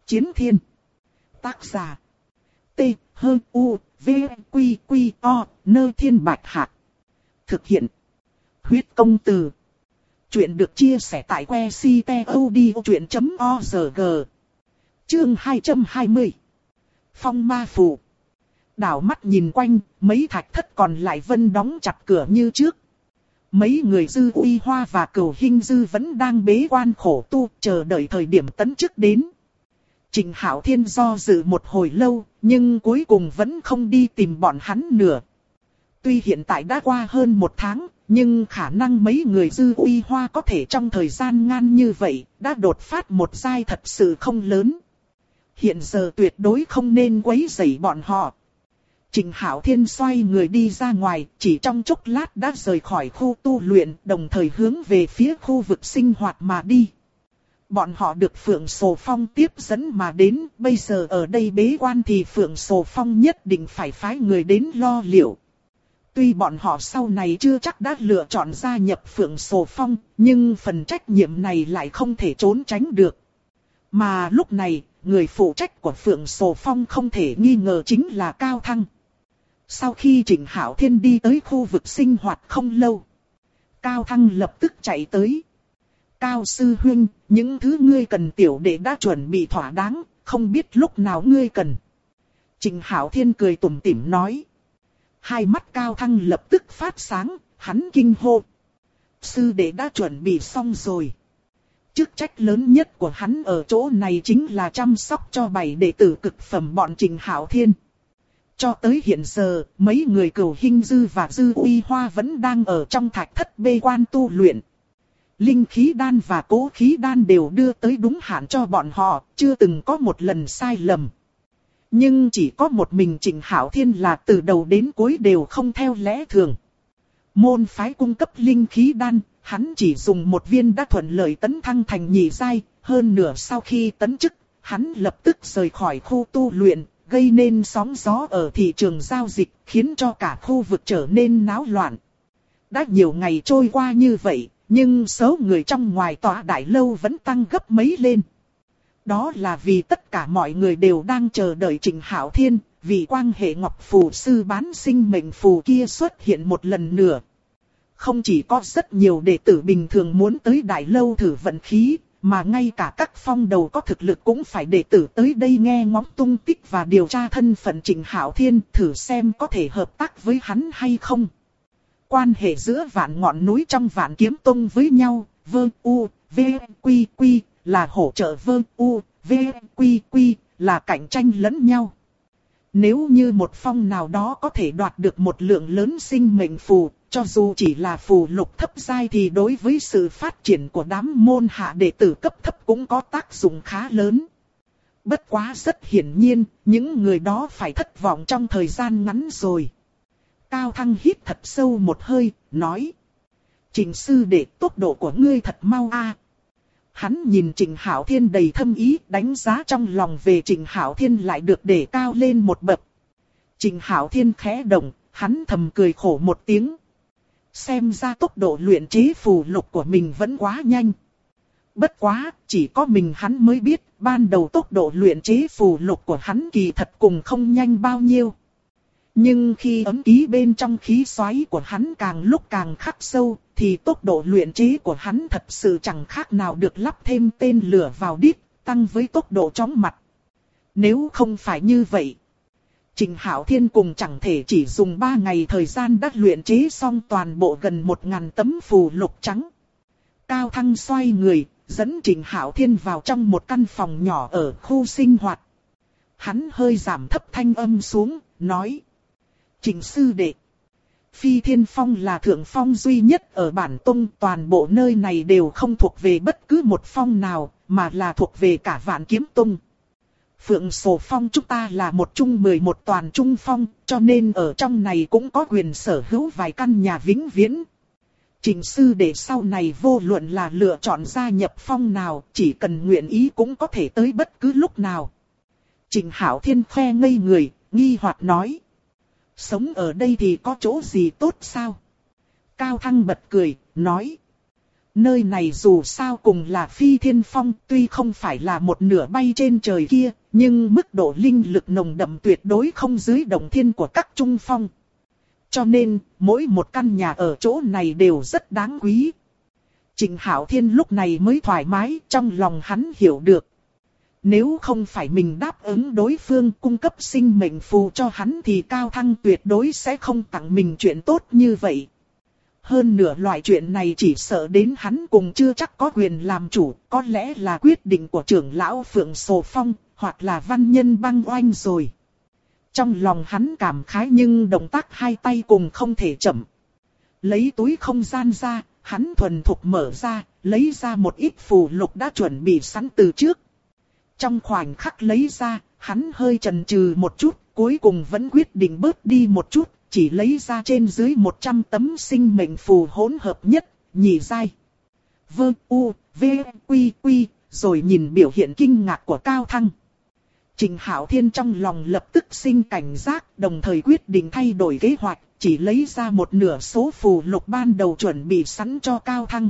Chiến thiên. Tác giả. T-H-U-V-Q-Q-O, Nơ Thiên Bạch Hạc. Thực hiện. Huyết Công Từ. Chuyện được chia sẻ tại que ctod.org. Chương 220. Phong ma phù. Đảo mắt nhìn quanh, mấy thạch thất còn lại vẫn đóng chặt cửa như trước. Mấy người Dư Uy Hoa và Cửu Hinh Dư vẫn đang bế quan khổ tu, chờ đợi thời điểm tấn chức đến. Trịnh Hạo Thiên do dự một hồi lâu, nhưng cuối cùng vẫn không đi tìm bọn hắn nữa. Tuy hiện tại đã qua hơn một tháng, nhưng khả năng mấy người Dư Uy Hoa có thể trong thời gian ngắn như vậy, đã đột phát một giai thật sự không lớn. Hiện giờ tuyệt đối không nên quấy rầy bọn họ. Trịnh Hạo Thiên xoay người đi ra ngoài, chỉ trong chốc lát đã rời khỏi khu tu luyện, đồng thời hướng về phía khu vực sinh hoạt mà đi. Bọn họ được Phượng Sồ Phong tiếp dẫn mà đến, bây giờ ở đây bế quan thì Phượng Sồ Phong nhất định phải phái người đến lo liệu. Tuy bọn họ sau này chưa chắc đã lựa chọn gia nhập Phượng Sồ Phong, nhưng phần trách nhiệm này lại không thể trốn tránh được. Mà lúc này, người phụ trách của Phượng Sồ Phong không thể nghi ngờ chính là Cao Thăng. Sau khi Trịnh Hạo Thiên đi tới khu vực sinh hoạt không lâu, Cao Thăng lập tức chạy tới. Cao sư huynh, những thứ ngươi cần tiểu đệ đã chuẩn bị thỏa đáng, không biết lúc nào ngươi cần. Trịnh Hạo Thiên cười tủm tỉm nói. Hai mắt Cao Thăng lập tức phát sáng, hắn kinh hô. Sư đệ đã chuẩn bị xong rồi. Chức trách lớn nhất của hắn ở chỗ này chính là chăm sóc cho 7 đệ tử cực phẩm bọn Trịnh Hạo Thiên. Cho tới hiện giờ, mấy người Cửu Hinh Dư và Dư Uy Hoa vẫn đang ở trong thạch thất bế quan tu luyện. Linh khí đan và cố khí đan đều đưa tới đúng hạn cho bọn họ, chưa từng có một lần sai lầm. Nhưng chỉ có một mình Trịnh Hạo Thiên là từ đầu đến cuối đều không theo lẽ thường. Môn phái cung cấp linh khí đan, hắn chỉ dùng một viên đã thuận lợi tấn thăng thành nhị giai, hơn nửa sau khi tấn chức, hắn lập tức rời khỏi khu tu luyện, gây nên sóng gió ở thị trường giao dịch, khiến cho cả khu vực trở nên náo loạn. Đã nhiều ngày trôi qua như vậy, nhưng số người trong ngoài tòa đại lâu vẫn tăng gấp mấy lên. Đó là vì tất cả mọi người đều đang chờ đợi Trịnh Hạo Thiên, vì quan hệ Ngọc Phù sư bán sinh mệnh phù kia xuất hiện một lần nữa. Không chỉ có rất nhiều đệ tử bình thường muốn tới đại lâu thử vận khí, mà ngay cả các phong đầu có thực lực cũng phải đệ tử tới đây nghe ngóng tung tích và điều tra thân phận Trịnh Hạo Thiên, thử xem có thể hợp tác với hắn hay không. Quan hệ giữa vạn ngọn núi trong Vạn Kiếm Tông với nhau, Vơ U, V, Quy Quy, là hỗ trợ, Vơ U, V, Quy Quy, là cạnh tranh lẫn nhau. Nếu như một phong nào đó có thể đoạt được một lượng lớn sinh mệnh phù, cho dù chỉ là phù lục thấp giai thì đối với sự phát triển của đám môn hạ đệ tử cấp thấp cũng có tác dụng khá lớn. Bất quá rất hiển nhiên, những người đó phải thất vọng trong thời gian ngắn rồi. Cao Thăng hít thật sâu một hơi, nói. Trịnh sư đệ, tốc độ của ngươi thật mau a. Hắn nhìn Trịnh Hạo Thiên đầy thâm ý, đánh giá trong lòng về Trịnh Hạo Thiên lại được đề cao lên một bậc. Trịnh Hạo Thiên khẽ động, hắn thầm cười khổ một tiếng. Xem ra tốc độ luyện chế phù lục của mình vẫn quá nhanh. Bất quá, chỉ có mình hắn mới biết, ban đầu tốc độ luyện chế phù lục của hắn kỳ thật cùng không nhanh bao nhiêu. Nhưng khi ấm ký bên trong khí xoáy của hắn càng lúc càng khắc sâu, thì tốc độ luyện chế của hắn thật sự chẳng khác nào được lắp thêm tên lửa vào đít, tăng với tốc độ chóng mặt. Nếu không phải như vậy, Trịnh Hạo Thiên cùng chẳng thể chỉ dùng 3 ngày thời gian đã luyện chế xong toàn bộ gần 1000 tấm phù lục trắng. Cao Thăng xoay người, dẫn Trịnh Hạo Thiên vào trong một căn phòng nhỏ ở khu sinh hoạt. Hắn hơi giảm thấp thanh âm xuống, nói. Trịnh sư đệ, Phi Thiên Phong là thượng phong duy nhất ở bản tông, toàn bộ nơi này đều không thuộc về bất cứ một phong nào, mà là thuộc về cả Vạn Kiếm Tông. Phượng Sồ Phong chúng ta là một chung 11 toàn trung phong, cho nên ở trong này cũng có quyền sở hữu vài căn nhà vĩnh viễn. Trịnh sư đệ sau này vô luận là lựa chọn gia nhập phong nào, chỉ cần nguyện ý cũng có thể tới bất cứ lúc nào. Trịnh Hạo Thiên khoe ngây người, nghi hoặc nói. Sống ở đây thì có chỗ gì tốt sao? Cao Thăng bật cười, nói. Nơi này dù sao cùng là Phi Thiên Phong, tuy không phải là một nửa bay trên trời kia, nhưng mức độ linh lực nồng đậm tuyệt đối không dưới Động Thiên của các trung phong. Cho nên, mỗi một căn nhà ở chỗ này đều rất đáng quý. Trịnh Hạo Thiên lúc này mới thoải mái, trong lòng hắn hiểu được. Nếu không phải mình đáp ứng đối phương cung cấp sinh mệnh phù cho hắn thì Cao Thăng tuyệt đối sẽ không tặng mình chuyện tốt như vậy. Hơn nữa loại chuyện này chỉ sợ đến hắn cùng chưa chắc có quyền làm chủ, có lẽ là quyết định của trưởng lão Phượng Sồ Phong, hoặc là văn nhân băng oanh rồi. Trong lòng hắn cảm khái nhưng động tác hai tay cùng không thể chậm. Lấy túi không gian ra, hắn thuần thục mở ra, lấy ra một ít phù lục đã chuẩn bị sẵn từ trước. Trong khoảnh khắc lấy ra, hắn hơi chần chừ một chút, cuối cùng vẫn quyết định bớt đi một chút, chỉ lấy ra trên dưới 100 tấm sinh mệnh phù hỗn hợp nhất, nhị giai. Vơ u, v, quy quy, rồi nhìn biểu hiện kinh ngạc của Cao Thăng. Trịnh Hạo Thiên trong lòng lập tức sinh cảnh giác, đồng thời quyết định thay đổi kế hoạch, chỉ lấy ra một nửa số phù lục ban đầu chuẩn bị sẵn cho Cao Thăng.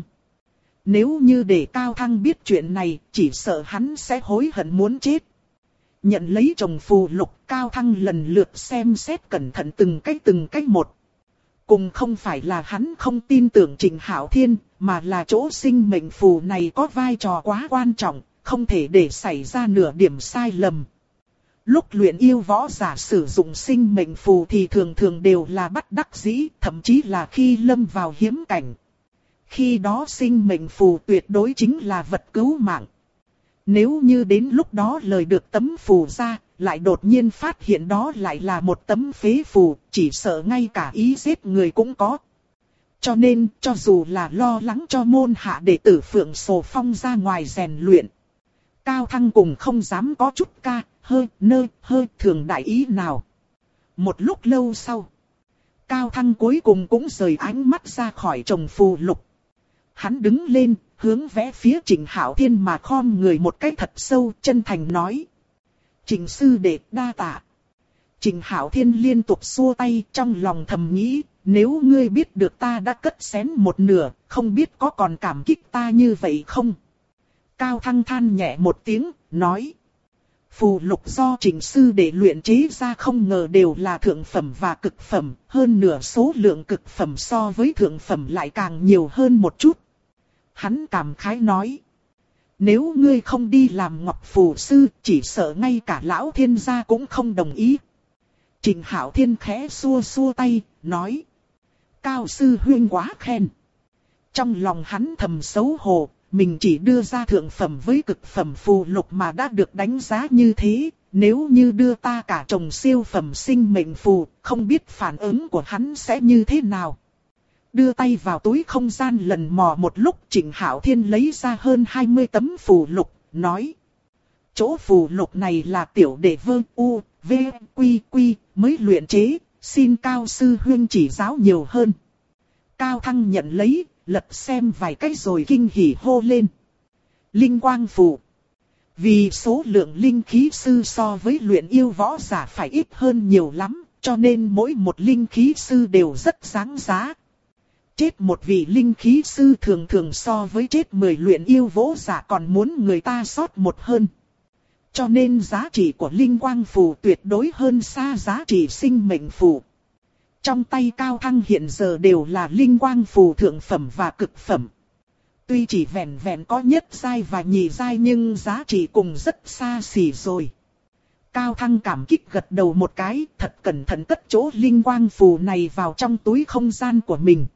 Nếu như để Cao Thăng biết chuyện này, chỉ sợ hắn sẽ hối hận muốn chết. Nhận lấy chồng phù lục, Cao Thăng lần lượt xem xét cẩn thận từng cái một. Cùng không phải là hắn không tin tưởng Trịnh Hạo Thiên, mà là chỗ sinh mệnh phù này có vai trò quá quan trọng, không thể để xảy ra nửa điểm sai lầm. Lúc luyện yêu võ giả sử dụng sinh mệnh phù thì thường thường đều là bất đắc dĩ, thậm chí là khi lâm vào hiểm cảnh. Khi đó sinh mệnh phù tuyệt đối chính là vật cứu mạng. Nếu như đến lúc đó lời được tấm phù ra, lại đột nhiên phát hiện đó lại là một tấm phế phù, chỉ sợ ngay cả ý giết người cũng có. Cho nên, cho dù là lo lắng cho môn hạ đệ tử Phượng Sồ Phong ra ngoài rèn luyện, Cao Thăng cùng không dám có chút hơi thường đại ý nào. Một lúc lâu sau, Cao Thăng cuối cùng cũng rời ánh mắt ra khỏi chồng phù lục. Hắn đứng lên, hướng vẽ phía Trịnh Hạo Thiên mà khom người một cái thật sâu, chân thành nói: Trịnh sư đệ đa tạ. Trịnh Hạo Thiên liên tục xua tay, trong lòng thầm nghĩ, nếu ngươi biết được ta đã cất xén một nửa, không biết có còn cảm kích ta như vậy không? Cao Thăng than nhẹ một tiếng, nói: phù lục do Trịnh sư đệ luyện chế ra không ngờ đều là thượng phẩm và cực phẩm, hơn nửa số lượng cực phẩm so với thượng phẩm lại càng nhiều hơn một chút. Hắn cảm khái nói: nếu ngươi không đi làm ngọc phù sư, chỉ sợ ngay cả lão thiên gia cũng không đồng ý. Trịnh Hạo Thiên khẽ xua xua tay, nói: Cao sư huynh quá khen. Trong lòng hắn thầm xấu hổ, mình chỉ đưa ra thượng phẩm với cực phẩm phù lục mà đã được đánh giá như thế, nếu như đưa ta cả chồng siêu phẩm sinh mệnh phù, không biết phản ứng của hắn sẽ như thế nào. Đưa tay vào túi không gian lần mò một lúc, Trịnh Hạo Thiên lấy ra hơn 20 tấm phù lục, nói: chỗ phù lục này là tiểu đệ Vơ U, V, Quy Quy mới luyện chế, xin Cao sư huynh chỉ giáo nhiều hơn. Cao Thăng nhận lấy, lật xem vài cái rồi kinh hỉ hô lên: linh quang phù. Vì số lượng linh khí sư so với luyện yêu võ giả phải ít hơn nhiều lắm, cho nên mỗi một linh khí sư đều rất đáng giá. Chết một vị linh khí sư thường thường so với chết 10 luyện yêu võ giả còn muốn người ta xót một hơn. Cho nên giá trị của linh quang phù tuyệt đối hơn xa giá trị sinh mệnh phù. Trong tay Cao Thăng hiện giờ đều là linh quang phù thượng phẩm và cực phẩm. Tuy chỉ vẹn vẹn có nhất giai và nhị giai nhưng giá trị cùng rất xa xỉ rồi. Cao Thăng cảm kích gật đầu một cái, thật cẩn thận cất chỗ linh quang phù này vào trong túi không gian của mình.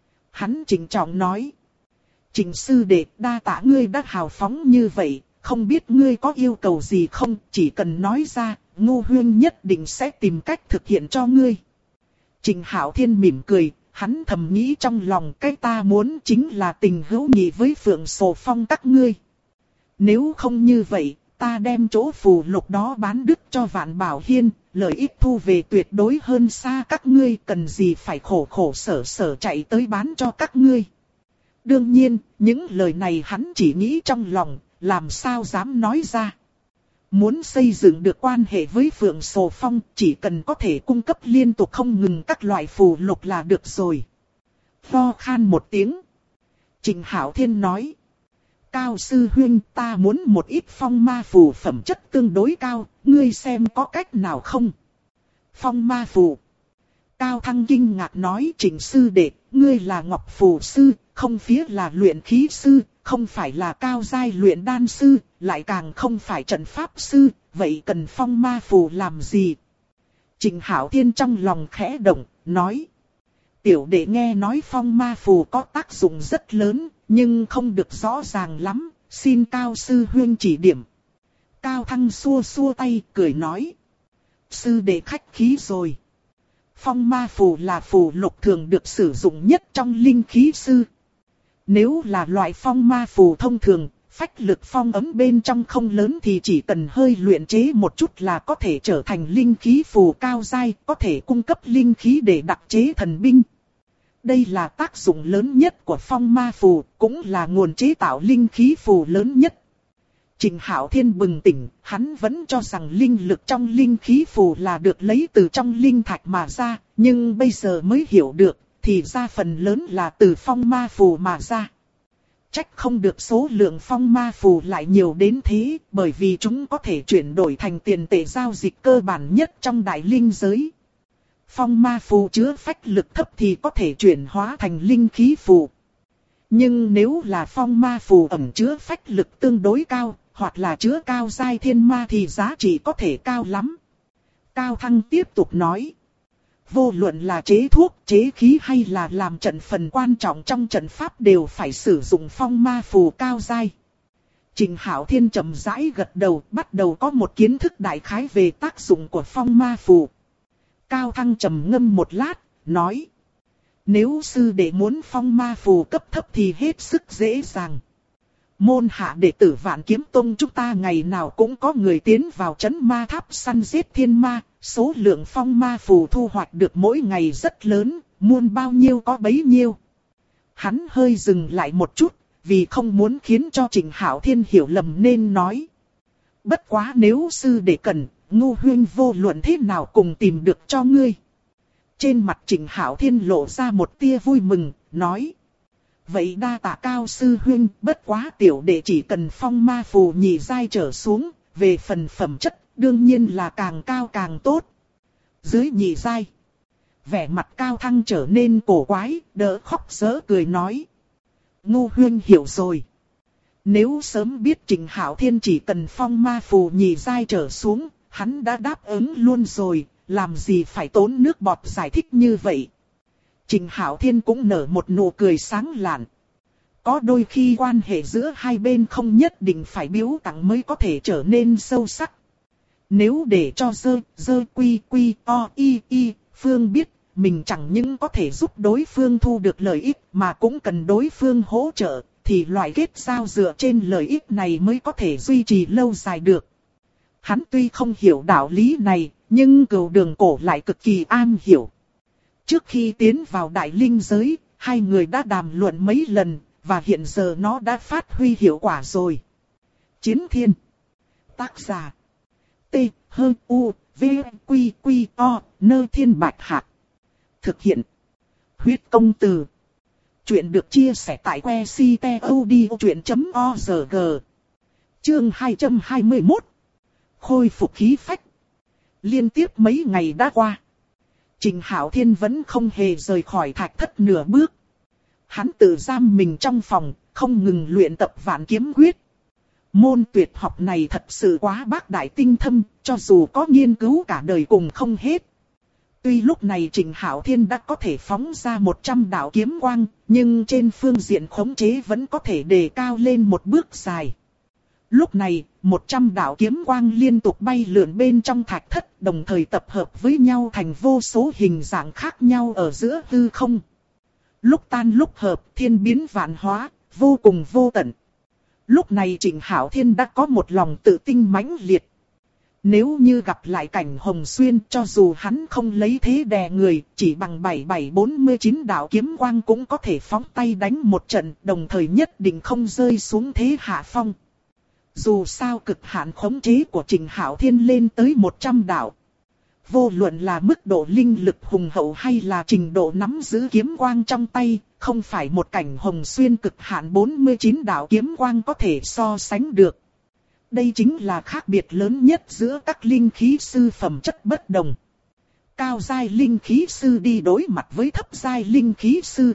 Hắn trịnh trọng nói: Trịnh sư đệ đa tạ ngươi đã hào phóng như vậy, không biết ngươi có yêu cầu gì không, chỉ cần nói ra, Ngô huynh nhất định sẽ tìm cách thực hiện cho ngươi. Trịnh Hạo Thiên mỉm cười, hắn thầm nghĩ trong lòng cái ta muốn chính là tình hữu nghị với Phượng Sồ Phong các ngươi. Nếu không như vậy, ta đem chỗ phù lục đó bán đứt cho Vạn Bảo Hiên, lợi ích thu về tuyệt đối hơn xa các ngươi, cần gì phải khổ sở chạy tới bán cho các ngươi. Đương nhiên, những lời này hắn chỉ nghĩ trong lòng, làm sao dám nói ra. Muốn xây dựng được quan hệ với Phượng Sồ Phong, chỉ cần có thể cung cấp liên tục không ngừng các loại phù lục là được rồi. Ho khan một tiếng. Trịnh Hạo Thiên nói. Cao sư huynh, ta muốn một ít phong ma phù phẩm chất tương đối cao, ngươi xem có cách nào không? Phong ma phù. Cao Thăng kinh ngạc nói, Trịnh sư đệ, ngươi là ngọc phù sư, không phía là luyện khí sư, không phải là cao giai luyện đan sư, lại càng không phải trận pháp sư, vậy cần phong ma phù làm gì? Trịnh Hạo Thiên trong lòng khẽ động, nói. Tiểu đệ nghe nói phong ma phù có tác dụng rất lớn, nhưng không được rõ ràng lắm, xin Cao sư huynh chỉ điểm. Cao Thăng xua xua tay, cười nói. Sư đệ khách khí rồi. Phong ma phù là phù lục thường được sử dụng nhất trong linh khí sư. Nếu là loại phong ma phù thông thường, phách lực phong ấm bên trong không lớn thì chỉ cần hơi luyện chế một chút là có thể trở thành linh khí phù cao giai, có thể cung cấp linh khí để đặc chế thần binh. Đây là tác dụng lớn nhất của phong ma phù, cũng là nguồn chế tạo linh khí phù lớn nhất. Trịnh Hạo Thiên bừng tỉnh, hắn vẫn cho rằng linh lực trong linh khí phù là được lấy từ trong linh thạch mà ra, nhưng bây giờ mới hiểu được, thì ra phần lớn là từ phong ma phù mà ra. Trách không được số lượng phong ma phù lại nhiều đến thế, bởi vì chúng có thể chuyển đổi thành tiền tệ giao dịch cơ bản nhất trong đại linh giới. Phong ma phù chứa phách lực thấp thì có thể chuyển hóa thành linh khí phù. Nhưng nếu là phong ma phù ẩn chứa phách lực tương đối cao, hoặc là chứa cao giai thiên ma thì giá trị có thể cao lắm. Cao Thăng tiếp tục nói. Vô luận là chế thuốc, chế khí hay là làm trận phần quan trọng trong trận pháp đều phải sử dụng phong ma phù cao giai. Trịnh Hạo Thiên chậm rãi gật đầu, bắt đầu có một kiến thức đại khái về tác dụng của phong ma phù. Cao Thăng trầm ngâm một lát, nói. Nếu sư đệ muốn phong ma phù cấp thấp thì hết sức dễ dàng. Môn hạ đệ tử Vạn Kiếm Tông chúng ta ngày nào cũng có người tiến vào trấn ma tháp săn giết thiên ma, số lượng phong ma phù thu hoạch được mỗi ngày rất lớn, muôn bao nhiêu có bấy nhiêu. Hắn hơi dừng lại một chút, vì không muốn khiến cho Trịnh Hạo Thiên hiểu lầm nên nói. Bất quá nếu sư đệ cần, Ngô huynh vô luận thế nào cùng tìm được cho ngươi. Trên mặt Trịnh Hạo Thiên lộ ra một tia vui mừng, nói. Vậy đa tạ Cao sư huynh, bất quá tiểu đệ chỉ cần phong ma phù nhị giai trở xuống, về phần phẩm chất, đương nhiên là càng cao càng tốt. Dưới nhị giai, vẻ mặt Cao Thăng trở nên cổ quái, đỡ khóc sớ cười nói. Ngô huynh hiểu rồi. Nếu sớm biết Trịnh Hạo Thiên chỉ cần phong ma phù nhị giai trở xuống, hắn đã đáp ứng luôn rồi, làm gì phải tốn nước bọt giải thích như vậy. Trịnh Hạo Thiên cũng nở một nụ cười sáng lạn. Có đôi khi quan hệ giữa hai bên không nhất định phải biếu tặng mới có thể trở nên sâu sắc. Nếu để cho dơ quy o y phương biết, mình chẳng những có thể giúp đối phương thu được lợi ích mà cũng cần đối phương hỗ trợ, thì loại kết giao dựa trên lợi ích này mới có thể duy trì lâu dài được. Hắn tuy không hiểu đạo lý này, nhưng Cửu Đường Cổ lại cực kỳ am hiểu. Trước khi tiến vào đại linh giới, hai người đã đàm luận mấy lần, và hiện giờ nó đã phát huy hiệu quả rồi. Chiến Thiên. Tác giả. T-H-U-V-Q-Q-O, Nơ Thiên Bạch Hạc. Thực hiện. Huyết Công Từ. Chuyện được chia sẻ tại website.odchuyện.org. Chương 221. Khôi phục khí phách. Liên tiếp mấy ngày đã qua, Trịnh Hạo Thiên vẫn không hề rời khỏi thạch thất nửa bước. Hắn tự giam mình trong phòng, không ngừng luyện tập Vạn Kiếm Quyết. Môn tuyệt học này thật sự quá bác đại tinh thâm, cho dù có nghiên cứu cả đời cùng không hết. Tuy lúc này Trịnh Hạo Thiên đã có thể phóng ra 100 đạo kiếm quang, nhưng trên phương diện khống chế vẫn có thể đề cao lên một bước dài. Lúc này, 100 đạo kiếm quang liên tục bay lượn bên trong thạch thất, đồng thời tập hợp với nhau thành vô số hình dạng khác nhau ở giữa hư không. Lúc tan lúc hợp, thiên biến vạn hóa, vô cùng vô tận. Lúc này Trịnh Hạo Thiên đã có một lòng tự tin mãnh liệt. Nếu như gặp lại cảnh Hồng Xuyên, cho dù hắn không lấy thế đè người, chỉ bằng 7749 đạo kiếm quang cũng có thể phóng tay đánh một trận, đồng thời nhất định không rơi xuống thế hạ phong. Dù sao cực hạn khống chế của Trịnh Hạo Thiên lên tới 100 đạo. Vô luận là mức độ linh lực hùng hậu hay là trình độ nắm giữ kiếm quang trong tay, không phải một cảnh hồng xuyên cực hạn 49 đạo kiếm quang có thể so sánh được. Đây chính là khác biệt lớn nhất giữa các linh khí sư phẩm chất bất đồng. Cao giai linh khí sư đi đối mặt với thấp giai linh khí sư.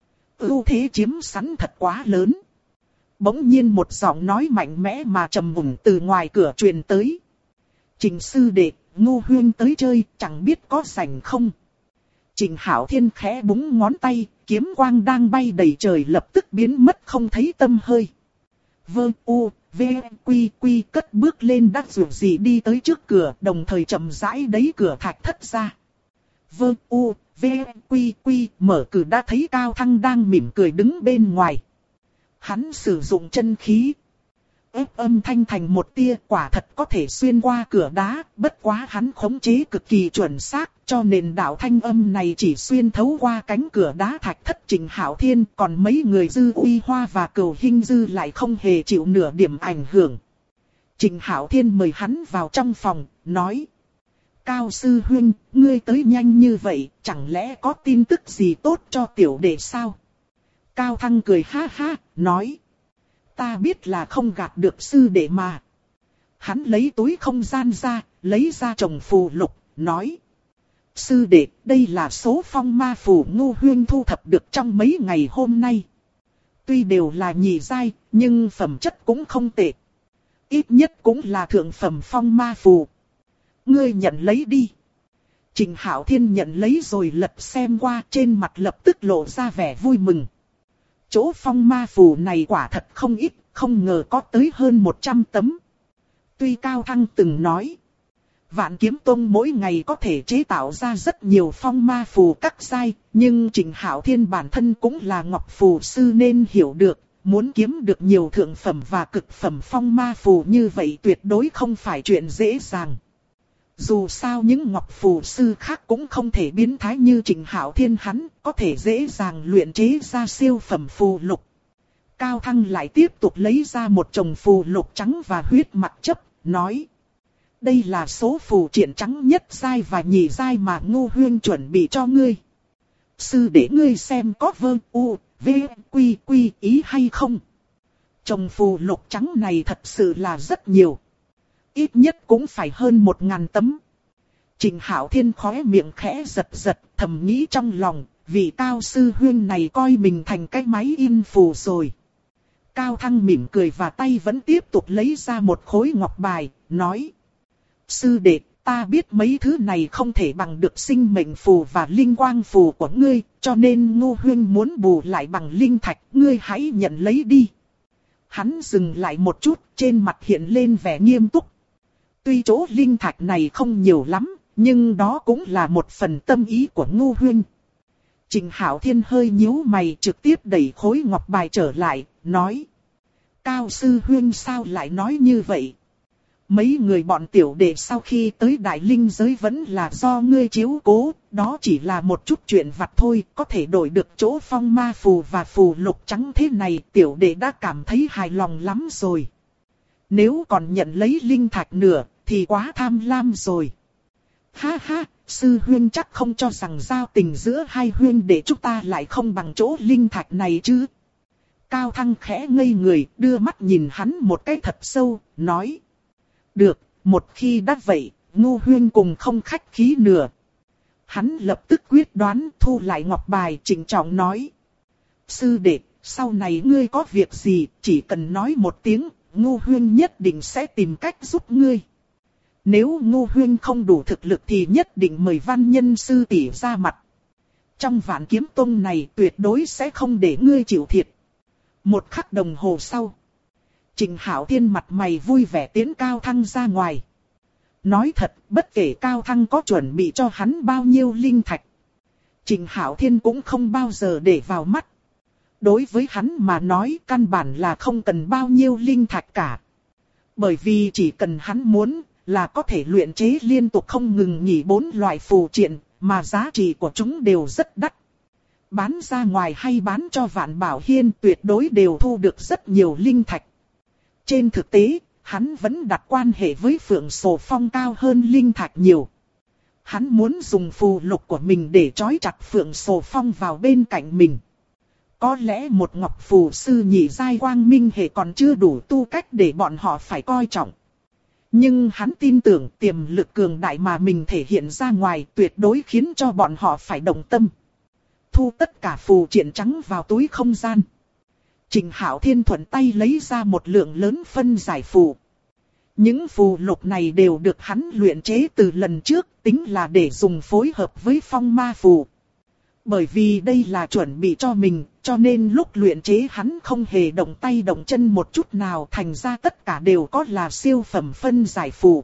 Ưu thế chiếm sẵn thật quá lớn. Bỗng nhiên một giọng nói mạnh mẽ mà trầm mùng từ ngoài cửa truyền tới. Trình sư đệ, Ngô Huyên tới chơi, chẳng biết có rảnh không? Trình Hạo Thiên khẽ búng ngón tay, kiếm quang đang bay đầy trời lập tức biến mất không thấy tăm hơi. Vơ u, v, quy quy cất bước lên đắc dù gì đi tới trước cửa, đồng thời chậm rãi đẩy cửa thạch thất ra. Vơ u, v, quy quy mở cửa đã thấy Cao Thăng đang mỉm cười đứng bên ngoài. Hắn sử dụng chân khí. Ép âm thanh thành một tia, quả thật có thể xuyên qua cửa đá, bất quá hắn khống chế cực kỳ chuẩn xác, cho nên đạo thanh âm này chỉ xuyên thấu qua cánh cửa đá thạch thất. Trình Hạo Thiên, còn mấy người Dư Uy Hoa và Cửu Hinh Dư lại không hề chịu nửa điểm ảnh hưởng. Trình Hạo Thiên mời hắn vào trong phòng, nói: Cao sư huynh, ngươi tới nhanh như vậy, chẳng lẽ có tin tức gì tốt cho tiểu đệ sao? Cao Thăng cười ha ha, nói: Ta biết là không gạt được sư đệ mà. Hắn lấy túi không gian ra, lấy ra chồng phù lục, nói: Sư đệ, đây là số phong ma phù Ngô Huyên thu thập được trong mấy ngày hôm nay. Tuy đều là nhị giai, nhưng phẩm chất cũng không tệ. Ít nhất cũng là thượng phẩm phong ma phù. Ngươi nhận lấy đi. Trình Hạo Thiên nhận lấy rồi lật xem qua, trên mặt lập tức lộ ra vẻ vui mừng. Chỗ phong ma phù này quả thật không ít, không ngờ có tới hơn 100 tấm. Tuy Cao Thăng từng nói, Vạn Kiếm Tông mỗi ngày có thể chế tạo ra rất nhiều phong ma phù các giai, nhưng Trình Hạo Thiên bản thân cũng là ngọc phù sư nên hiểu được, muốn kiếm được nhiều thượng phẩm và cực phẩm phong ma phù như vậy tuyệt đối không phải chuyện dễ dàng. Dù sao những ngọc phù sư khác cũng không thể biến thái như Trình Hạo Thiên hắn, có thể dễ dàng luyện chế ra siêu phẩm phù lục. Cao Thăng lại tiếp tục lấy ra một chồng phù lục trắng và huyết mặc chấp, nói: Đây là số phù triện trắng nhất giai và nhị giai mà Ngô Huyên chuẩn bị cho ngươi. Sư để ngươi xem có vơ u, v, quy quy ý hay không. Chồng phù lục trắng này thật sự là rất nhiều. Ít nhất cũng phải hơn 1000 tấm. Trình Hạo Thiên khóe miệng khẽ giật giật, thầm nghĩ trong lòng, vị Cao sư huynh này coi mình thành cái máy in phù rồi. Cao Thăng mỉm cười và tay vẫn tiếp tục lấy ra một khối ngọc bài, nói: Sư đệ, ta biết mấy thứ này không thể bằng được sinh mệnh phù và linh quang phù của ngươi, cho nên Ngô Huyên muốn bù lại bằng linh thạch, ngươi hãy nhận lấy đi. Hắn dừng lại một chút, trên mặt hiện lên vẻ nghiêm túc. Tuy chỗ linh thạch này không nhiều lắm, nhưng đó cũng là một phần tâm ý của Ngô Huyên. Trình Hạo Thiên hơi nhíu mày, trực tiếp đẩy khối ngọc bài trở lại, nói: Cao sư huynh sao lại nói như vậy? Mấy người bọn tiểu đệ sau khi tới Đại Linh giới vẫn là do ngươi chiếu cố, đó chỉ là một chút chuyện vặt thôi, có thể đổi được chỗ phong ma phù và phù lục trắng thế này, tiểu đệ đã cảm thấy hài lòng lắm rồi. Nếu còn nhận lấy linh thạch nửa, thì quá tham lam rồi. Ha ha, sư huynh chắc không cho rằng giao tình giữa hai huynh đệ chúng ta lại không bằng chỗ linh thạch này chứ. Cao Thăng khẽ ngây người, đưa mắt nhìn hắn một cái thật sâu, nói: Được, một khi đã vậy, Ngô Huyên cùng không khách khí nữa. Hắn lập tức quyết đoán thu lại ngọc bài, trịnh trọng nói: Sư đệ, sau này ngươi có việc gì, chỉ cần nói một tiếng, Ngô Huyên nhất định sẽ tìm cách giúp ngươi. Nếu Ngô Huyên không đủ thực lực thì nhất định mời văn nhân sư tỷ ra mặt. Trong Vạn Kiếm Tông này tuyệt đối sẽ không để ngươi chịu thiệt. Một khắc đồng hồ sau, Trình Hạo Thiên mặt mày vui vẻ tiến Cao Thăng ra ngoài. Nói thật, bất kể Cao Thăng có chuẩn bị cho hắn bao nhiêu linh thạch, Trình Hạo Thiên cũng không bao giờ để vào mắt. Đối với hắn mà nói căn bản là không cần bao nhiêu linh thạch cả. Bởi vì chỉ cần hắn muốn là có thể luyện chế liên tục không ngừng nghỉ 4 loại phù triện, mà giá trị của chúng đều rất đắt. Bán ra ngoài hay bán cho Vạn Bảo Hiên tuyệt đối đều thu được rất nhiều linh thạch. Trên thực tế, hắn vẫn đặt quan hệ với Phượng Sổ Phong cao hơn linh thạch nhiều. Hắn muốn dùng phù lục của mình để trói chặt Phượng Sổ Phong vào bên cạnh mình. Có lẽ một ngọc phù sư nhị giai quang minh hệ còn chưa đủ tu cách để bọn họ phải coi trọng. Nhưng hắn tin tưởng tiềm lực cường đại mà mình thể hiện ra ngoài tuyệt đối khiến cho bọn họ phải động tâm. Thu tất cả phù triện trắng vào túi không gian. Trình Hạo Thiên thuận tay lấy ra một lượng lớn phân giải phù. Những phù lục này đều được hắn luyện chế từ lần trước, tính là để dùng phối hợp với phong ma phù. Bởi vì đây là chuẩn bị cho mình, cho nên lúc luyện chế hắn không hề động tay động chân một chút nào, thành ra tất cả đều có là siêu phẩm phân giải phù.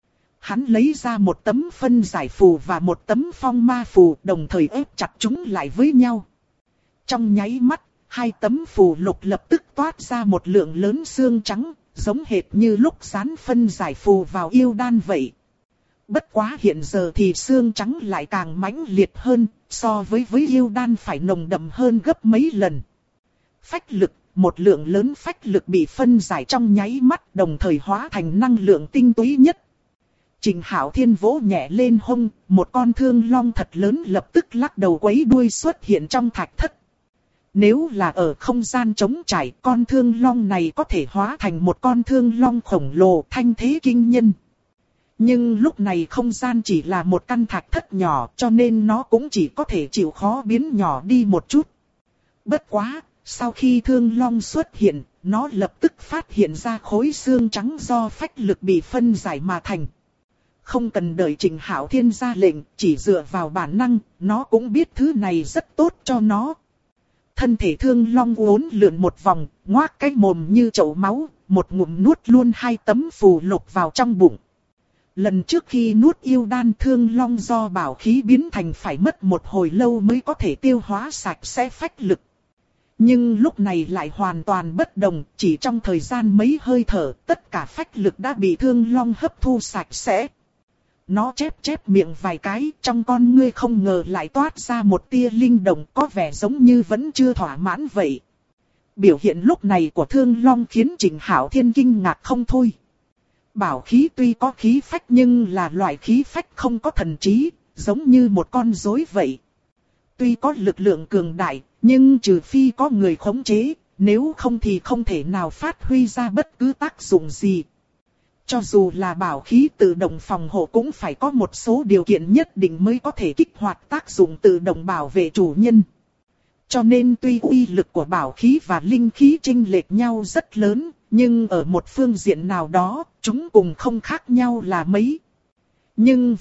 Hắn lấy ra một tấm phân giải phù và một tấm phong ma phù, đồng thời ép chặt chúng lại với nhau. Trong nháy mắt, hai tấm phù lục lập tức toát ra một lượng lớn xương trắng, giống hệt như lúc dán phân giải phù vào yêu đan vậy. Bất quá hiện giờ thì xương trắng lại càng mãnh liệt hơn, so với yêu đan phải nồng đậm hơn gấp mấy lần. Phách lực, một lượng lớn phách lực bị phân giải trong nháy mắt, đồng thời hóa thành năng lượng tinh túy nhất. Trình Hạo Thiên vỗ nhẹ lên hông, một con thương long thật lớn lập tức lắc đầu quấy đuôi xuất hiện trong thạch thất. Nếu là ở không gian trống trải, con thương long này có thể hóa thành một con thương long khổng lồ thanh thế kinh nhân. Nhưng lúc này không gian chỉ là một căn thạch thất nhỏ, cho nên nó cũng chỉ có thể chịu khó biến nhỏ đi một chút. Bất quá, sau khi thương long xuất hiện, nó lập tức phát hiện ra khối xương trắng do phách lực bị phân giải mà thành. Không cần đợi Trình Hạo Thiên ra lệnh, chỉ dựa vào bản năng, nó cũng biết thứ này rất tốt cho nó. Thân thể thương long uốn lượn một vòng, ngoác cái mồm như chậu máu, một ngụm nuốt luôn hai tấm phù lục vào trong bụng. Lần trước khi nuốt yêu đan, thương long do bảo khí biến thành phải mất một hồi lâu mới có thể tiêu hóa sạch sẽ phách lực. Nhưng lúc này lại hoàn toàn bất đồng, chỉ trong thời gian mấy hơi thở, tất cả phách lực đã bị thương long hấp thu sạch sẽ. Nó chép miệng vài cái, trong con ngươi không ngờ lại toát ra một tia linh động, có vẻ giống như vẫn chưa thỏa mãn vậy. Biểu hiện lúc này của thương long khiến Trình Hạo Thiên kinh ngạc không thôi. Bảo khí tuy có khí phách nhưng là loại khí phách không có thần trí, giống như một con rối vậy. Tuy có lực lượng cường đại, nhưng trừ phi có người khống chế, nếu không thì không thể nào phát huy ra bất cứ tác dụng gì. Cho dù là bảo khí tự động phòng hộ cũng phải có một số điều kiện nhất định mới có thể kích hoạt tác dụng tự động bảo vệ chủ nhân. Cho nên tuy uy lực của bảo khí và linh khí chênh lệch nhau rất lớn, nhưng ở một phương diện nào đó, chúng cùng không khác nhau là mấy. Nhưng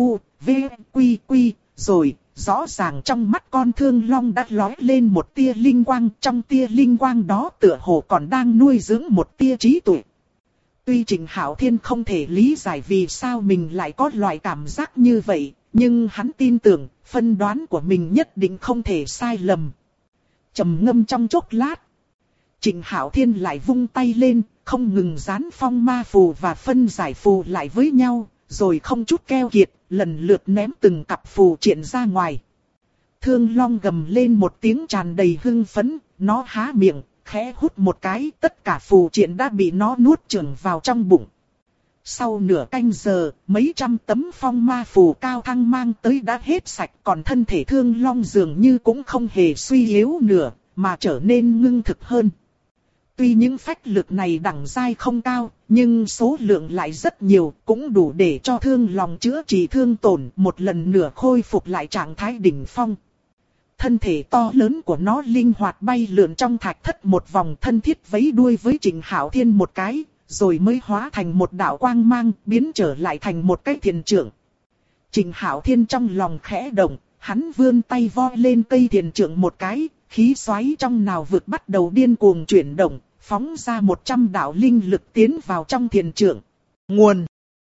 rồi, rõ ràng trong mắt con thương long đã lóe lên một tia linh quang, trong tia linh quang đó tựa hồ còn đang nuôi dưỡng một tia trí tuệ. Tuy Trình Hạo Thiên không thể lý giải vì sao mình lại có loại cảm giác như vậy, nhưng hắn tin tưởng, phân đoán của mình nhất định không thể sai lầm. Trầm ngâm trong chốc lát, Trình Hạo Thiên lại vung tay lên, không ngừng dán phong ma phù và phân giải phù lại với nhau, rồi không chút keo kiệt, lần lượt ném từng cặp phù triện ra ngoài. Thương long gầm lên một tiếng tràn đầy hưng phấn, nó há miệng, khẽ hút một cái, tất cả phù triện đã bị nó nuốt chửng vào trong bụng. Sau nửa canh giờ, mấy trăm tấm phong ma phù cao thăng mang tới đã hết sạch, còn thân thể thương long dường như cũng không hề suy yếu nửa, mà trở nên ngưng thực hơn. Tuy những phách lực này đẳng giai không cao, nhưng số lượng lại rất nhiều, cũng đủ để cho thương long chữa trị thương tổn, một lần nữa khôi phục lại trạng thái đỉnh phong. Thân thể to lớn của nó linh hoạt bay lượn trong thạch thất một vòng, thân thiết vẫy đuôi với Trình Hạo Thiên một cái, rồi mới hóa thành một đạo quang mang, biến trở lại thành một cái thiền trượng. Trình Hạo Thiên trong lòng khẽ động, hắn vươn tay voi lên cây thiền trượng một cái, khí xoáy trong nào vực bắt đầu điên cuồng chuyển động, phóng ra 100 đạo linh lực tiến vào trong thiền trượng. Nguồn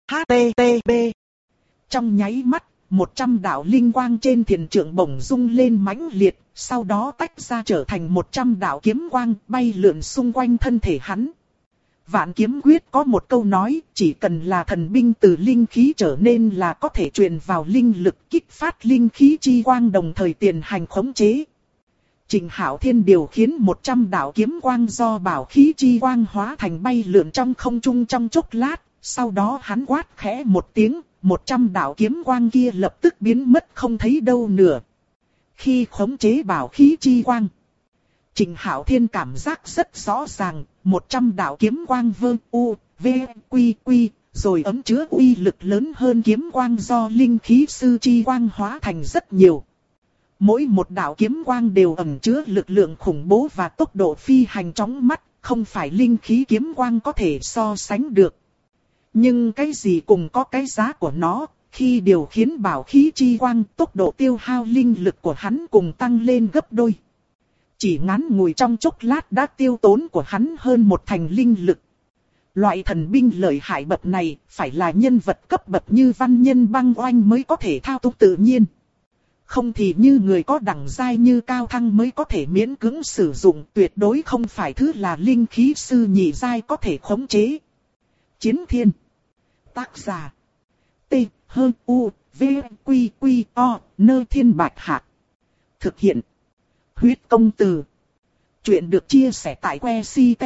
HTTP. Trong nháy mắt, 100 đạo linh quang trên thiền trượng bỗng rung lên mãnh liệt, sau đó tách ra trở thành 100 đạo kiếm quang bay lượn xung quanh thân thể hắn. Vạn Kiếm Quyết có một câu nói, chỉ cần là thần binh từ linh khí trở nên là có thể truyền vào linh lực, kích phát linh khí chi quang, đồng thời tiền hành khống chế. Trình Hạo Thiên điều khiển 100 đạo kiếm quang do bảo khí chi quang hóa thành bay lượn trong không trung trong chốc lát, sau đó hắn quát khẽ một tiếng, 100 đạo kiếm quang kia lập tức biến mất không thấy đâu nữa. Khi khống chế bảo khí chi quang, Trịnh Hạo Thiên cảm giác rất rõ ràng, 100 đạo kiếm quang vương u, v, quy quy, rồi ấm chứa uy lực lớn hơn kiếm quang do linh khí sư chi quang hóa thành rất nhiều. Mỗi một đạo kiếm quang đều ẩn chứa lực lượng khủng bố và tốc độ phi hành chóng mắt, không phải linh khí kiếm quang có thể so sánh được. Nhưng cái gì cũng có cái giá của nó, khi điều khiển bảo khí chi quang, tốc độ tiêu hao linh lực của hắn cùng tăng lên gấp đôi. Chỉ ngắn ngủi trong chốc lát đã tiêu tốn của hắn hơn 1/10 linh lực. Loại thần binh lợi hại bậc này phải là nhân vật cấp bậc như Văn Nhân Băng Oanh mới có thể thao túng tự nhiên. Không thì như người có đẳng giai như Cao Thăng mới có thể miễn cưỡng sử dụng, tuyệt đối không phải thứ là linh khí sư nhị giai có thể khống chế. Chiến Thiên. Tác giả. T, H, U, V, Quy, Quy, O, Nơ Thiên Bạch Hạc. Thực hiện. Huyết Công Từ. Chuyện được chia sẻ tại que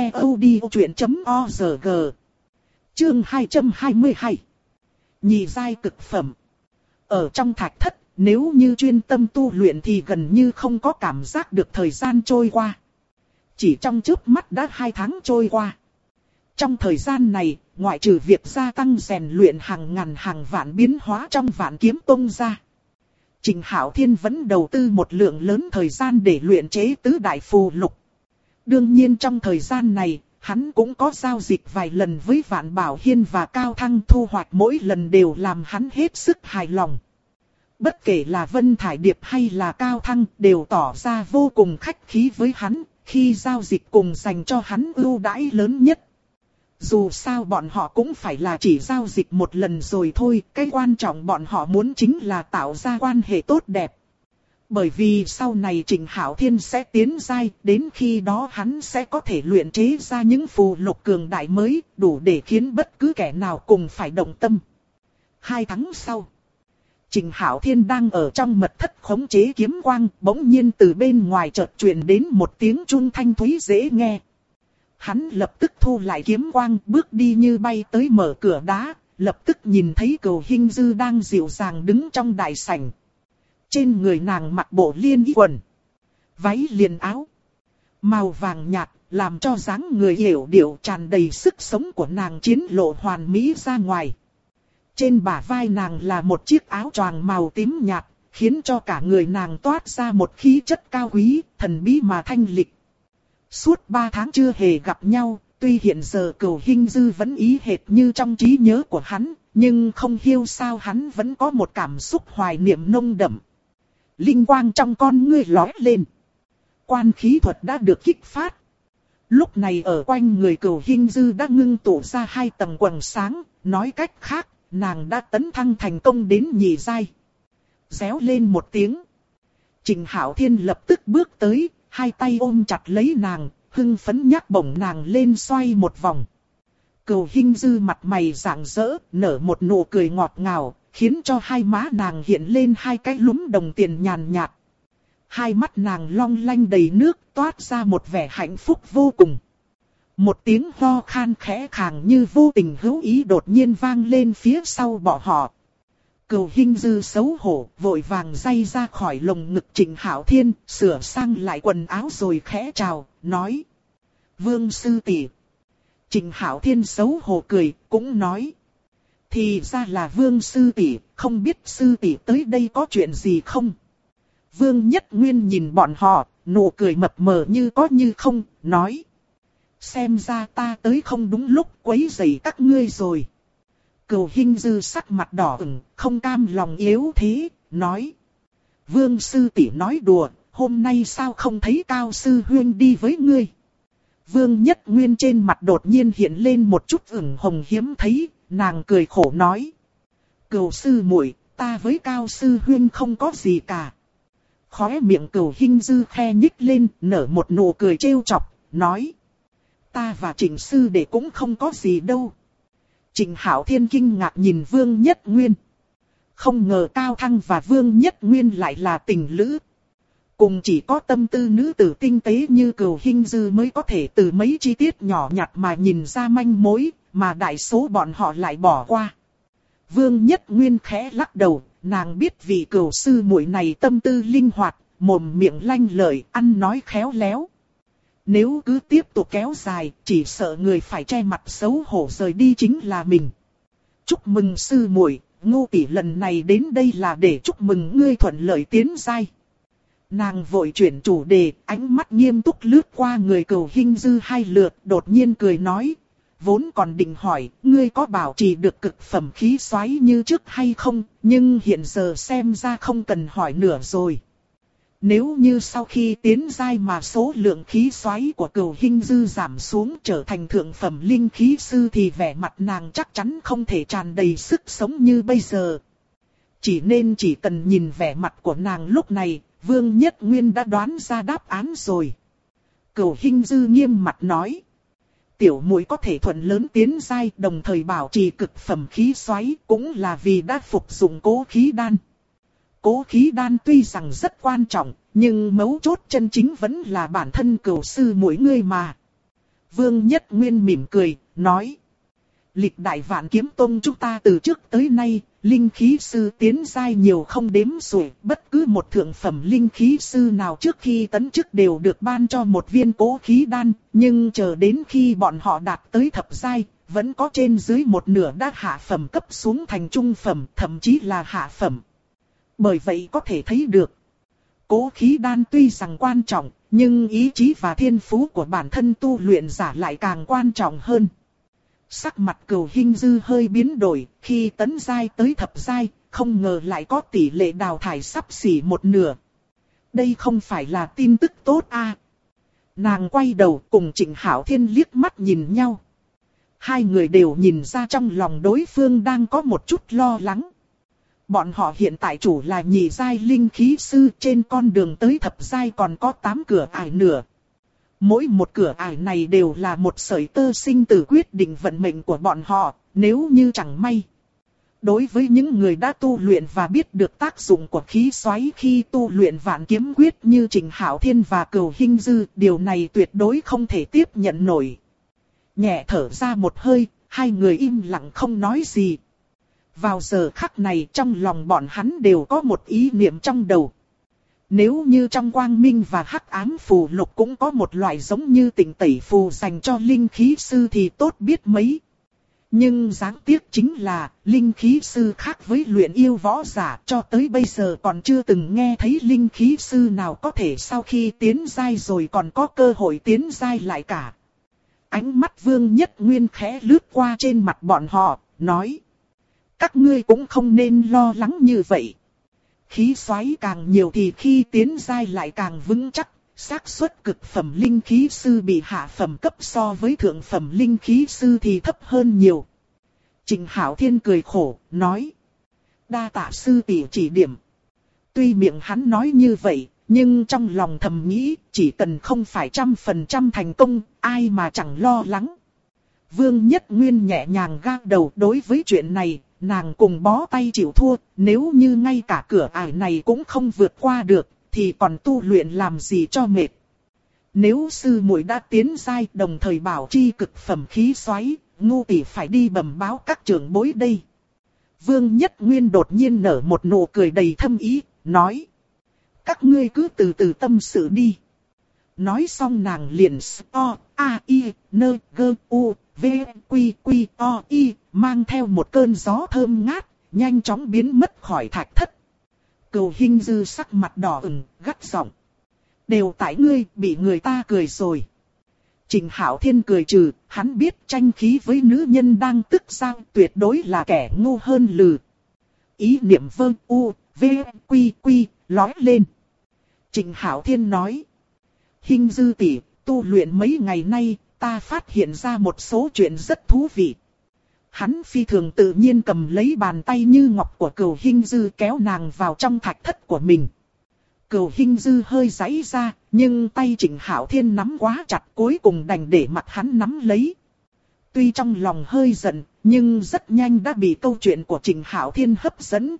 ctod.org. Chương 222. Nhị giai cực phẩm. Ở trong thạch thất, nếu như chuyên tâm tu luyện thì gần như không có cảm giác được thời gian trôi qua. Chỉ trong chớp mắt đã 2 tháng trôi qua. Trong thời gian này, ngoại trừ việc gia tăng rèn luyện hàng ngàn hàng vạn biến hóa trong Vạn Kiếm Tông ra, Trịnh Hạo Thiên vẫn đầu tư một lượng lớn thời gian để luyện chế tứ đại phù lục. Đương nhiên trong thời gian này, hắn cũng có giao dịch vài lần với Vạn Bảo Hiên và Cao Thăng, thu hoạch mỗi lần đều làm hắn hết sức hài lòng. Bất kể là Vân Thải Điệp hay là Cao Thăng đều tỏ ra vô cùng khách khí với hắn, khi giao dịch cùng dành cho hắn ưu đãi lớn nhất. Dù sao bọn họ cũng phải là chỉ giao dịch một lần rồi thôi, cái quan trọng bọn họ muốn chính là tạo ra quan hệ tốt đẹp. Bởi vì sau này Trịnh Hạo Thiên sẽ tiến giai, đến khi đó hắn sẽ có thể luyện chế ra những phù lục cường đại mới, đủ để khiến bất cứ kẻ nào cùng phải động tâm. 2 tháng sau, Trịnh Hạo Thiên đang ở trong mật thất khống chế kiếm quang, bỗng nhiên từ bên ngoài chợt truyền đến một tiếng chuông thanh thúy dễ nghe. Hắn lập tức thu lại kiếm quang, bước đi như bay tới mở cửa đá, lập tức nhìn thấy Cửu Hinh Dư đang dịu dàng đứng trong đại sảnh. Trên người nàng mặc bộ liên y quần, váy liền áo màu vàng nhạt, làm cho dáng người yểu điệu tràn đầy sức sống của nàng chiến lộ hoàn mỹ ra ngoài. Trên bả vai nàng là một chiếc áo choàng màu tím nhạt, khiến cho cả người nàng toát ra một khí chất cao quý, thần bí mà thanh lịch. Suốt 3 tháng chưa hề gặp nhau, tuy hiện giờ Cửu Hinh Dư vẫn ý hệt như trong trí nhớ của hắn, nhưng không hiểu sao hắn vẫn có một cảm xúc hoài niệm nồng đậm. Linh quang trong con ngươi lóe lên. Quan khí thuật đã được kích phát. Lúc này ở quanh người Cửu Hinh Dư đã ngưng tụ ra 2 tầng quầng sáng, nói cách khác, nàng đã tấn thăng thành công đến nhị giai. Réo lên một tiếng. Trịnh Hạo Thiên lập tức bước tới, 2 tay ôm chặt lấy nàng, hưng phấn nhắc bổng nàng lên xoay một vòng. Cửu Hinh Dư mặt mày rạng rỡ, nở một nụ cười ngọt ngào, khiến cho 2 má nàng hiện lên 2 cái lúm đồng tiền nhàn nhạt. 2 mắt nàng long lanh đầy nước, toát ra một vẻ hạnh phúc vô cùng. Một tiếng ho khan khẽ khàng như vô tình hữu ý đột nhiên vang lên phía sau bọn họ. Cửu Hinh Dư xấu hổ, vội vàng day ra khỏi lồng ngực Trịnh Hạo Thiên, sửa sang lại quần áo rồi khẽ chào, nói: Vương sư tỷ. Trịnh Hạo Thiên xấu hổ cười, cũng nói: Thì ra là Vương sư tỷ, không biết sư tỷ tới đây có chuyện gì không? Vương Nhất Nguyên nhìn bọn họ, nụ cười mập mờ như có như không, nói: Xem ra ta tới không đúng lúc quấy rầy các ngươi rồi. Cửu Hinh Dư sắc mặt đỏ ửng, không cam lòng yếu thế, nói: Vương sư tỷ nói đùa, hôm nay sao không thấy Cao sư huynh đi với ngươi? Vương Nhất Nguyên trên mặt đột nhiên hiện lên một chút ửng hồng hiếm thấy, nàng cười khổ nói: Cửu sư muội, ta với Cao sư huynh không có gì cả. Khóe miệng Cửu Hinh Dư khe nhích lên, nở một nụ cười trêu chọc, nói: Ta và Trịnh sư đệ cũng không có gì đâu. Trịnh Hạo Thiên kinh ngạc nhìn Vương Nhất Nguyên. Không ngờ Cao Thăng và Vương Nhất Nguyên lại là tình lữ. Cùng chỉ có tâm tư nữ tử tinh tế như Cửu Hinh Dư mới có thể từ mấy chi tiết nhỏ nhặt mà nhìn ra manh mối, mà đại số bọn họ lại bỏ qua. Vương Nhất Nguyên khẽ lắc đầu, nàng biết vị Cửu sư muội này tâm tư linh hoạt, mồm miệng lanh lợi, ăn nói khéo léo. Nếu cứ tiếp tục kéo dài, chỉ sợ người phải che mặt xấu hổ rời đi chính là mình. Chúc mừng sư muội, Ngô tỷ lần này đến đây là để chúc mừng ngươi thuận lợi tiến giai. Nàng vội chuyển chủ đề, ánh mắt nghiêm túc lướt qua người Cửu Hinh Dư hai lượt, đột nhiên cười nói. Vốn còn định hỏi, ngươi có bảo trì được cực phẩm khí xoáy như trước hay không, nhưng hiện giờ xem ra không cần hỏi nữa rồi. Nếu như sau khi tiến giai mà số lượng khí xoáy của Cửu Hinh Dư giảm xuống trở thành thượng phẩm linh khí sư thì vẻ mặt nàng chắc chắn không thể tràn đầy sức sống như bây giờ. Chỉ cần nhìn vẻ mặt của nàng lúc này, Vương Nhất Nguyên đã đoán ra đáp án rồi. Cửu Hinh Dư nghiêm mặt nói. Tiểu muội có thể thuận lớn tiến giai đồng thời bảo trì cực phẩm khí xoáy cũng là vì đã phục dụng cố khí đan. Cố khí đan tuy rằng rất quan trọng, nhưng mấu chốt chân chính vẫn là bản thân Cửu sư muội ngươi mà. Vương Nhất Nguyên mỉm cười, nói. Lịch đại Vạn Kiếm Tông chúng ta từ trước tới nay, linh khí sư tiến giai nhiều không đếm xuể, bất cứ một thượng phẩm linh khí sư nào trước khi tấn chức đều được ban cho một viên cố khí đan, nhưng chờ đến khi bọn họ đạt tới thập giai, vẫn có trên dưới một nửa đã hạ phẩm cấp xuống thành trung phẩm, thậm chí là hạ phẩm. Bởi vậy có thể thấy được, cố khí đan tuy rằng quan trọng, nhưng ý chí và thiên phú của bản thân tu luyện giả lại càng quan trọng hơn. Sắc mặt Cửu Hinh Dư hơi biến đổi, khi tấn giai tới thập giai, không ngờ lại có tỷ lệ đào thải sắp xỉ một nửa. Đây không phải là tin tức tốt à. Nàng quay đầu cùng Trịnh Hạo Thiên liếc mắt nhìn nhau. Hai người đều nhìn ra trong lòng đối phương đang có một chút lo lắng. Bọn họ hiện tại chủ là nhị giai linh khí sư, trên con đường tới thập giai còn có 8 cửa ải nữa. Mỗi một cửa ải này đều là một sợi tơ sinh tử quyết định vận mệnh của bọn họ, nếu như chẳng may. Đối với những người đã tu luyện và biết được tác dụng của khí xoáy khi tu luyện Vạn Kiếm Quyết như Trịnh Hạo Thiên và Cửu Hinh Dư, điều này tuyệt đối không thể tiếp nhận nổi. Nhẹ thở ra một hơi, hai người im lặng không nói gì. Vào giờ khắc này trong lòng bọn hắn đều có một ý niệm trong đầu. Nếu như trong quang minh và hắc ám phù lục cũng có một loại giống như tịnh tẩy phù dành cho linh khí sư thì tốt biết mấy. Nhưng đáng tiếc chính là, linh khí sư khác với luyện yêu võ giả, cho tới bây giờ còn chưa từng nghe thấy linh khí sư nào có thể sau khi tiến giai rồi còn có cơ hội tiến giai lại cả. Ánh mắt Vương Nhất Nguyên khẽ lướt qua trên mặt bọn họ, nói. Các ngươi cũng không nên lo lắng như vậy. Khí xoáy càng nhiều thì khi tiến giai lại càng vững chắc, xác suất cực phẩm linh khí sư bị hạ phẩm cấp so với thượng phẩm linh khí sư thì thấp hơn nhiều. Trịnh Hạo Thiên cười khổ, nói. Đa tạ sư tỷ chỉ điểm. Tuy miệng hắn nói như vậy, nhưng trong lòng thầm nghĩ, chỉ cần không phải 100% thành công, ai mà chẳng lo lắng. Vương Nhất Nguyên nhẹ nhàng gác đầu, đối với chuyện này, nàng cùng bó tay chịu thua, nếu như ngay cả cửa ải này cũng không vượt qua được, thì còn tu luyện làm gì cho mệt. Nếu sư muội đã tiến giai đồng thời bảo chi cực phẩm khí xoáy, Ngô tỷ phải đi bẩm báo các trưởng bối đây. Vương Nhất Nguyên đột nhiên nở một nụ cười đầy thâm ý, nói. Các ngươi cứ từ từ tâm sự đi. Nói xong nàng liền o, a, i, nơ, gơ, u, v, quy, quy, o, i, mang theo một cơn gió thơm ngát, nhanh chóng biến mất khỏi thạch thất. Cửu Hinh Dư sắc mặt đỏ ửng, gắt giọng. Đều tại ngươi, bị người ta cười rồi. Trịnh Hạo Thiên cười trừ, hắn biết tranh khí với nữ nhân đang tức giận tuyệt đối là kẻ ngu hơn lừ. Ý niệm vơ, u, v, quy, quy, lói lên. Trịnh Hạo Thiên nói. Hinh Dư tỷ, tu luyện mấy ngày nay, ta phát hiện ra một số chuyện rất thú vị. Hắn phi thường tự nhiên cầm lấy bàn tay như ngọc của Cửu Hinh Dư kéo nàng vào trong thạch thất của mình. Cửu Hinh Dư hơi giãy ra, nhưng tay Trịnh Hạo Thiên nắm quá chặt, cuối cùng đành để mặt hắn nắm lấy. Tuy trong lòng hơi giận, nhưng rất nhanh đã bị câu chuyện của Trịnh Hạo Thiên hấp dẫn.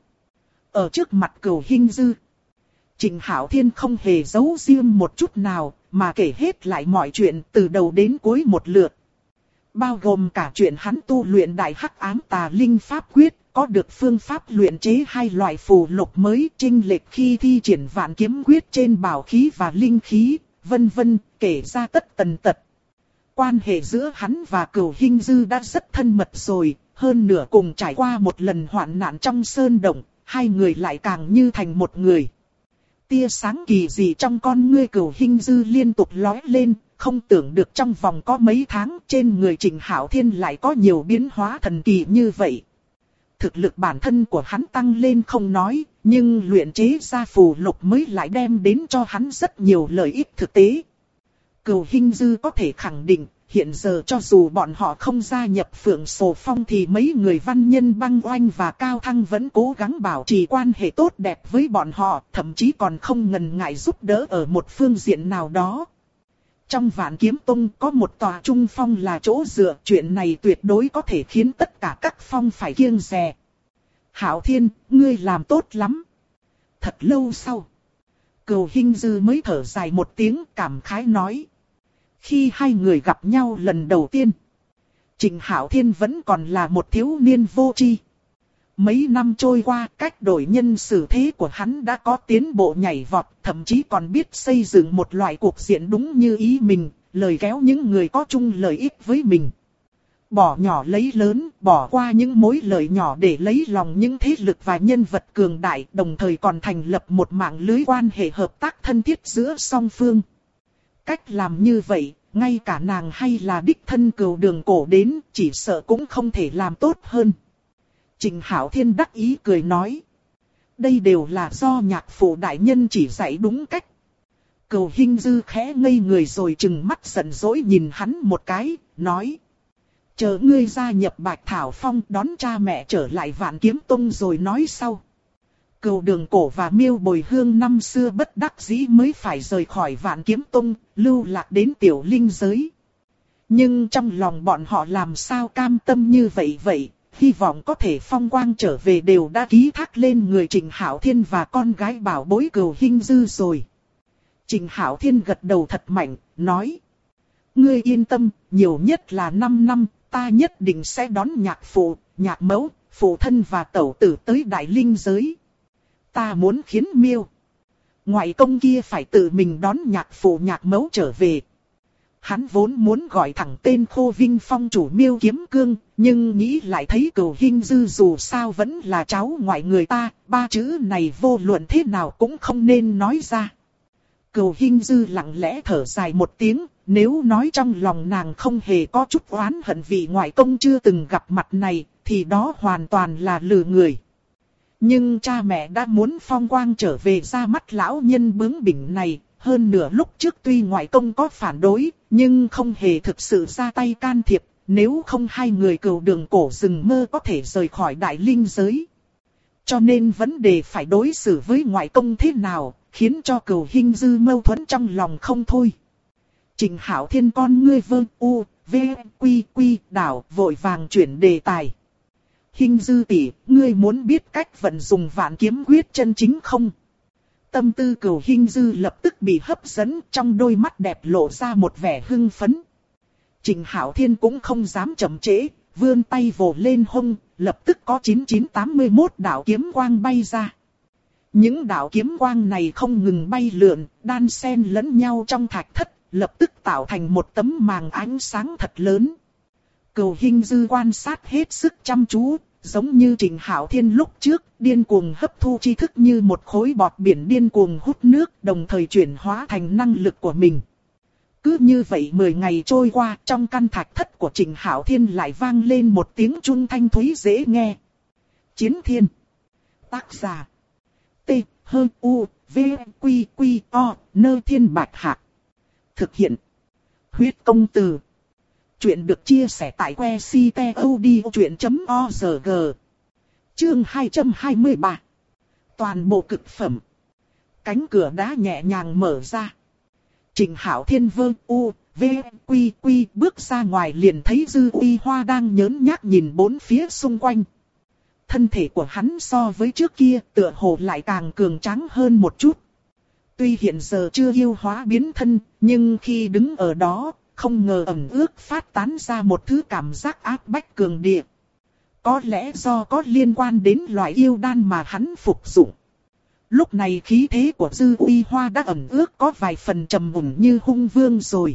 Ở trước mặt Cửu Hinh Dư, Trịnh Hạo Thiên không hề giấu riêng một chút nào, mà kể hết lại mọi chuyện từ đầu đến cuối một lượt. Bao gồm cả chuyện hắn tu luyện Đại Hắc Ám Tà Linh Pháp Quyết, có được phương pháp luyện chế hai loại phù lục mới chênh lệch khi thi triển Vạn Kiếm Quyết trên bảo khí và linh khí, vân vân, kể ra tất tần tật. Quan hệ giữa hắn và Cửu Hinh Dư đã rất thân mật rồi, hơn nữa cùng trải qua một lần hoạn nạn trong sơn động, hai người lại càng như thành một người. Tia sáng kỳ dị trong con ngươi Cửu Hinh Dư liên tục lóe lên, không tưởng được trong vòng có mấy tháng trên người Trình Hạo Thiên lại có nhiều biến hóa thần kỳ như vậy. Thực lực bản thân của hắn tăng lên không nói, nhưng luyện chế ra phù lục mới lại đem đến cho hắn rất nhiều lợi ích thực tế. Cửu Hinh Dư có thể khẳng định, hiện giờ cho dù bọn họ không gia nhập Phượng Sổ Phong thì mấy người văn nhân Băng Oanh và Cao Thăng vẫn cố gắng bảo trì quan hệ tốt đẹp với bọn họ, thậm chí còn không ngần ngại giúp đỡ ở một phương diện nào đó. Trong Vạn Kiếm Tông có một tòa trung phong là chỗ dựa, chuyện này tuyệt đối có thể khiến tất cả các phong phải kiêng dè. Hạo Thiên, ngươi làm tốt lắm. Thật lâu sau, Cửu Hinh Dư mới thở dài một tiếng cảm khái nói. Khi hai người gặp nhau lần đầu tiên, Trình Hạo Thiên vẫn còn là một thiếu niên vô tri. Mấy năm trôi qua, cách đổi nhân xử thế của hắn đã có tiến bộ nhảy vọt, thậm chí còn biết xây dựng một loại cuộc diện đúng như ý mình, lời kéo những người có chung lợi ích với mình. Bỏ nhỏ lấy lớn, bỏ qua những mối lợi nhỏ để lấy lòng những thế lực và nhân vật cường đại, đồng thời còn thành lập một mạng lưới quan hệ hợp tác thân thiết giữa song phương. Cách làm như vậy, ngay cả nàng hay là đích thân Cửu Đường Cổ đến, chỉ sợ cũng không thể làm tốt hơn. Trình Hạo Thiên đắc ý cười nói. Đây đều là do nhạc phụ đại nhân chỉ dạy đúng cách. Cửu Hinh Dư khẽ ngây người rồi trừng mắt giận dỗi nhìn hắn một cái, nói. Chờ ngươi gia nhập Bạch Thảo Phong đón cha mẹ trở lại Vạn Kiếm Tông rồi nói sau. Cửu Đường Cổ và Miêu Bồi Hương năm xưa bất đắc dĩ mới phải rời khỏi Vạn Kiếm Tông, lưu lạc đến Tiểu Linh giới. Nhưng trong lòng bọn họ làm sao cam tâm như vậy, hy vọng có thể phong quang trở về đều đã ký thác lên người Trình Hạo Thiên và con gái bảo bối Cửu Hinh Dư rồi. Trình Hạo Thiên gật đầu thật mạnh, nói. Ngươi yên tâm, nhiều nhất là 5 năm, ta nhất định sẽ đón nhạc phụ, nhạc mẫu, phụ thân và tẩu tử tới Đại Linh giới. Ta muốn khiến Miêu ngoại công kia phải tự mình đón nhạc phụ nhạc mẫu trở về. Hắn vốn muốn gọi thẳng tên Khô Vinh Phong chủ Miêu Kiếm Cương, nhưng nghĩ lại thấy Cửu Hinh Dư dù sao vẫn là cháu ngoại người ta, ba chữ này vô luận thế nào cũng không nên nói ra. Cửu Hinh Dư lặng lẽ thở dài một tiếng, nếu nói trong lòng nàng không hề có chút oán hận vì ngoại công chưa từng gặp mặt này, thì đó hoàn toàn là lừa người. Nhưng cha mẹ đã muốn phong quang trở về ra mắt lão nhân bướng bỉnh này, hơn nửa lúc trước tuy ngoại công có phản đối, nhưng không hề thực sự ra tay can thiệp, nếu không hai người Cửu Đường Cổ rừng mơ có thể rời khỏi Đại Linh giới. Cho nên vấn đề phải đối xử với ngoại công thế nào, khiến cho Cửu Hinh Dư mâu thuẫn trong lòng không thôi. Trình Hạo Thiên con ngươi vơ u, v, quy quy đảo vội vàng chuyển đề tài. Hinh Dư tỷ, ngươi muốn biết cách vận dụng Vạn Kiếm Quyết chân chính không? Tâm tư Cửu Hinh Dư lập tức bị hấp dẫn, trong đôi mắt đẹp lộ ra một vẻ hưng phấn. Trình Hạo Thiên cũng không dám chậm trễ, vươn tay vồ lên hông, lập tức có 9981 đạo kiếm quang bay ra. Những đạo kiếm quang này không ngừng bay lượn, đan xen lẫn nhau trong thạch thất, lập tức tạo thành một tấm màng ánh sáng thật lớn. Cửu Hinh Dư quan sát hết sức chăm chú, giống như Trình Hạo Thiên lúc trước, điên cuồng hấp thu tri thức như một khối bọt biển điên cuồng hút nước, đồng thời chuyển hóa thành năng lực của mình. Cứ như vậy 10 ngày trôi qua, trong căn thạch thất của Trình Hạo Thiên lại vang lên một tiếng chuông thanh thúy dễ nghe. Chiến Thiên. Tác giả. T, H, U, V, Quy, Quy, O, Nơ Thiên Bạch Hạc. Thực hiện. Huyết Công Từ. Chuyện được chia sẻ tại que ctod.org. Chương 223. Toàn bộ cực phẩm. Cánh cửa đá nhẹ nhàng mở ra. Trình Hạo Thiên vơ u, v, quy quy bước ra ngoài liền thấy Dư Uy Hoa đang nhớn nhác nhìn bốn phía xung quanh. Thân thể của hắn so với trước kia tựa hồ lại càng cường tráng hơn một chút. Tuy hiện giờ chưa yêu hóa biến thân, nhưng khi đứng ở đó, không ngờ ẩn ước phát tán ra một thứ cảm giác áp bách cường địa. Có lẽ do có liên quan đến loại yêu đan mà hắn phục dụng. Lúc này khí thế của Dư Uy Hoa đã ẩn ước có vài phần trầm mùng như hung vương rồi.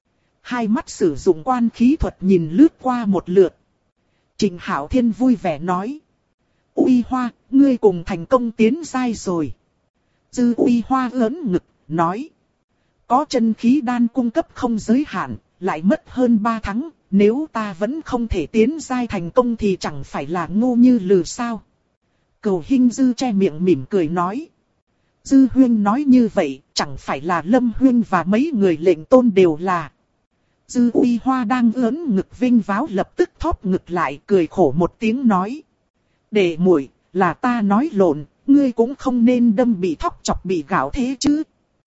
Hai mắt sử dụng quan khí thuật nhìn lướt qua một lượt. Trịnh Hạo Thiên vui vẻ nói. Uy Hoa, ngươi cùng thành công tiến giai rồi. Dư Uy Hoa ớn ngực, nói. Có chân khí đan cung cấp không giới hạn, lại mất hơn 3 tháng. Nếu ta vẫn không thể tiến giai thành công thì chẳng phải là ngu như lừ sao. Cửu Hinh Dư che miệng mỉm cười nói. Dư Huyên nói như vậy, chẳng phải là Lâm Huyên và mấy người lệnh tôn đều là. Dư Uy Hoa đang ớn ngực vinh váo lập tức thóp ngực lại cười khổ một tiếng nói. Đệ muội, là ta nói lộn, ngươi cũng không nên đâm bị thóc chọc bị gạo thế chứ.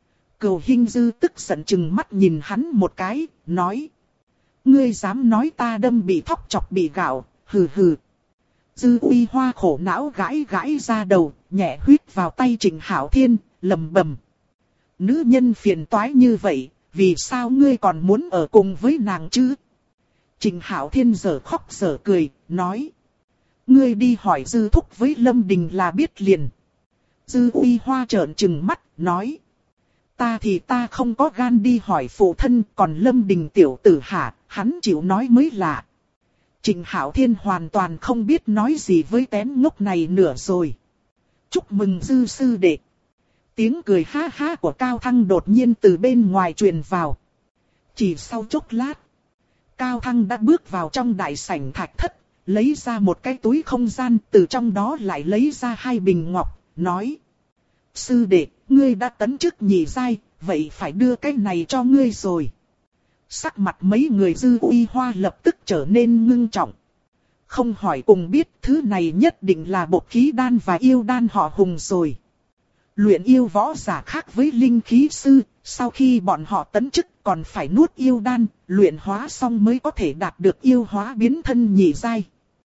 Cửu Hinh Dư tức giận chừng mắt nhìn hắn một cái, nói. Ngươi dám nói ta đâm bị thóc chọc bị gạo, hừ hừ. Dư Uy Hoa khổ não gãi gãi ra đầu, nhẹ huýt vào tay Trịnh Hạo Thiên, lầm bầm. Nữ nhân phiền toái như vậy, vì sao ngươi còn muốn ở cùng với nàng chứ? Trịnh Hạo Thiên giở khóc giở cười, nói. Ngươi đi hỏi Dư Thúc với Lâm Đình là biết liền. Dư Uy Hoa trợn trừng mắt, nói. Ta thì ta không có gan đi hỏi phụ thân, còn Lâm Đình tiểu tử hả, hắn chịu nói mới lạ. Trịnh Hạo Thiên hoàn toàn không biết nói gì với tén ngốc này nữa rồi. Chúc mừng Dư sư đệ. Tiếng cười ha ha của Cao Thăng đột nhiên từ bên ngoài truyền vào. Chỉ sau chốc lát, Cao Thăng đã bước vào trong đại sảnh thạch thất, lấy ra một cái túi không gian, từ trong đó lại lấy ra 2 bình ngọc, nói. Sư đệ, ngươi đã tấn chức nhị giai, vậy phải đưa cái này cho ngươi rồi. Sắc mặt mấy người Dư Uy Hoa lập tức trở nên ngưng trọng. Không hỏi cùng biết thứ này nhất định là bột khí đan và yêu đan họ Hùng rồi. Luyện yêu võ giả khác với linh khí sư, sau khi bọn họ tấn chức còn phải nuốt yêu đan, luyện hóa xong mới có thể đạt được yêu hóa biến thân nhị giai.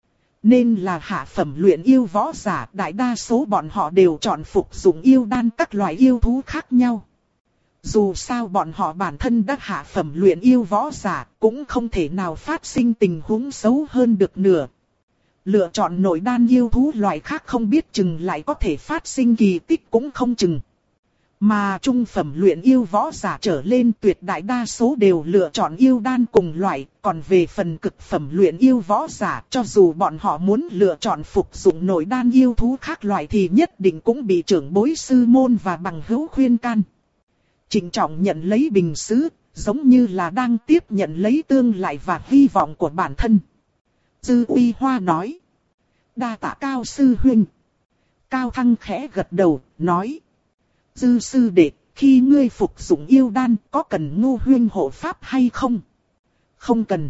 Nên là hạ phẩm luyện yêu võ giả, đại đa số bọn họ đều chọn phục dụng yêu đan các loại yêu thú khác nhau. Dù sao bọn họ bản thân đã hạ phẩm luyện yêu võ giả, cũng không thể nào phát sinh tình huống xấu hơn được nữa. Lựa chọn nội đan yêu thú loại khác không biết chừng lại có thể phát sinh kỳ tích cũng không chừng. Mà trung phẩm luyện yêu võ giả trở lên tuyệt đại đa số đều lựa chọn yêu đan cùng loại, còn về phần cực phẩm luyện yêu võ giả, cho dù bọn họ muốn lựa chọn phục dụng nội đan yêu thú khác loại thì nhất định cũng bị trưởng bối sư môn và bằng hữu khuyên can. Trịnh trọng nhận lấy bình sứ, giống như là đang tiếp nhận lấy tương lai và hy vọng của bản thân. Dư Uy Hoa nói. Đa tạ Cao sư huynh. Cao Thăng khẽ gật đầu, nói. Dư sư đệ, khi ngươi phục dụng yêu đan có cần Ngô huynh hộ pháp hay không? Không cần.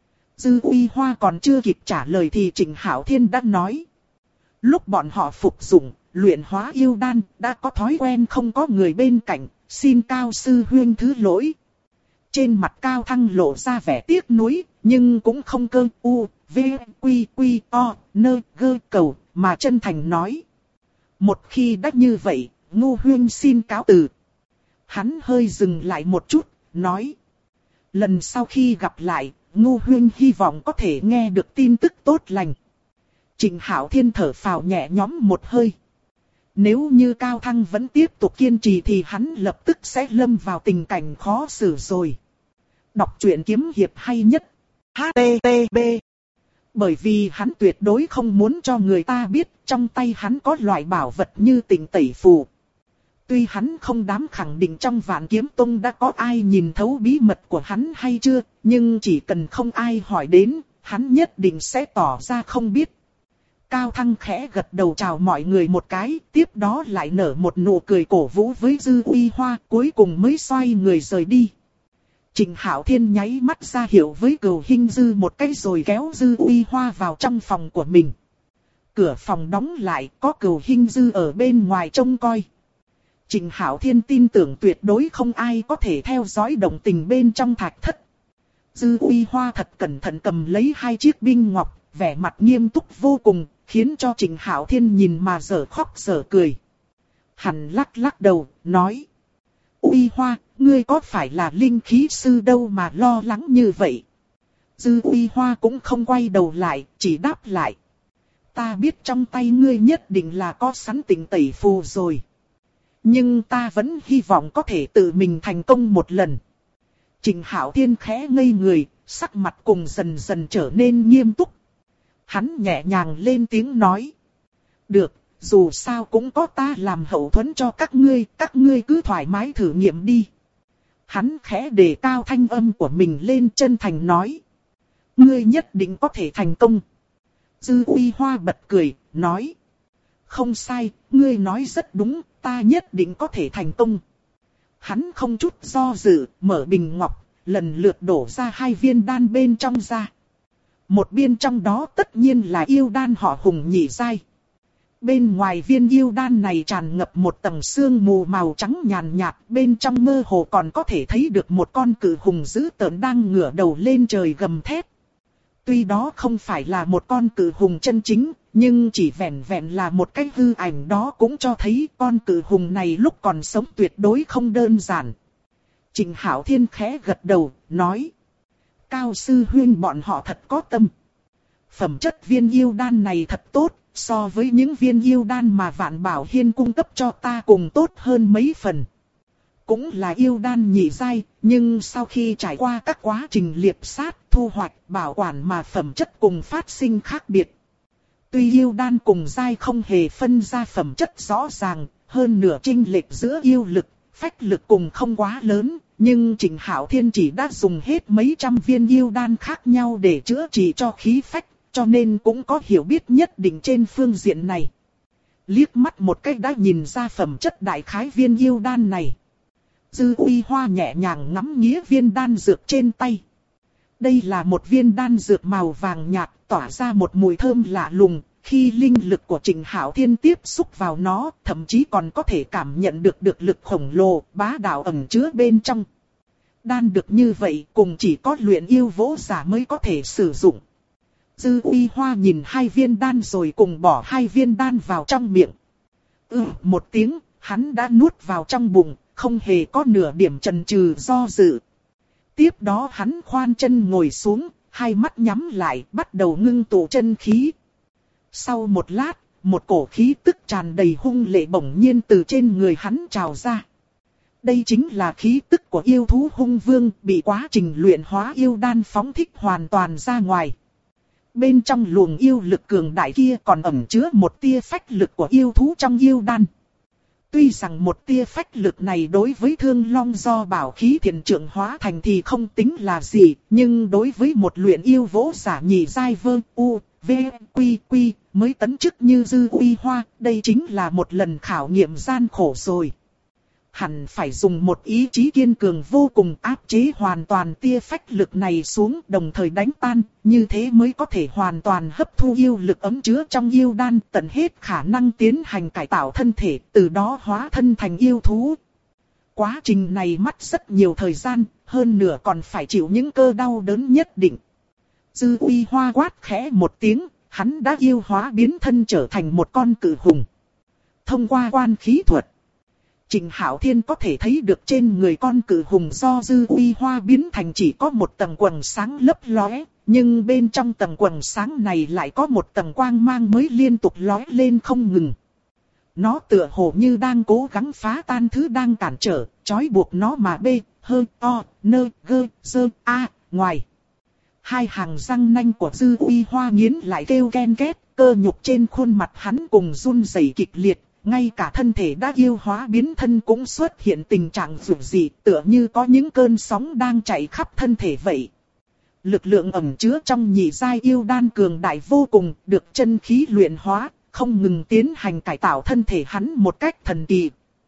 Dư Uy Hoa còn chưa kịp trả lời thì Trịnh Hạo Thiên đã nói. Lúc bọn họ phục dụng, luyện hóa yêu đan đã có thói quen không có người bên cạnh, xin Cao sư huynh thứ lỗi. Trên mặt Cao Thăng lộ ra vẻ tiếc nuối, nhưng cũng không cơ u, v, quy, quy, o, nơ, gơ cầu, mà chân thành nói. Một khi đã như vậy, Ngô huynh xin cáo từ. Hắn hơi dừng lại một chút, nói. Lần sau khi gặp lại, Ngô huynh hy vọng có thể nghe được tin tức tốt lành. Trịnh Hạo Thiên thở phào nhẹ nhõm một hơi. Nếu như Cao Thăng vẫn tiếp tục kiên trì thì hắn lập tức sẽ lâm vào tình cảnh khó xử rồi. Đọc truyện kiếm hiệp hay nhất. HTTP. Bởi vì hắn tuyệt đối không muốn cho người ta biết trong tay hắn có loại bảo vật như Tịnh Tẩy Phù. Tuy hắn không dám khẳng định trong Vạn Kiếm Tông đã có ai nhìn thấu bí mật của hắn hay chưa, nhưng chỉ cần không ai hỏi đến, hắn nhất định sẽ tỏ ra không biết. Cao Thăng khẽ gật đầu chào mọi người một cái, tiếp đó lại nở một nụ cười cổ vũ với Dư Uy Hoa, cuối cùng mới xoay người rời đi. Trịnh Hạo Thiên nháy mắt ra hiệu với Cửu Hinh Dư một cái rồi kéo Dư Uy Hoa vào trong phòng của mình. Cửa phòng đóng lại, có Cửu Hinh Dư ở bên ngoài trông coi. Trịnh Hạo Thiên tin tưởng tuyệt đối không ai có thể theo dõi động tình bên trong thạch thất. Dư Uy Hoa thật cẩn thận cầm lấy 2 chiếc binh ngọc, vẻ mặt nghiêm túc vô cùng, khiến cho Trịnh Hạo Thiên nhìn mà dở khóc dở cười. Hắn lắc lắc đầu, nói. Uy Hoa, ngươi có phải là linh khí sư đâu mà lo lắng như vậy? Dư Uy Hoa cũng không quay đầu lại, chỉ đáp lại. Ta biết trong tay ngươi nhất định là có sẵn Tịnh Tẩy Phù rồi. Nhưng ta vẫn hy vọng có thể tự mình thành công một lần. Trịnh Hạo Thiên khẽ ngây người, sắc mặt cùng dần dần trở nên nghiêm túc. Hắn nhẹ nhàng lên tiếng nói. Được, dù sao cũng có ta làm hậu thuẫn cho các ngươi cứ thoải mái thử nghiệm đi. Hắn khẽ đề cao thanh âm của mình lên, chân thành nói. Ngươi nhất định có thể thành công. Dư Uy Hoa bật cười, nói. Không sai, ngươi nói rất đúng, ta nhất định có thể thành công. Hắn không chút do dự, mở bình ngọc, lần lượt đổ ra 2 viên đan bên trong ra. Một viên trong đó tất nhiên là yêu đan họ Hùng nhị giai. Bên ngoài viên yêu đan này tràn ngập một tầng sương mù màu trắng nhàn nhạt, bên trong mơ hồ còn có thể thấy được một con cự hùng dữ tợn đang ngửa đầu lên trời gầm thét. Tuy đó không phải là một con cự hùng chân chính, nhưng chỉ vẹn vẹn là một cái hư ảnh đó cũng cho thấy con cự hùng này lúc còn sống tuyệt đối không đơn giản. Trịnh Hạo Thiên khẽ gật đầu, nói. Cao sư huynh bọn họ thật có tâm. Phẩm chất viên yêu đan này thật tốt, so với những viên yêu đan mà Vạn Bảo Hiên cung cấp cho ta cùng tốt hơn mấy phần. Cũng là yêu đan nhị giai, nhưng sau khi trải qua các quá trình liệp sát, thu hoạch, bảo quản mà phẩm chất cùng phát sinh khác biệt. Tuy yêu đan cùng giai không hề phân ra phẩm chất rõ ràng, hơn nửa chênh lệch giữa yêu lực, phách lực cùng không quá lớn, nhưng Trịnh Hạo Thiên chỉ đã dùng hết mấy trăm viên yêu đan khác nhau để chữa trị cho khí phách, cho nên cũng có hiểu biết nhất định trên phương diện này. Liếc mắt một cái đã nhìn ra phẩm chất đại khái viên yêu đan này. Dư Uy Hoa nhẹ nhàng ngắm nghía viên đan dược trên tay. Đây là một viên đan dược màu vàng nhạt, tỏa ra một mùi thơm lạ lùng. Khi linh lực của Trịnh Hạo Thiên tiếp xúc vào nó, thậm chí còn có thể cảm nhận được lực khổng lồ, bá đạo ẩn chứa bên trong. Đan được như vậy, cùng chỉ có luyện yêu võ giả mới có thể sử dụng. Dư Uy Hoa nhìn 2 viên đan rồi cùng bỏ 2 viên đan vào trong miệng. Một tiếng, hắn đã nuốt vào trong bụng, không hề có nửa điểm chần chừ do dự. Tiếp đó hắn khoan chân ngồi xuống, 2 mắt nhắm lại, bắt đầu ngưng tụ chân khí. Sau một lát, một cổ khí tức tràn đầy hung lệ bỗng nhiên từ trên người hắn trào ra. Đây chính là khí tức của yêu thú hung vương, bị quá trình luyện hóa yêu đan phóng thích hoàn toàn ra ngoài. Bên trong luồng yêu lực cường đại kia còn ẩn chứa một tia phách lực của yêu thú trong yêu đan. Tuy rằng một tia phách lực này đối với Thương Long do bảo khí thiền trượng hóa thành thì không tính là gì, nhưng đối với một luyện yêu võ giả nhị giai vơ u, v, quy quy, mới tấn chức như Dư Uy Hoa, đây chính là một lần khảo nghiệm gian khổ rồi. Hẳn phải dùng một ý chí kiên cường vô cùng áp chế hoàn toàn tia phách lực này xuống, đồng thời đánh tan, như thế mới có thể hoàn toàn hấp thu yêu lực ấm chứa trong yêu đan, tận hết khả năng tiến hành cải tạo thân thể, từ đó hóa thân thành yêu thú. Quá trình này mất rất nhiều thời gian, hơn nữa còn phải chịu những cơ đau đớn nhất định. Dư Uy Hoa quát khẽ một tiếng, hắn đã yêu hóa biến thân trở thành một con cự hùng. Thông qua quan khí thuật, Trịnh Hạo Thiên có thể thấy được trên người con cự hùng do Dư Uy Hoa biến thành chỉ có một tầng quầng sáng lấp lóe, nhưng bên trong tầng quầng sáng này lại có một tầng quang mang mới liên tục lóe lên không ngừng. Nó tựa hồ như đang cố gắng phá tan thứ đang cản trở, trói buộc nó mà bê, hơ, o, nơ, gơ, dơ, a, ngoài. 2 hàng răng nanh của Dư Uy Hoa nghiến lại kêu ken két, cơ nhục trên khuôn mặt hắn cùng run rẩy kịch liệt. Ngay cả thân thể đã yêu hóa biến thân cũng xuất hiện tình trạng rủi dị, tựa như có những cơn sóng đang chạy khắp thân thể vậy. Lực lượng ẩn chứa trong nhị giai yêu đan cường đại vô cùng, được chân khí luyện hóa, không ngừng tiến hành cải tạo thân thể hắn một cách thần kỳ.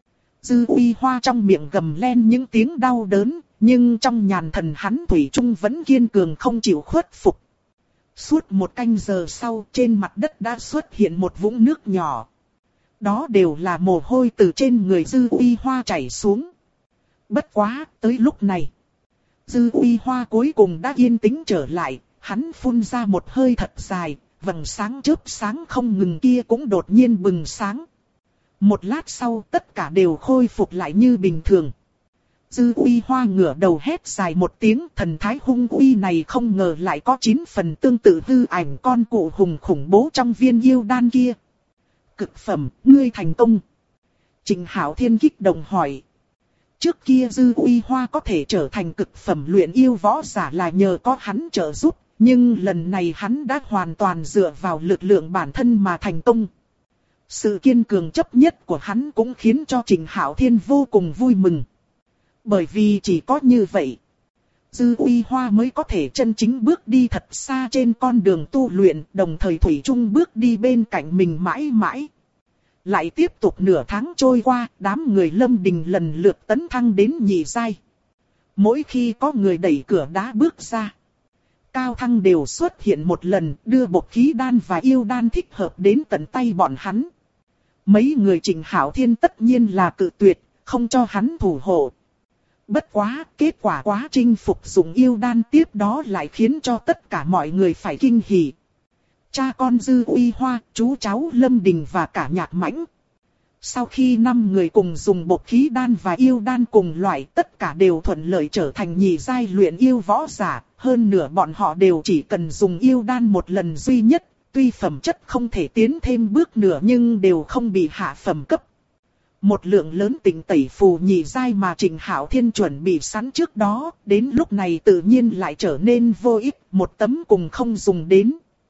Dư Uy Hoa trong miệng gầm lên những tiếng đau đớn, nhưng trong nhàn thần hắn thủy chung vẫn kiên cường không chịu khuất phục. Suốt 1 canh giờ sau, trên mặt đất đã xuất hiện một vũng nước nhỏ. Đó đều là mồ hôi từ trên người Dư Uy Hoa chảy xuống. Bất quá, tới lúc này, Dư Uy Hoa cuối cùng đã yên tĩnh trở lại, hắn phun ra một hơi thật dài, vầng sáng chớp sáng không ngừng kia cũng đột nhiên bừng sáng. Một lát sau tất cả đều khôi phục lại như bình thường. Dư Uy Hoa ngửa đầu hét dài một tiếng, thần thái hung uy này không ngờ lại có 9 phần tương tự hư ảnh con cụ hùng khủng bố trong viên yêu đan kia. Cực phẩm, ngươi thành công. Trịnh Hạo Thiên kích động hỏi. Trước kia Dư Uy Hoa có thể trở thành cực phẩm luyện yêu võ giả là nhờ có hắn trợ giúp, nhưng lần này hắn đã hoàn toàn dựa vào lực lượng bản thân mà thành công. Sự kiên cường chấp nhất của hắn cũng khiến cho Trịnh Hạo Thiên vô cùng vui mừng. Bởi vì chỉ có như vậy, Dư Uy Hoa mới có thể chân chính bước đi thật xa trên con đường tu luyện, đồng thời thủy chung bước đi bên cạnh mình mãi mãi. Lại tiếp tục nửa tháng trôi qua, đám người Lâm Đình lần lượt tấn thăng đến nhị giai. Mỗi khi có người đẩy cửa đá bước ra, cao thăng đều xuất hiện một lần, đưa bột khí đan và yêu đan thích hợp đến tận tay bọn hắn. Mấy người Trịnh Hạo Thiên tất nhiên là cự tuyệt, không cho hắn thủ hộ. Bất quá, kết quả quá trình phục dụng yêu đan tiếp đó lại khiến cho tất cả mọi người phải kinh hỉ. Cha con Dư Uy Hoa, chú cháu Lâm Đình và cả Nhạc Mãnh. Sau khi 5 người cùng dùng bột khí đan và yêu đan cùng loại, tất cả đều thuận lợi trở thành nhị giai luyện yêu võ giả. Hơn nửa bọn họ đều chỉ cần dùng yêu đan một lần duy nhất, tuy phẩm chất không thể tiến thêm bước nửa nhưng đều không bị hạ phẩm cấp. Một lượng lớn tịnh tẩy phù nhị giai mà Trịnh Hạo Thiên chuẩn bị sẵn trước đó, đến lúc này tự nhiên lại trở nên vô ích, một tấm cùng không dùng đến.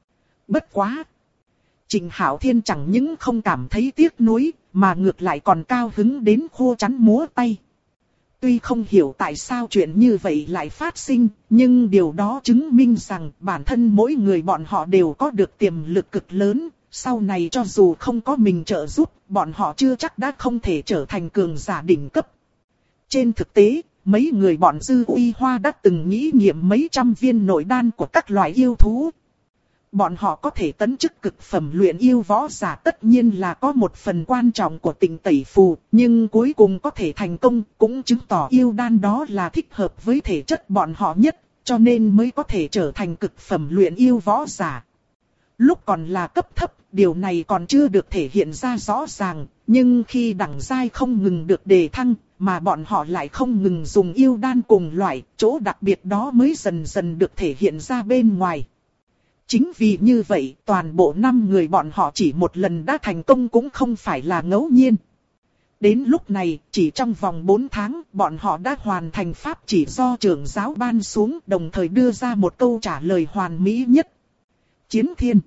Bất quá! Trịnh Hạo Thiên chẳng những không cảm thấy tiếc nuối, mà ngược lại còn cao hứng đến khô chắn múa tay. Tuy không hiểu tại sao chuyện như vậy lại phát sinh, nhưng điều đó chứng minh rằng bản thân mỗi người bọn họ đều có được tiềm lực cực lớn. Sau này cho dù không có mình trợ giúp, bọn họ chưa chắc đã không thể trở thành cường giả đỉnh cấp. Trên thực tế, mấy người bọn Dư Uy Hoa đã từng nghĩ nghiệm mấy trăm viên nội đan của các loại yêu thú. Bọn họ có thể tấn chức cực phẩm luyện yêu võ giả tất nhiên là có một phần quan trọng của tịnh tẩy phù, nhưng cuối cùng có thể thành công cũng chứng tỏ yêu đan đó là thích hợp với thể chất bọn họ nhất, cho nên mới có thể trở thành cực phẩm luyện yêu võ giả. Lúc còn là cấp thấp, điều này còn chưa được thể hiện ra rõ ràng, nhưng khi đẳng giai không ngừng được đề thăng, mà bọn họ lại không ngừng dùng yêu đan cùng loại, chỗ đặc biệt đó mới dần dần được thể hiện ra bên ngoài. Chính vì như vậy, toàn bộ 5 người bọn họ chỉ một lần đã thành công cũng không phải là ngẫu nhiên. Đến lúc này, chỉ trong vòng 4 tháng, bọn họ đã hoàn thành pháp chỉ do trưởng giáo ban xuống, đồng thời đưa ra một câu trả lời hoàn mỹ nhất. Chiến Thiên.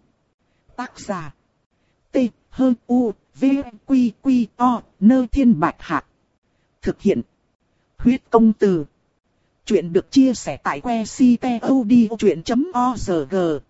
Tác giả. T. H. U. V. Q. Q. O. Nơ Thiên Bạch Hạc. Thực hiện. Huyết Công Từ. Chuyện được chia sẻ tại que ctod.org.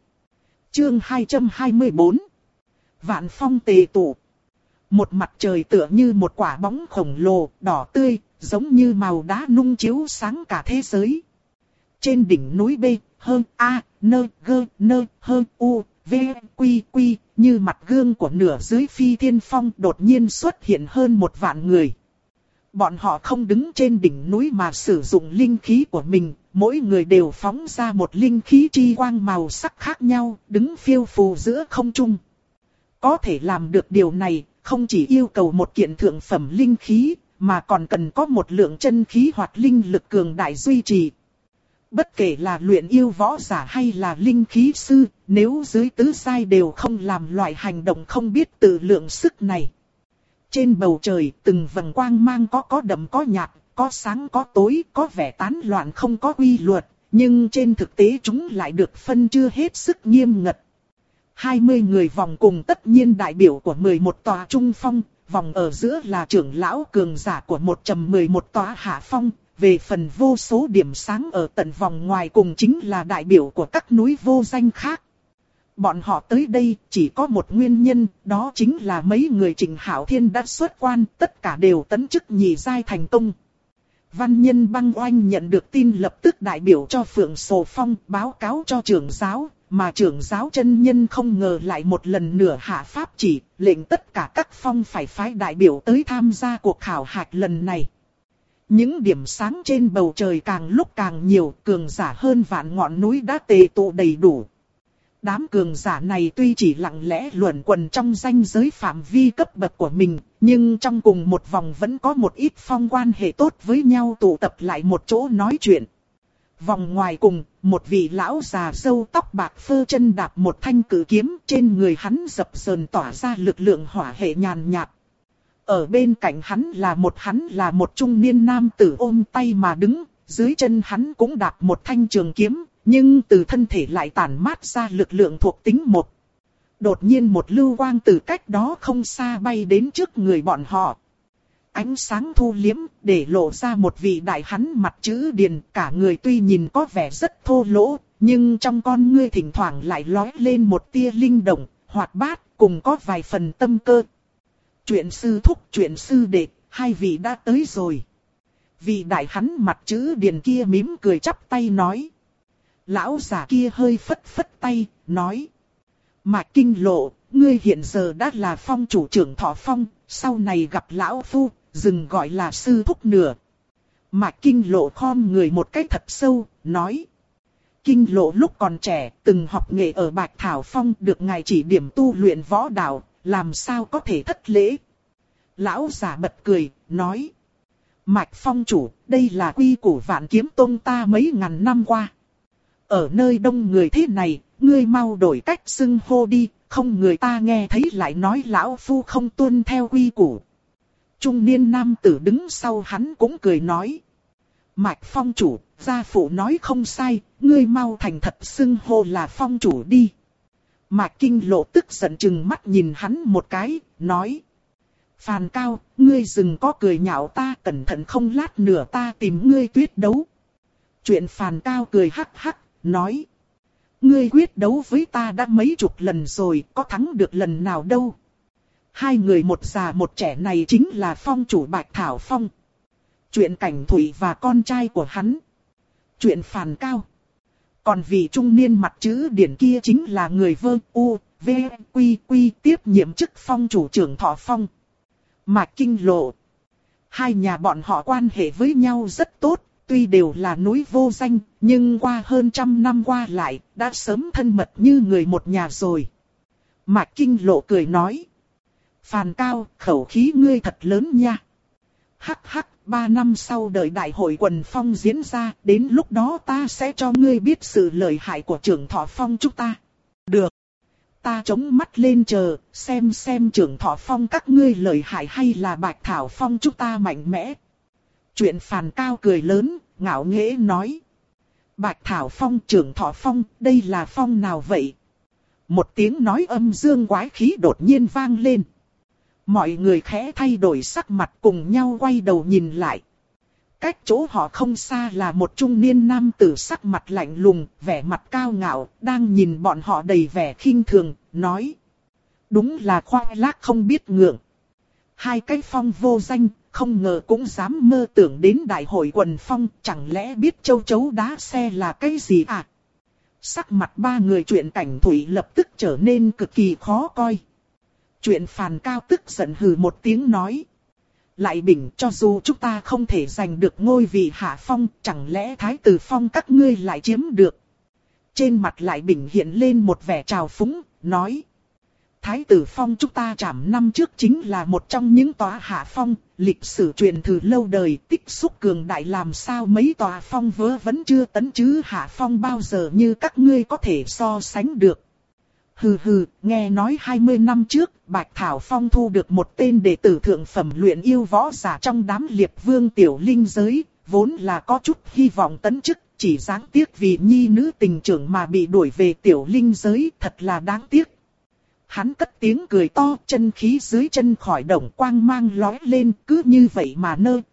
Chương 224. Vạn phong tề tụ. Một mặt trời tựa như một quả bóng khổng lồ, đỏ tươi, giống như màu đá nung chiếu sáng cả thế giới. Trên đỉnh núi B, hơn A, nơ, gơ, nơ, hơn U, V, Quy, Quy, như mặt gương của nửa dưới phi thiên phong đột nhiên xuất hiện hơn 1 vạn người. Bọn họ không đứng trên đỉnh núi mà sử dụng linh khí của mình, mỗi người đều phóng ra một linh khí chi quang màu sắc khác nhau, đứng phiêu phù giữa không trung. Có thể làm được điều này, không chỉ yêu cầu một kiện thượng phẩm linh khí, mà còn cần có một lượng chân khí hoặc linh lực cường đại duy trì. Bất kể là luyện yêu võ giả hay là linh khí sư, nếu dưới tứ giai đều không làm loại hành động không biết tự lượng sức này. Trên bầu trời, từng vầng quang mang có đậm có nhạt, có sáng có tối, có vẻ tán loạn không có quy luật, nhưng trên thực tế chúng lại được phân chia hết sức nghiêm ngặt. 20 người vòng cùng tất nhiên đại biểu của 11 tòa trung phong, vòng ở giữa là trưởng lão cường giả của 111 tòa hạ phong, về phần vô số điểm sáng ở tận vòng ngoài cùng chính là đại biểu của các núi vô danh khác. Bọn họ tới đây chỉ có một nguyên nhân, đó chính là mấy người Trịnh Hạo Thiên đã xuất quan, tất cả đều tấn chức nhị giai thành công. Văn Nhân Băng Oanh nhận được tin lập tức đại biểu cho Phượng Sồ Phong báo cáo cho trưởng giáo, mà trưởng giáo chân nhân không ngờ lại một lần nữa hạ pháp chỉ, lệnh tất cả các phong phải phái đại biểu tới tham gia cuộc khảo hạch lần này. Những điểm sáng trên bầu trời càng lúc càng nhiều, cường giả hơn vạn ngọn núi đã tề tụ đầy đủ. Đám cường giả này tuy chỉ lặng lẽ luẩn quẩn trong ranh giới phạm vi cấp bậc của mình, nhưng trong cùng một vòng vẫn có một ít phong quan hệ tốt với nhau tụ tập lại một chỗ nói chuyện. Vòng ngoài cùng, một vị lão già râu tóc bạc phơ chân đạp một thanh cử kiếm, trên người hắn dập dờn tỏa ra lực lượng hỏa hệ nhàn nhạt. Ở bên cạnh hắn là một trung niên nam tử ôm tay mà đứng, dưới chân hắn cũng đạp một thanh trường kiếm, nhưng từ thân thể lại tản mát ra lực lượng thuộc tính một. Đột nhiên một lưu quang từ cách đó không xa bay đến trước người bọn họ. Ánh sáng thu liếm, để lộ ra một vị đại hán mặt chữ điền, cả người tuy nhìn có vẻ rất thô lỗ, nhưng trong con ngươi thỉnh thoảng lại lóe lên một tia linh động, hoạt bát, cùng có vài phần tâm cơ. Chuyện sư thúc, chuyện sư đệ, hai vị đã tới rồi. Vị đại hán mặt chữ điền kia mỉm cười chắp tay nói. Lão già kia hơi phất phất tay, nói. Mạc Kinh Lộ, ngươi hiện giờ đã là phong chủ trưởng Thọ Phong, sau này gặp lão phu, dừng gọi là sư thúc nửa. Mạc Kinh Lộ khom người một cái thật sâu, nói. Kinh Lộ lúc còn trẻ, từng học nghệ ở Bạch Thảo Phong, được ngài chỉ điểm tu luyện võ đạo, làm sao có thể thất lễ. Lão giả bật cười, nói. Mạch Phong chủ, đây là quy củ Vạn Kiếm Tông ta mấy ngàn năm qua. Ở nơi đông người thế này, ngươi mau đổi cách xưng hô đi, không người ta nghe thấy lại nói lão phu không tuân theo quy củ. Trung niên nam tử đứng sau hắn cũng cười nói. Mạch Phong chủ, gia phụ nói không sai, ngươi mau thành thật xưng hô là Phong chủ đi. Mạch Kinh Lộ tức giận chừng mắt nhìn hắn một cái, nói. Phàn Cao, ngươi dừng có cười nhạo ta, cẩn thận không lát nữa ta tìm ngươi quyết đấu. Chuyện Phàn Cao cười hắc hắc, nói. Ngươi quyết đấu với ta đã mấy chục lần rồi, có thắng được lần nào đâu. Hai người một già một trẻ này chính là phong chủ Bạch Thảo Phong. Chuyện Cảnh Thủy và con trai của hắn. Chuyện Phàn Cao. Còn vị trung niên mặt chữ điển kia chính là người Vương U, V, Quy Quy tiếp nhiệm chức phong chủ trưởng Thọ Phong. Mạc Kinh Lộ. Hai nhà bọn họ quan hệ với nhau rất tốt, tuy đều là núi vô danh, nhưng qua hơn 100 năm qua lại, đã sớm thân mật như người một nhà rồi. Mạc Kinh Lộ cười nói. Phàn Cao, khẩu khí ngươi thật lớn nha. Hắc hắc, 3 năm sau đợi đại hội quần phong diễn ra, đến lúc đó ta sẽ cho ngươi biết sự lợi hại của trưởng Thọ Phong chúng ta. Được. Ta chống mắt lên chờ, xem trưởng Thọ Phong các ngươi lợi hại hay là Bạch Thảo Phong chúng ta mạnh mẽ. Chuyện Phàn Cao cười lớn, ngạo nghễ nói. Bạch Thảo Phong trưởng Thọ Phong, đây là phong nào vậy? Một tiếng nói âm dương quái khí đột nhiên vang lên. Mọi người khẽ thay đổi sắc mặt cùng nhau quay đầu nhìn lại. Cách chỗ họ không xa là một trung niên nam tử sắc mặt lạnh lùng, vẻ mặt cao ngạo, đang nhìn bọn họ đầy vẻ khinh thường, nói. Đúng là khoác lác không biết ngượng. Hai cái phong vô danh, không ngờ cũng dám mơ tưởng đến đại hội quần phong, chẳng lẽ biết châu chấu đá xe là cái gì à? Sắc mặt ba người Chuyện Cảnh Thủy lập tức trở nên cực kỳ khó coi. Chuyện Phàn Cao tức giận hừ một tiếng nói. Lại Bình, cho dù chúng ta không thể giành được ngôi vị hạ phong, chẳng lẽ Thái Tử Phong các ngươi lại chiếm được? Trên mặt Lại Bình hiện lên một vẻ trào phúng, nói. Thái Tử Phong chúng ta trăm năm trước chính là một trong những tòa hạ phong, lịch sử truyền thừa lâu đời, tích xúc cường đại, làm sao mấy tòa phong vớ vẫn chưa tấn chứ hạ phong bao giờ như các ngươi có thể so sánh được. Hừ hừ, nghe nói 20 năm trước, Bạch Thảo Phong thu được một tên đệ tử thượng phẩm luyện yêu võ giả trong đám Liệp Vương tiểu linh giới, vốn là có chút hy vọng tấn chức, chỉ đáng tiếc vì nhi nữ tình trưởng mà bị đuổi về tiểu linh giới, thật là đáng tiếc. Hắn cất tiếng cười to, chân khí dưới chân khỏi động quang mang lóe lên, cứ như vậy mà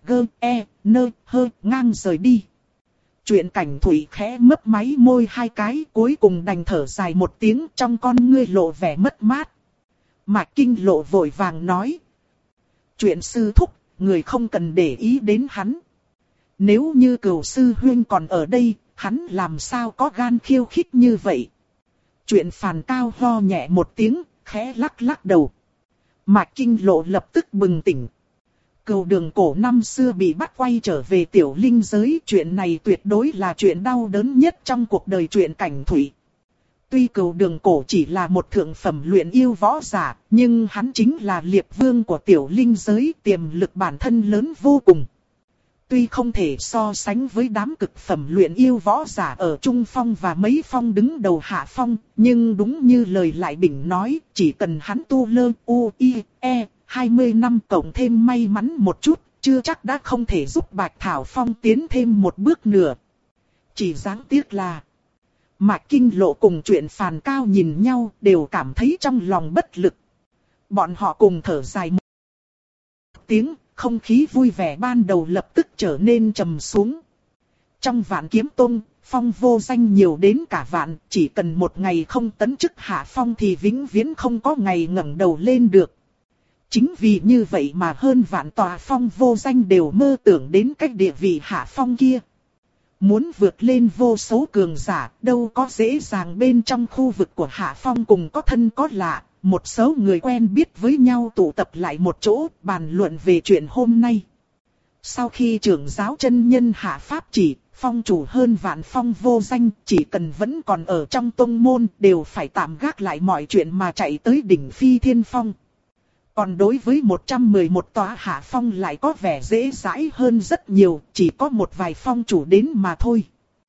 ngang rời đi. Chuyện Cảnh Thủy khẽ mấp máy môi hai cái, cuối cùng đành thở dài một tiếng, trong con ngươi lộ vẻ mất mát. Mạc Kinh Lộ vội vàng nói. Chuyện sư thúc, người không cần để ý đến hắn. Nếu như Cửu sư huynh còn ở đây, hắn làm sao có gan khiêu khích như vậy. Chuyện Phàn Cao ho nhẹ một tiếng, khẽ lắc lắc đầu. Mạc Kinh Lộ lập tức bừng tỉnh. Cửu Đường Cổ năm xưa bị bắt quay trở về tiểu linh giới, chuyện này tuyệt đối là chuyện đau đớn nhất trong cuộc đời Chuyện Cảnh Thủy. Tuy Cửu Đường Cổ chỉ là một thượng phẩm luyện yêu võ giả, nhưng hắn chính là Liệp Vương của tiểu linh giới, tiềm lực bản thân lớn vô cùng. Tuy không thể so sánh với đám cực phẩm luyện yêu võ giả ở Trung Phong và mấy phong đứng đầu Hạ Phong, nhưng đúng như lời Lại Bình nói, chỉ cần hắn tu lơ u i e 20 năm cộng thêm may mắn một chút, chưa chắc đã không thể giúp Bạch Thảo Phong tiến thêm một bước nữa. Chỉ đáng tiếc là Mạc Kinh Lộ cùng Chuyện Phàn Cao nhìn nhau đều cảm thấy trong lòng bất lực. Bọn họ cùng thở dài một tiếng, không khí vui vẻ ban đầu lập tức trở nên trầm xuống. Trong Vạn Kiếm Tông, phong vô danh nhiều đến cả vạn, chỉ cần một ngày không tấn chức hạ phong thì vĩnh viễn không có ngày ngẩng đầu lên được. Chính vì như vậy mà hơn vạn tòa phong vô danh đều mơ tưởng đến cách địa vị hạ phong kia. Muốn vượt lên vô số cường giả, đâu có dễ dàng. Bên trong khu vực của hạ phong cùng có thân có lạ, một số người quen biết với nhau tụ tập lại một chỗ, bàn luận về chuyện hôm nay. Sau khi trưởng giáo chân nhân hạ pháp chỉ, phong chủ hơn vạn phong vô danh, chỉ cần vẫn còn ở trong tông môn, đều phải tạm gác lại mọi chuyện mà chạy tới đỉnh Phi Thiên Phong. Còn đối với 111 tòa hạ phong lại có vẻ dễ dãi hơn rất nhiều, chỉ có một vài phong chủ đến mà thôi.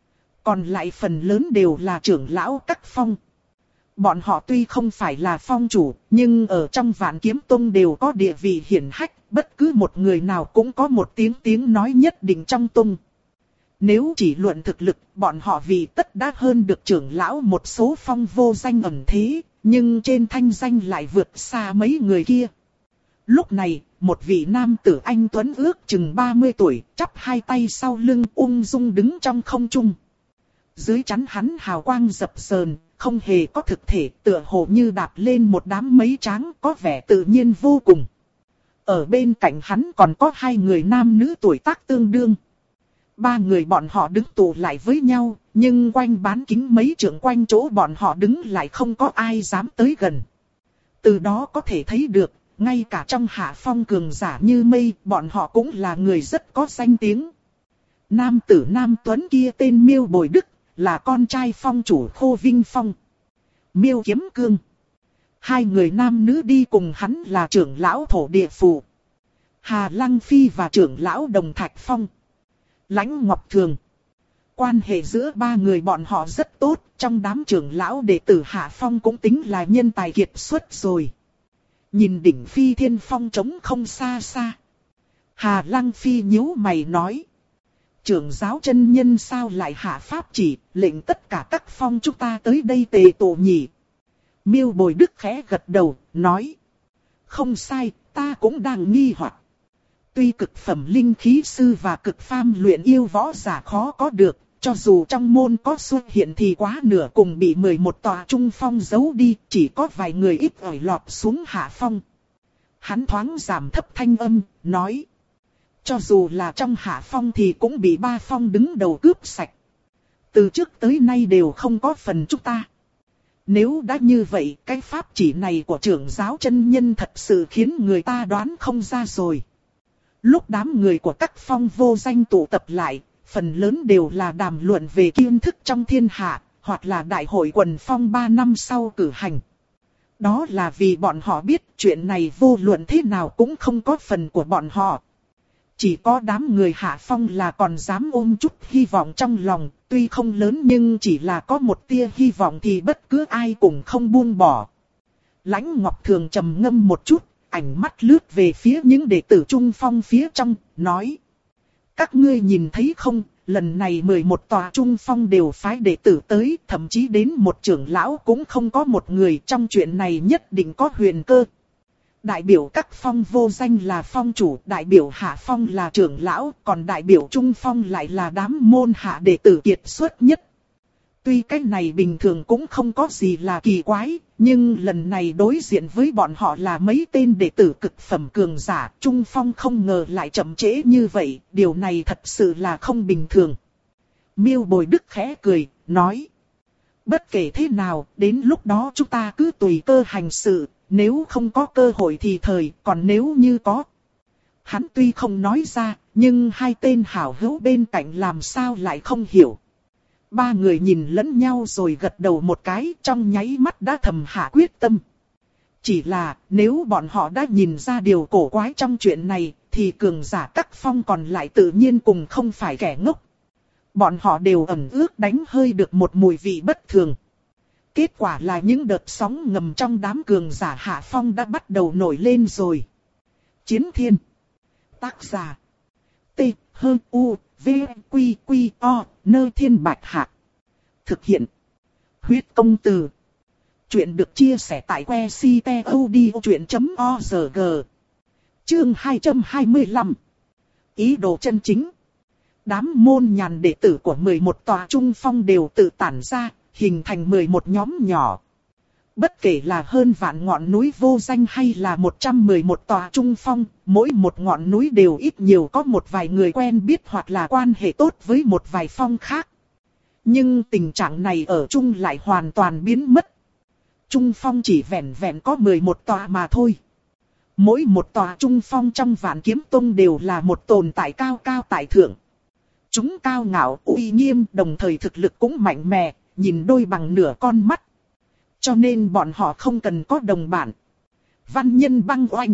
Còn lại phần lớn đều là trưởng lão các phong. Bọn họ tuy không phải là phong chủ, nhưng ở trong Vạn Kiếm Tông đều có địa vị hiển hách, bất cứ một người nào cũng có một tiếng nói nhất định trong tông. Nếu chỉ luận thực lực, bọn họ vì tất đã hơn được trưởng lão một số phong vô danh ẩn thế, nhưng trên thanh danh lại vượt xa mấy người kia. Lúc này, một vị nam tử anh tuấn ước chừng 30 tuổi, chắp hai tay sau lưng ung dung đứng trong không trung. Dưới chắn hắn hào quang dập dờn, không hề có thực thể, tựa hồ như đạp lên một đám mây trắng, có vẻ tự nhiên vô cùng. Ở bên cạnh hắn còn có hai người nam nữ tuổi tác tương đương. Ba người bọn họ đứng tụ lại với nhau, nhưng quanh bán kính mấy trượng quanh chỗ bọn họ đứng lại không có ai dám tới gần. Từ đó có thể thấy được, ngay cả trong hạ phong cường giả như mây, bọn họ cũng là người rất có danh tiếng. Nam tử Nam Tuấn kia tên Miêu Bồi Đức, là con trai phong chủ Khô Vinh Phong. Miêu Kiếm Cương. Hai người nam nữ đi cùng hắn là trưởng lão Thổ Địa Phù, Hà Lăng Phi và trưởng lão Đồng Thạch Phong, Lãnh Ngọc Thường. Quan hệ giữa ba người bọn họ rất tốt, trong đám trưởng lão đệ tử Hạ Phong cũng tính là nhân tài kiệt xuất rồi. Nhìn đỉnh Phi Thiên Phong trống không xa xa, Hà Lăng Phi nhíu mày nói: trưởng giáo chân nhân sao lại hạ pháp chỉ, lệnh tất cả các phong chúng ta tới đây tề tụ nhỉ? Miêu Bồi Đức khẽ gật đầu, nói: không sai, ta cũng đang nghi hoặc. Tuy cực phẩm linh khí sư và cực phàm luyện yêu võ giả khó có được, cho dù trong môn có xuất hiện thì quá nửa cùng bị 11 tòa trung phong giấu đi, chỉ có vài người ít ỏi lọt xuống hạ phong. Hắn thoáng giảm thấp thanh âm, nói: cho dù là trong hạ phong thì cũng bị ba phong đứng đầu cướp sạch. Từ trước tới nay đều không có phần chúng ta. Nếu đã như vậy, cái pháp chỉ này của trưởng giáo chân nhân thật sự khiến người ta đoán không ra rồi. Lúc đám người của các phong vô danh tụ tập lại, phần lớn đều là đàm luận về kiến thức trong thiên hạ, hoặc là đại hội quần phong 3 năm sau cử hành. Đó là vì bọn họ biết chuyện này vô luận thế nào cũng không có phần của bọn họ. Chỉ có đám người hạ phong là còn dám ôm chút hy vọng trong lòng, tuy không lớn nhưng chỉ là có một tia hy vọng thì bất cứ ai cũng không buông bỏ. Lãnh Ngọc Thường trầm ngâm một chút, ánh mắt lướt về phía những đệ tử trung phong phía trong, nói: các ngươi nhìn thấy không, lần này 11 tòa trung phong đều phái đệ tử tới, thậm chí đến một trưởng lão cũng không có một người, trong chuyện này nhất định có huyền cơ. Đại biểu các phong vô danh là phong chủ, đại biểu hạ phong là trưởng lão, còn đại biểu trung phong lại là đám môn hạ đệ tử kiệt xuất nhất. Tuy cái này bình thường cũng không có gì là kỳ quái, nhưng lần này đối diện với bọn họ là mấy tên đệ tử cực phẩm cường giả, trung phong không ngờ lại chậm trễ như vậy, điều này thật sự là không bình thường. Miêu Bồi Đức khẽ cười, nói: bất kể thế nào, đến lúc đó chúng ta cứ tùy cơ hành sự. Nếu không có cơ hội thì thời, còn nếu như có. Hắn tuy không nói ra, nhưng hai tên hảo hữu bên cạnh làm sao lại không hiểu. Ba người nhìn lẫn nhau rồi gật đầu một cái, trong nháy mắt đã thầm hạ quyết tâm. Chỉ là, nếu bọn họ đã nhìn ra điều cổ quái trong chuyện này, thì cường giả các phong còn lại tự nhiên cùng không phải kẻ ngốc. Bọn họ đều ẩn ước đánh hơi được một mùi vị bất thường. Kết quả là những đợt sóng ngầm trong đám cường giả hạ phong đã bắt đầu nổi lên rồi. Chiến thiên. Tác giả. T. U. V. Quy. Quy. O. Nơi thiên bạch hạ. Thực hiện. Huyết công từ. Chuyện được chia sẻ tại que ctod.org. Chương 225. Ý đồ chân chính. Đám môn nhàn đệ tử của 11 tòa trung phong đều tự tản ra, hình thành 11 nhóm nhỏ. Bất kể là hơn vạn ngọn núi vô danh hay là 111 tòa trung phong, mỗi một ngọn núi đều ít nhiều có một vài người quen biết hoặc là quan hệ tốt với một vài phong khác. Nhưng tình trạng này ở chung lại hoàn toàn biến mất. Trung phong chỉ vẹn vẹn có 11 tòa mà thôi. Mỗi một tòa trung phong trong Vạn Kiếm Tông đều là một tồn tại cao cao tại thượng. Chúng cao ngạo, uy nghiêm, đồng thời thực lực cũng mạnh mẽ, nhìn đôi bằng nửa con mắt. Cho nên bọn họ không cần có đồng bạn. Văn Nhân Băng Oanh,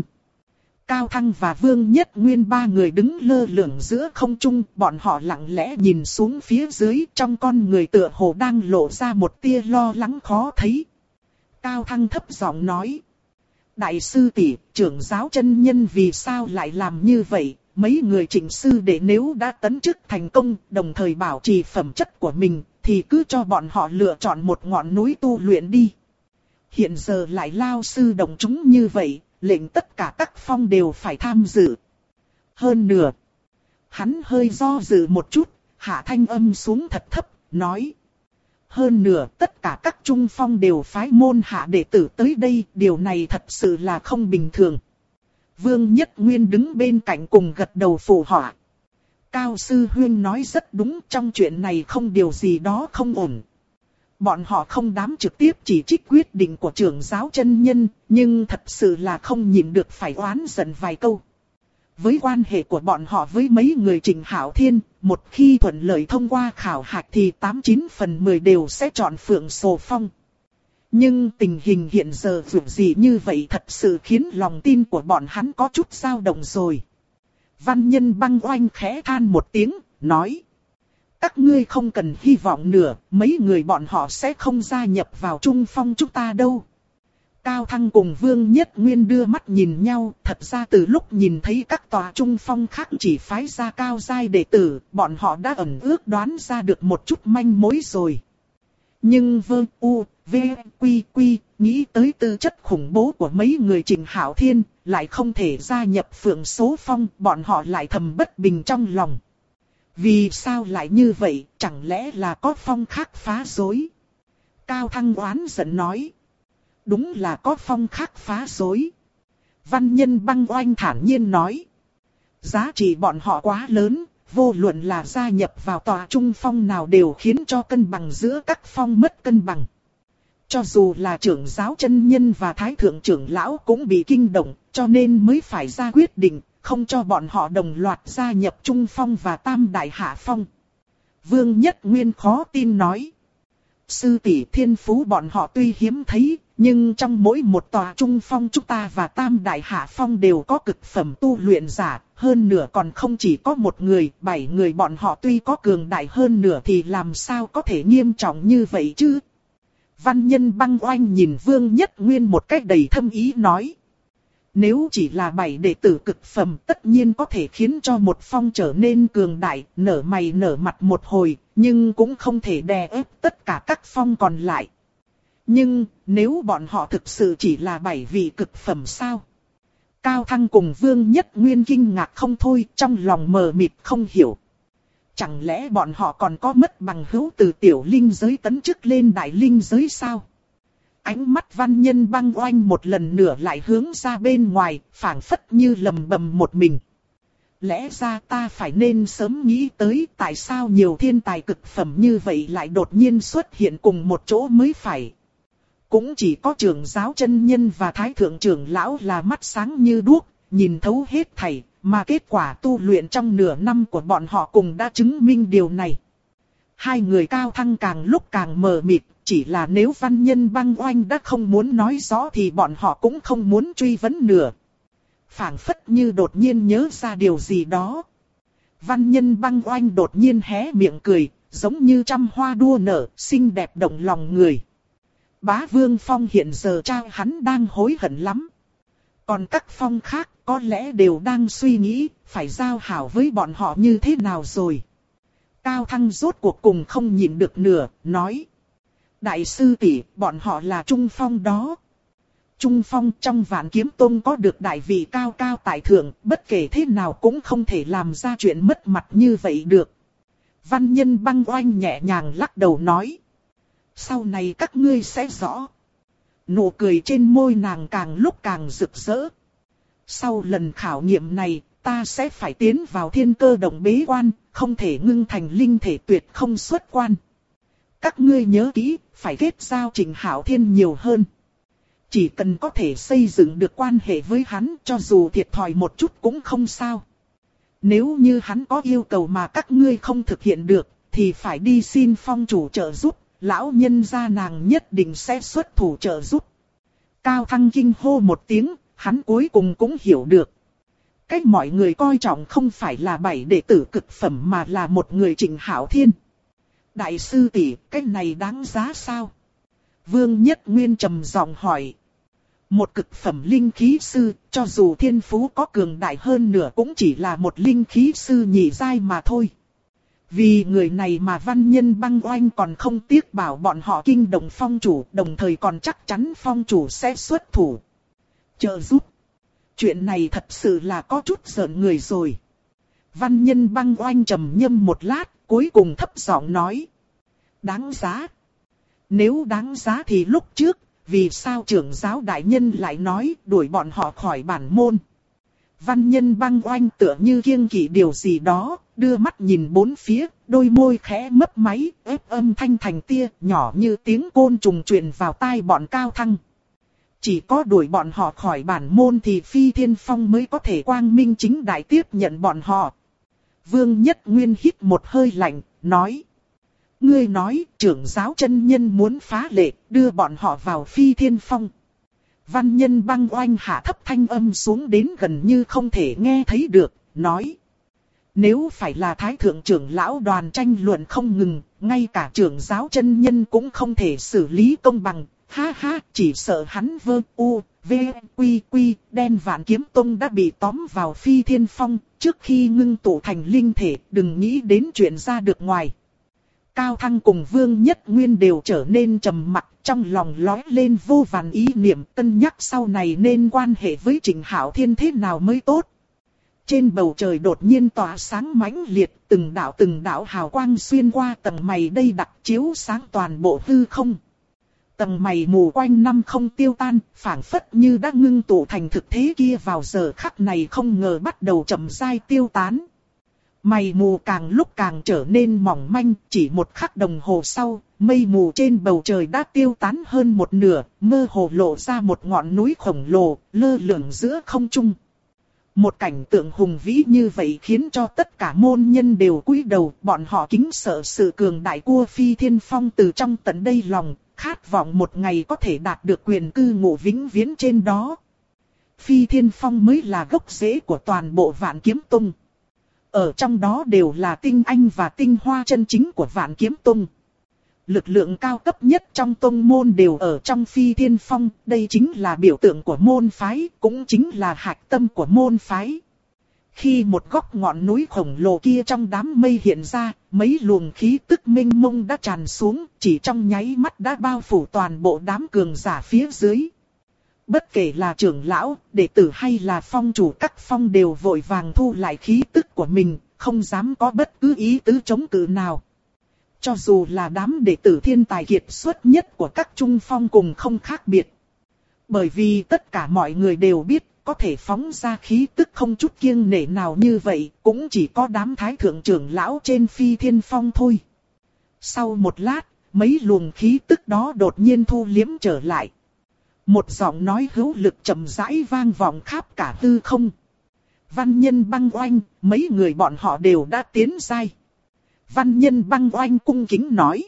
Cao Thăng và Vương Nhất Nguyên ba người đứng lơ lửng giữa không trung, bọn họ lặng lẽ nhìn xuống phía dưới, trong con người tựa hồ đang lộ ra một tia lo lắng khó thấy. Cao Thăng thấp giọng nói: Đại sư tỷ, trưởng giáo chân nhân vì sao lại làm như vậy? Mấy người Trịnh sư đệ nếu đã tấn chức thành công, đồng thời bảo trì phẩm chất của mình, thì cứ cho bọn họ lựa chọn một ngọn núi tu luyện đi. Hiện giờ lại lao sư động chúng như vậy, lệnh tất cả các phong đều phải tham dự. Hơn nữa, hắn hơi do dự một chút, hạ thanh âm xuống thật thấp, nói: Hơn nữa, tất cả các trung phong đều phái môn hạ đệ tử tới đây, điều này thật sự là không bình thường. Vương Nhất Nguyên đứng bên cạnh cùng gật đầu phụ họa. Cao sư huynh nói rất đúng, trong chuyện này không điều gì đó không ổn. Bọn họ không dám trực tiếp chỉ trích quyết định của trưởng giáo chân nhân, nhưng thật sự là không nhịn được phải oán giận vài câu. Với quan hệ của bọn họ với mấy người Trịnh Hạo Thiên, một khi thuận lợi thông qua khảo hạch thì 89 phần 10 đều sẽ chọn Phượng Sồ Phong. Nhưng tình hình hiện giờ dù gì như vậy thật sự khiến lòng tin của bọn hắn có chút dao động rồi. Văn Nhân Băng Oanh khẽ than một tiếng, nói: Các ngươi không cần hy vọng nữa, mấy người bọn họ sẽ không gia nhập vào trung phong chúng ta đâu. Cao Thăng cùng Vương Nhất Nguyên đưa mắt nhìn nhau, thật ra từ lúc nhìn thấy các tòa trung phong khác chỉ phái ra cao giai đệ tử, bọn họ đã ẩn ước đoán ra được một chút manh mối rồi. Nhưng nghĩ tới tư chất khủng bố của mấy người Trịnh Hạo Thiên, lại không thể gia nhập Phượng Số Phong, bọn họ lại thầm bất bình trong lòng. Vì sao lại như vậy, chẳng lẽ là có phong khác phá rối? Cao Thăng oán giận nói: Đúng là có phong khác phá rối. Văn Nhân Băng Oanh thản nhiên nói: Giá trị bọn họ quá lớn, vô luận là gia nhập vào tòa trung phong nào đều khiến cho cân bằng giữa các phong mất cân bằng. Cho dù là trưởng giáo chân nhân và thái thượng trưởng lão cũng bị kinh động, cho nên mới phải ra quyết định, không cho bọn họ đồng loạt gia nhập trung phong và tam đại hạ phong. Vương Nhất Nguyên khó tin nói: Sư tỷ, thiên phú bọn họ tuy hiếm thấy, nhưng trong mỗi một tòa trung phong chúng ta và tam đại hạ phong đều có cực phẩm tu luyện giả, hơn nửa còn không chỉ có một người, 7 người bọn họ tuy có cường đại hơn nửa thì làm sao có thể nghiêm trọng như vậy chứ? Văn Nhân Băng Oanh nhìn Vương Nhất Nguyên một cách đầy thâm ý nói: Nếu chỉ là 7 đệ tử cực phẩm tất nhiên có thể khiến cho một phong trở nên cường đại, nở mày nở mặt một hồi, nhưng cũng không thể đè ép tất cả các phong còn lại. Nhưng, nếu bọn họ thực sự chỉ là 7 vị cực phẩm sao? Cao Thăng cùng Vương Nhất Nguyên kinh ngạc không thôi, trong lòng mờ mịt không hiểu. Chẳng lẽ bọn họ còn có mất bằng hữu từ tiểu linh giới tấn chức lên đại linh giới sao? Ánh mắt Văn Nhân Băng Oanh một lần nữa lại hướng ra bên ngoài, phảng phất như lầm bầm một mình. Lẽ ra ta phải nên sớm nghĩ tới tại sao nhiều thiên tài cực phẩm như vậy lại đột nhiên xuất hiện cùng một chỗ mới phải. Cũng chỉ có trưởng giáo chân nhân và thái thượng trưởng lão là mắt sáng như đuốc, nhìn thấu hết thảy, mà kết quả tu luyện trong nửa năm của bọn họ cùng đã chứng minh điều này. Hai người Cao Thăng càng lúc càng mờ mịt, chỉ là nếu Văn Nhân Băng Oanh đã không muốn nói rõ thì bọn họ cũng không muốn truy vấn nữa. Phảng phất như đột nhiên nhớ ra điều gì đó. Văn Nhân Băng Oanh đột nhiên hé miệng cười, giống như trăm hoa đua nở, xinh đẹp động lòng người. Bá Vương Phong hiện giờ cha hắn đang hối hận lắm. Còn các phong khác, có lẽ đều đang suy nghĩ, phải giao hảo với bọn họ như thế nào rồi. Cao Thăng rốt cuộc cùng không nhịn được nữa, nói. Đại sư tỷ, bọn họ là Trung Phong đó. Trung Phong trong Vạn Kiếm Tông có được đại vị cao cao tại thượng, bất kể thế nào cũng không thể làm ra chuyện mất mặt như vậy được. Văn Nhân Băng Oanh nhẹ nhàng lắc đầu nói. Sau này các ngươi sẽ rõ. Nụ cười trên môi nàng càng lúc càng rực rỡ. Sau lần khảo nghiệm này, ta sẽ phải tiến vào Thiên Cơ Động bế quan, không thể ngưng thành linh thể, tuyệt không xuất quan. Các ngươi nhớ kỹ, phải kết giao Trịnh Hạo Thiên nhiều hơn. Chỉ cần có thể xây dựng được quan hệ với hắn, cho dù thiệt thòi một chút cũng không sao. Nếu như hắn có yêu cầu mà các ngươi không thực hiện được, thì phải đi xin Phong chủ trợ giúp, lão nhân gia nàng nhất định sẽ xuất thủ trợ giúp. Cao Thăng kinh hô một tiếng, hắn cuối cùng cũng hiểu được. Cách mọi người coi trọng không phải là 7 đệ tử cực phẩm mà là một người Trịnh Hạo Thiên. Đại sư tỷ, cái này đáng giá sao? Vương Nhất Nguyên trầm giọng hỏi. Một cực phẩm linh khí sư, cho dù thiên phú có cường đại hơn nữa cũng chỉ là một linh khí sư nhị giai mà thôi. Vì người này mà Văn Nhân Băng Oanh còn không tiếc bảo bọn họ kinh động Phong chủ, đồng thời còn chắc chắn Phong chủ sẽ xuất thủ trợ giúp. Chuyện này thật sự là có chút giận người rồi. Văn Nhân Băng Oanh trầm ngâm một lát, cuối cùng thấp giọng nói. Đáng giá. Nếu đáng giá thì lúc trước, vì sao trưởng giáo đại nhân lại nói đuổi bọn họ khỏi bản môn? Văn Nhân Băng Oanh tựa như kiêng kỵ điều gì đó, đưa mắt nhìn bốn phía, đôi môi khẽ mấp máy, ép âm thanh thành tia, nhỏ như tiếng côn trùng truyền vào tai bọn Cao Thăng. Chỉ có đuổi bọn họ khỏi bản môn thì Phi Thiên Phong mới có thể quang minh chính đại tiếp nhận bọn họ. Vương Nhất Nguyên hít một hơi lạnh, nói. Ngươi nói trưởng giáo chân nhân muốn phá lệ, đưa bọn họ vào Phi Thiên Phong. Văn Nhân Băng Oanh hạ thấp thanh âm xuống đến gần như không thể nghe thấy được, nói. Nếu phải là Thái Thượng trưởng lão đoàn tranh luận không ngừng, ngay cả trưởng giáo chân nhân cũng không thể xử lý công bằng. Ha ha, chỉ sợ hắn đen Vạn Kiếm Tông đã bị tóm vào Phi Thiên Phong, trước khi ngưng tụ thành linh thể, đừng nghĩ đến chuyện ra được ngoài. Cao Thăng cùng Vương Nhất Nguyên đều trở nên trầm mặc, trong lòng lóe lên vô vàn ý niệm cân nhắc sau này nên quan hệ với Trịnh Hạo Thiên thế nào mới tốt. Trên bầu trời đột nhiên tỏa sáng mãnh liệt, từng đạo hào quang xuyên qua tầng mây đây đặc chiếu sáng toàn bộ hư không. Tầng mây mù quanh năm không tiêu tan, phảng phất như đã ngưng tụ thành thực thế kia vào giờ khắc này không ngờ bắt đầu chậm rãi tiêu tán. Mây mù càng lúc càng trở nên mỏng manh, chỉ một khắc đồng hồ sau, mây mù trên bầu trời đã tiêu tán hơn một nửa, mơ hồ lộ ra một ngọn núi khổng lồ, lơ lửng giữa không trung. Một cảnh tượng hùng vĩ như vậy khiến cho tất cả môn nhân đều cúi đầu, bọn họ kính sợ sự cường đại của Phi Thiên Phong từ trong tận đây lòng, khát vọng một ngày có thể đạt được quyền cư ngụ vĩnh viễn trên đó. Phi Thiên Phong mới là gốc rễ của toàn bộ Vạn Kiếm Tông. Ở trong đó đều là tinh anh và tinh hoa chân chính của Vạn Kiếm Tông. Lực lượng cao cấp nhất trong tông môn đều ở trong Phi Thiên Phong, đây chính là biểu tượng của môn phái, cũng chính là hạch tâm của môn phái. Khi một góc ngọn núi khổng lồ kia trong đám mây hiện ra, mấy luồng khí tức mênh mông đã tràn xuống, chỉ trong nháy mắt đã bao phủ toàn bộ đám cường giả phía dưới. Bất kể là trưởng lão, đệ tử hay là phong chủ các phong đều vội vàng thu lại khí tức của mình, không dám có bất cứ ý tứ chống cự nào. Cho dù là đám đệ tử thiên tài kiệt xuất nhất của các trung phong cùng không khác biệt. Bởi vì tất cả mọi người đều biết, có thể phóng ra khí tức không chút kiêng nể nào như vậy, cũng chỉ có đám thái thượng trưởng lão trên Phi Thiên Phong thôi. Sau một lát, mấy luồng khí tức đó đột nhiên thu liếm trở lại. Một giọng nói hữu lực chậm rãi vang vọng khắp cả hư không. Văn Nhân Băng Oanh, mấy người bọn họ đều đã tiến giai. Văn Nhân Băng Oanh cung kính nói.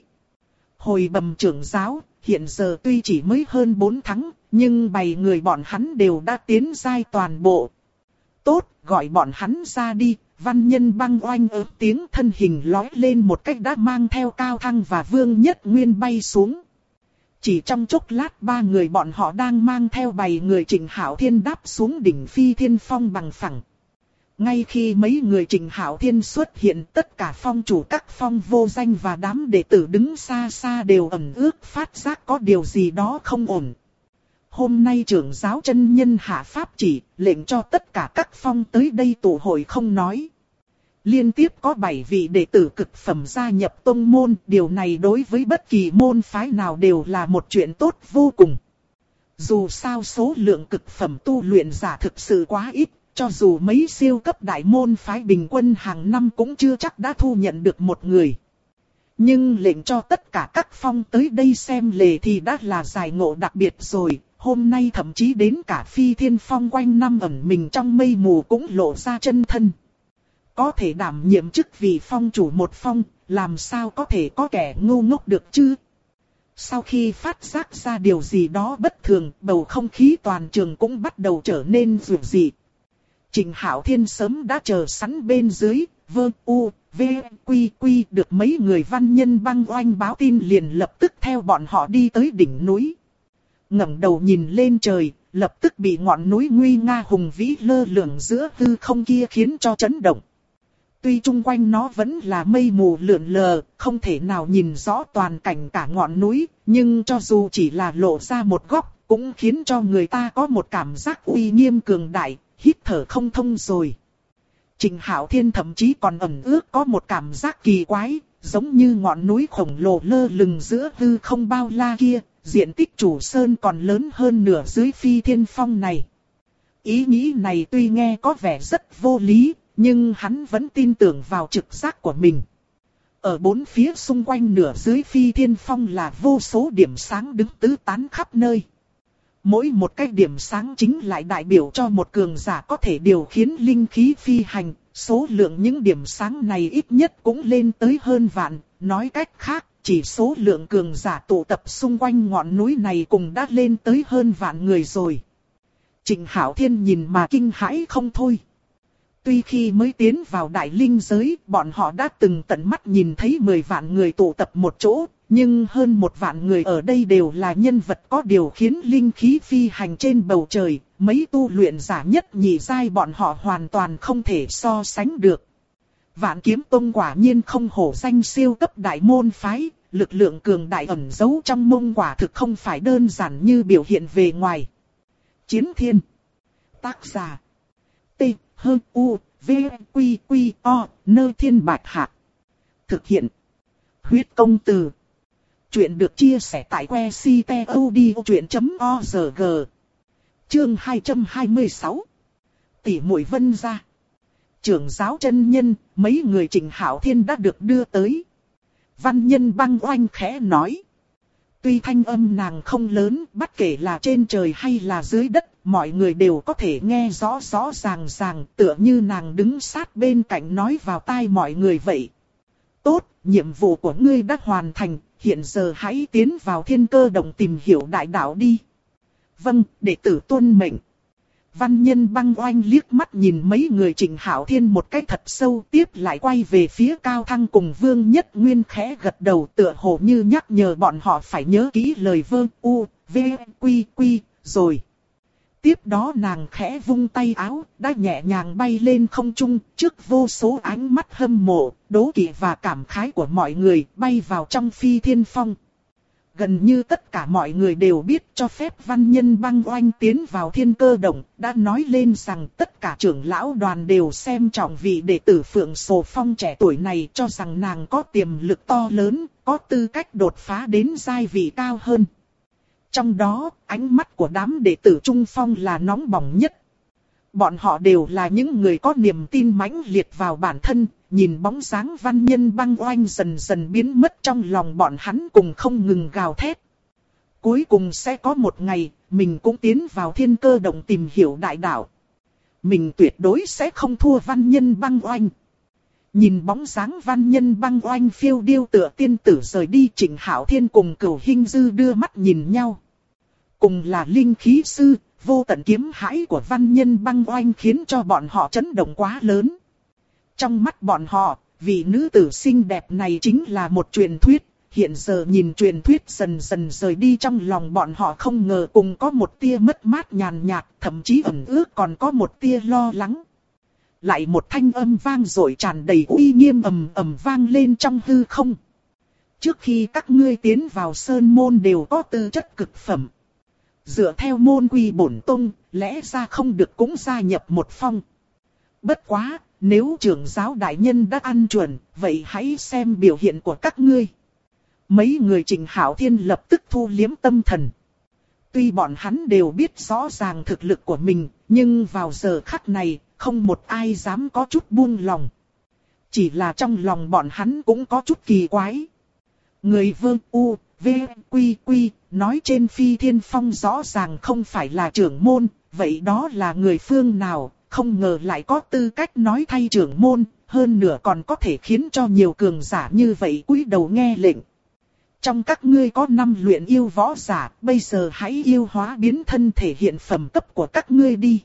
Hồi bẩm trưởng giáo, hiện giờ tuy chỉ mới hơn 4 tháng, nhưng 7 người bọn hắn đều đã tiến giai toàn bộ. Tốt, gọi bọn hắn ra đi. Văn Nhân Băng Oanh ớt tiếng thân hình lói lên một cách đã mang theo Cao Thăng và Vương Nhất Nguyên bay xuống. Chỉ trong chốc lát ba người bọn họ đang mang theo 7 người Trịnh Hạo Thiên đáp xuống đỉnh Phi Thiên Phong bằng phẳng. Ngay khi mấy người Trịnh Hạo Thiên xuất hiện, tất cả phong chủ các phong vô danh và đám đệ tử đứng xa xa đều ẩn ước phát giác có điều gì đó không ổn. Hôm nay trưởng giáo chân nhân hạ pháp chỉ, lệnh cho tất cả các phong tới đây tụ hội không nói. Liên tiếp có 7 vị đệ tử cực phẩm gia nhập tông môn, điều này đối với bất kỳ môn phái nào đều là một chuyện tốt vô cùng. Dù sao số lượng cực phẩm tu luyện giả thực sự quá ít, cho dù mấy siêu cấp đại môn phái bình quân hàng năm cũng chưa chắc đã thu nhận được một người. Nhưng lệnh cho tất cả các phong tới đây xem lề thì đã là giải ngộ đặc biệt rồi. Hôm nay thậm chí đến cả Phi Thiên Phong quanh năm ẩn mình trong mây mù cũng lộ ra chân thân. Có thể đảm nhiệm chức vị phong chủ một phong, làm sao có thể có kẻ ngu ngốc được chứ? Sau khi phát giác ra điều gì đó bất thường, bầu không khí toàn trường cũng bắt đầu trở nên rụt rè. Trịnh Hạo Thiên sớm đã chờ sẵn bên dưới, được mấy người văn nhân băng oanh báo tin liền lập tức theo bọn họ đi tới đỉnh núi. Ngẩng đầu nhìn lên trời, lập tức bị ngọn núi nguy nga hùng vĩ lơ lửng giữa hư không kia khiến cho chấn động. Tuy chung quanh nó vẫn là mây mù lượn lờ, không thể nào nhìn rõ toàn cảnh cả ngọn núi, nhưng cho dù chỉ là lộ ra một góc, cũng khiến cho người ta có một cảm giác uy nghiêm cường đại, hít thở không thông rồi. Trịnh Hạo Thiên thậm chí còn ẩn ước có một cảm giác kỳ quái, giống như ngọn núi khổng lồ lơ lửng giữa hư không bao la kia, diện tích chủ sơn còn lớn hơn nửa dưới Phi Thiên Phong này. Ý nghĩ này tuy nghe có vẻ rất vô lý, nhưng hắn vẫn tin tưởng vào trực giác của mình. Ở bốn phía xung quanh nửa dưới Phi Thiên Phong là vô số điểm sáng đứng tứ tán khắp nơi. Mỗi một cái điểm sáng chính lại đại biểu cho một cường giả có thể điều khiển linh khí phi hành. Số lượng những điểm sáng này ít nhất cũng lên tới hơn vạn. Nói cách khác, chỉ số lượng cường giả tụ tập xung quanh ngọn núi này cũng đã lên tới hơn vạn người rồi. Trịnh Hạo Thiên nhìn mà kinh hãi không thôi. Tuy khi mới tiến vào đại linh giới, bọn họ đã từng tận mắt nhìn thấy 10 vạn người tụ tập một chỗ, nhưng hơn 1 vạn người ở đây đều là nhân vật có điều khiến linh khí phi hành trên bầu trời, mấy tu luyện giả nhất nhị giai bọn họ hoàn toàn không thể so sánh được. Vạn Kiếm Tông quả nhiên không hổ danh siêu cấp đại môn phái, lực lượng cường đại ẩn giấu trong mông quả thực không phải đơn giản như biểu hiện về ngoài. Chiến Thiên. Tác giả. T. H.U.V.Q.Q.O. Nơi Thiên Bạch Hạc. Thực hiện. Huyết Công Từ. Chuyện được chia sẻ tại website.odchuyện.org. Chương 226. Tỷ muội Vân gia. Trưởng giáo chân nhân, mấy người Trịnh Hạo Thiên đã được đưa tới. Văn nhân băng oanh khẽ nói. Tuy thanh âm nàng không lớn, bất kể là trên trời hay là dưới đất, mọi người đều có thể nghe rõ rõ ràng ràng, tựa như nàng đứng sát bên cạnh nói vào tai mọi người vậy. Tốt, nhiệm vụ của ngươi đã hoàn thành, hiện giờ hãy tiến vào Thiên Cơ Động tìm hiểu đại đạo đi. Vâng, đệ tử tuân mệnh. Văn nhân băng oanh liếc mắt nhìn mấy người Trịnh Hạo Thiên một cách thật sâu, tiếp lại quay về phía Cao Thăng cùng Vương Nhất Nguyên khẽ gật đầu, tựa hồ như nhắc nhở bọn họ phải nhớ kỹ lời rồi. Tiếp đó nàng khẽ vung tay áo, đã nhẹ nhàng bay lên không trung, trước vô số ánh mắt hâm mộ, đố kỵ và cảm khái của mọi người, bay vào trong Phi Thiên Phong. Gần như tất cả mọi người đều biết cho phép văn nhân băng oanh tiến vào Thiên Cơ Động, đã nói lên rằng tất cả trưởng lão đoàn đều xem trọng vị đệ tử Phượng Sồ Phong trẻ tuổi này, cho rằng nàng có tiềm lực to lớn, có tư cách đột phá đến giai vị cao hơn. Trong đó, ánh mắt của đám đệ tử Trung Phong là nóng bỏng nhất. Bọn họ đều là những người có niềm tin mãnh liệt vào bản thân, nhìn bóng dáng văn nhân băng oanh dần dần biến mất trong lòng bọn hắn cùng không ngừng gào thét. Cuối cùng sẽ có một ngày, mình cũng tiến vào Thiên Cơ Động tìm hiểu đại đạo. Mình tuyệt đối sẽ không thua văn nhân băng oanh. Nhìn bóng dáng văn nhân băng oanh phiêu điêu tựa tiên tử rời đi, Trịnh Hạo Thiên cùng Cửu Hinh Dư đưa mắt nhìn nhau. Cùng là linh khí sư, vô tận kiếm hãi của văn nhân băng oanh khiến cho bọn họ chấn động quá lớn. Trong mắt bọn họ, vị nữ tử xinh đẹp này chính là một truyền thuyết, hiện giờ nhìn truyền thuyết dần dần rời đi trong lòng bọn họ không ngờ cùng có một tia mất mát nhàn nhạt, thậm chí ẩn ước còn có một tia lo lắng. Lại một thanh âm vang dội tràn đầy uy nghiêm ầm ầm vang lên trong hư không. Trước khi các ngươi tiến vào sơn môn đều có tư chất cực phẩm. Dựa theo môn quy bổn tông, lẽ ra không được cũng gia nhập một phong. Bất quá, nếu trưởng giáo đại nhân đã ăn chuẩn, vậy hãy xem biểu hiện của các ngươi. Mấy người Trịnh Hạo Thiên lập tức thu liếm tâm thần. Tuy bọn hắn đều biết rõ ràng thực lực của mình, nhưng vào giờ khắc này, không một ai dám có chút buông lòng. Chỉ là trong lòng bọn hắn cũng có chút kỳ quái. Người Vương U, V, Quy Quy, nói trên Phi Thiên Phong rõ ràng không phải là trưởng môn, vậy đó là người phương nào, không ngờ lại có tư cách nói thay trưởng môn, hơn nữa còn có thể khiến cho nhiều cường giả như vậy cúi đầu nghe lệnh. Trong các ngươi có 5 luyện yêu võ giả, bây giờ hãy yêu hóa biến thân thể hiện phẩm cấp của các ngươi đi.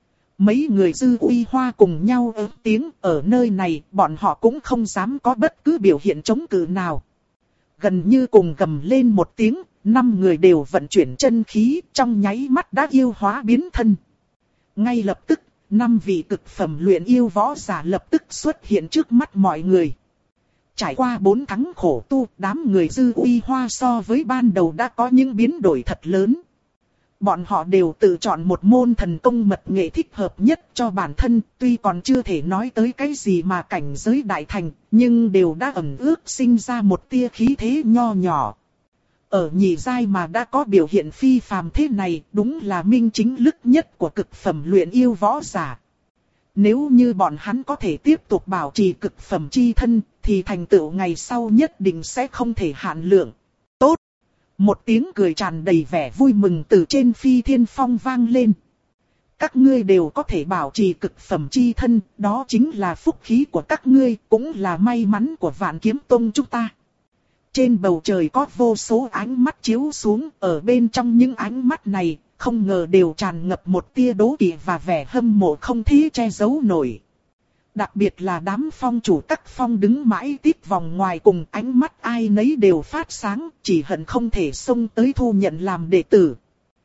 Mấy người Dư Uy Hoa cùng nhau ớt tiếng, ở nơi này bọn họ cũng không dám có bất cứ biểu hiện chống cự nào. Gần như cùng gầm lên một tiếng, 5 người đều vận chuyển chân khí, trong nháy mắt đã yêu hóa biến thân. Ngay lập tức, 5 vị cực phẩm luyện yêu võ giả lập tức xuất hiện trước mắt mọi người. Trải qua 4 tháng khổ tu, đám người Dư Uy Hoa so với ban đầu đã có những biến đổi thật lớn. Bọn họ đều tự chọn một môn thần công mật nghệ thích hợp nhất cho bản thân, tuy còn chưa thể nói tới cái gì mà cảnh giới đại thành, nhưng đều đã ẩn ước sinh ra một tia khí thế nho nhỏ. Ở nhị giai mà đã có biểu hiện phi phàm thế này, đúng là minh chính lức nhất của cực phẩm luyện yêu võ giả. Nếu như bọn hắn có thể tiếp tục bảo trì cực phẩm chi thân, thì thành tựu ngày sau nhất định sẽ không thể hạn lượng. Tốt! Một tiếng cười tràn đầy vẻ vui mừng từ trên Phi Thiên Phong vang lên. Các ngươi đều có thể bảo trì cực phẩm chi thân, đó chính là phúc khí của các ngươi, cũng là may mắn của Vạn Kiếm Tông chúng ta. Trên bầu trời có vô số ánh mắt chiếu xuống, ở bên trong những ánh mắt này, không ngờ đều tràn ngập một tia đố kỵ và vẻ hâm mộ không thể che giấu nổi. Đặc biệt là đám phong chủ các phong đứng mãi tít vòng ngoài cùng ánh mắt ai nấy đều phát sáng, chỉ hận không thể xông tới thu nhận làm đệ tử.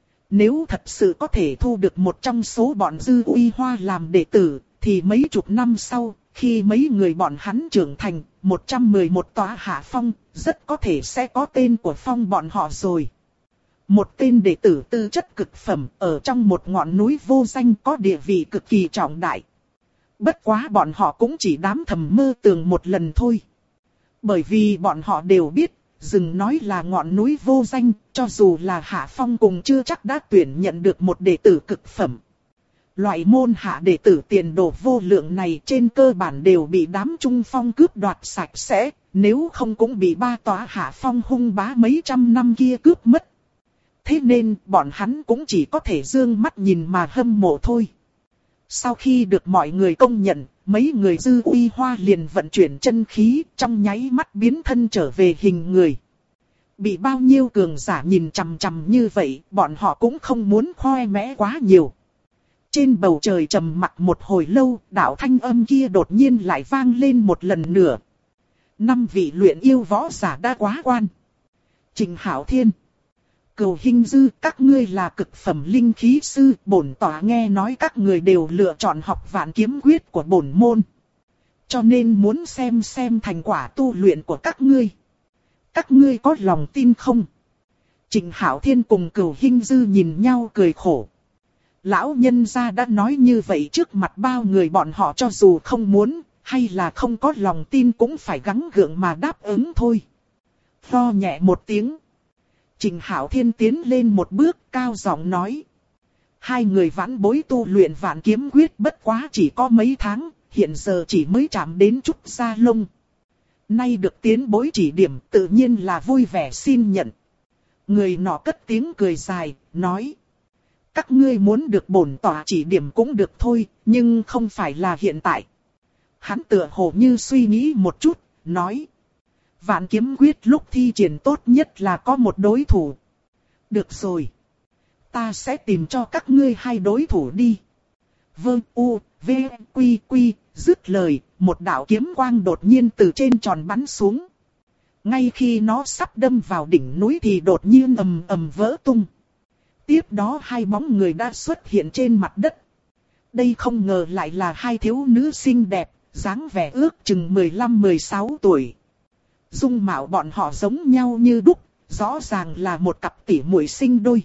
Nếu thật sự có thể thu được một trong số bọn Dư Uy Hoa làm đệ tử, thì mấy chục năm sau, khi mấy người bọn hắn trưởng thành, 111 tòa hạ phong, rất có thể sẽ có tên của phong bọn họ rồi. Một tên đệ tử tư chất cực phẩm ở trong một ngọn núi vô danh có địa vị cực kỳ trọng đại. Bất quá bọn họ cũng chỉ đám thầm mơ tưởng một lần thôi. Bởi vì bọn họ đều biết, đừng nói là ngọn núi vô danh, cho dù là hạ phong cùng chưa chắc đã tuyển nhận được một đệ tử cực phẩm. Loại môn hạ đệ tử tiền đồ vô lượng này trên cơ bản đều bị đám trung phong cướp đoạt sạch sẽ, nếu không cũng bị 3 tòa hạ phong hung bá mấy trăm năm kia cướp mất. Thế nên bọn hắn cũng chỉ có thể dương mắt nhìn mà hâm mộ thôi. Sau khi được mọi người công nhận, mấy người Dư Uy Hoa liền vận chuyển chân khí, trong nháy mắt biến thân trở về hình người. Bị bao nhiêu cường giả nhìn chằm chằm như vậy, bọn họ cũng không muốn khoe mẽ quá nhiều. Trên bầu trời trầm mặc một hồi lâu, đạo thanh âm kia đột nhiên lại vang lên một lần nữa. 5 vị luyện yêu võ giả đã quá quan. Trịnh Hạo Thiên, Cửu Hinh Dư, các ngươi là cực phẩm linh khí sư, bổn tọa nghe nói các người đều lựa chọn học Vạn Kiếm Quyết của bổn môn. Cho nên muốn xem thành quả tu luyện của các ngươi. Các ngươi có lòng tin không? Trịnh Hạo Thiên cùng Cửu Hinh Dư nhìn nhau cười khổ. Lão nhân gia đã nói như vậy trước mặt bao người bọn họ, cho dù không muốn, hay là không có lòng tin cũng phải gắng gượng mà đáp ứng thôi. Tho nhẹ một tiếng. Trịnh Hạo Thiên tiến lên một bước, cao giọng nói. 2 người vãn bối tu luyện Vạn Kiếm Quyết bất quá chỉ có mấy tháng, hiện giờ chỉ mới chạm đến chút da lông. Nay được tiến bối chỉ điểm, tự nhiên là vui vẻ xin nhận. Người nọ cất tiếng cười dài, nói. Các ngươi muốn được bổn tọa chỉ điểm cũng được thôi, nhưng không phải là hiện tại. Hắn tựa hồ như suy nghĩ một chút, nói. Vạn Kiếm Quyết lúc thi triển tốt nhất là có một đối thủ. Được rồi. Ta sẽ tìm cho các ngươi 2 đối thủ đi. Vương U, V, Quy Quy, dứt lời, một đạo kiếm quang đột nhiên từ trên tròn bắn xuống. ngay khi nó sắp đâm vào đỉnh núi thì đột nhiên ầm ầm vỡ tung. Tiếp đó hai bóng người đã xuất hiện trên mặt đất. Đây không ngờ lại là hai thiếu nữ xinh đẹp, dáng vẻ ước chừng 15-16 tuổi. Dung mạo bọn họ giống nhau như đúc, rõ ràng là một cặp tỷ muội sinh đôi.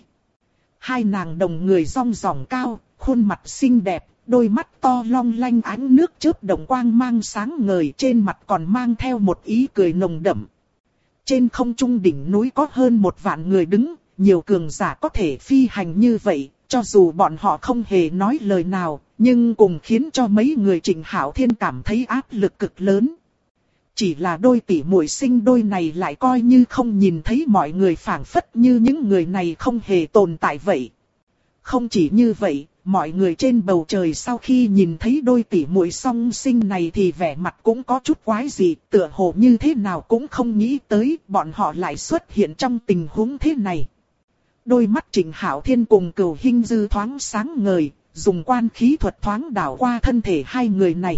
Hai nàng đồng người rong ròng cao, khuôn mặt xinh đẹp, đôi mắt to long lanh ánh nước chớp động quang mang sáng ngời, trên mặt còn mang theo một ý cười nồng đậm. Trên không trung đỉnh núi có hơn 1 vạn người đứng, nhiều cường giả có thể phi hành như vậy, cho dù bọn họ không hề nói lời nào, nhưng cùng khiến cho mấy người Trịnh Hạo Thiên cảm thấy áp lực cực lớn. Chỉ là đôi tỷ muội sinh đôi này lại coi như không nhìn thấy mọi người, phảng phất như những người này không hề tồn tại vậy. Không chỉ như vậy, mọi người trên bầu trời sau khi nhìn thấy đôi tỷ muội song sinh này thì vẻ mặt cũng có chút quái dị, tựa hồ như thế nào cũng không nghĩ tới bọn họ lại xuất hiện trong tình huống thế này. Đôi mắt Trịnh Hạo Thiên cùng Cửu Hinh Dư thoáng sáng ngời, dùng quan khí thuật thoáng đảo qua thân thể hai người này.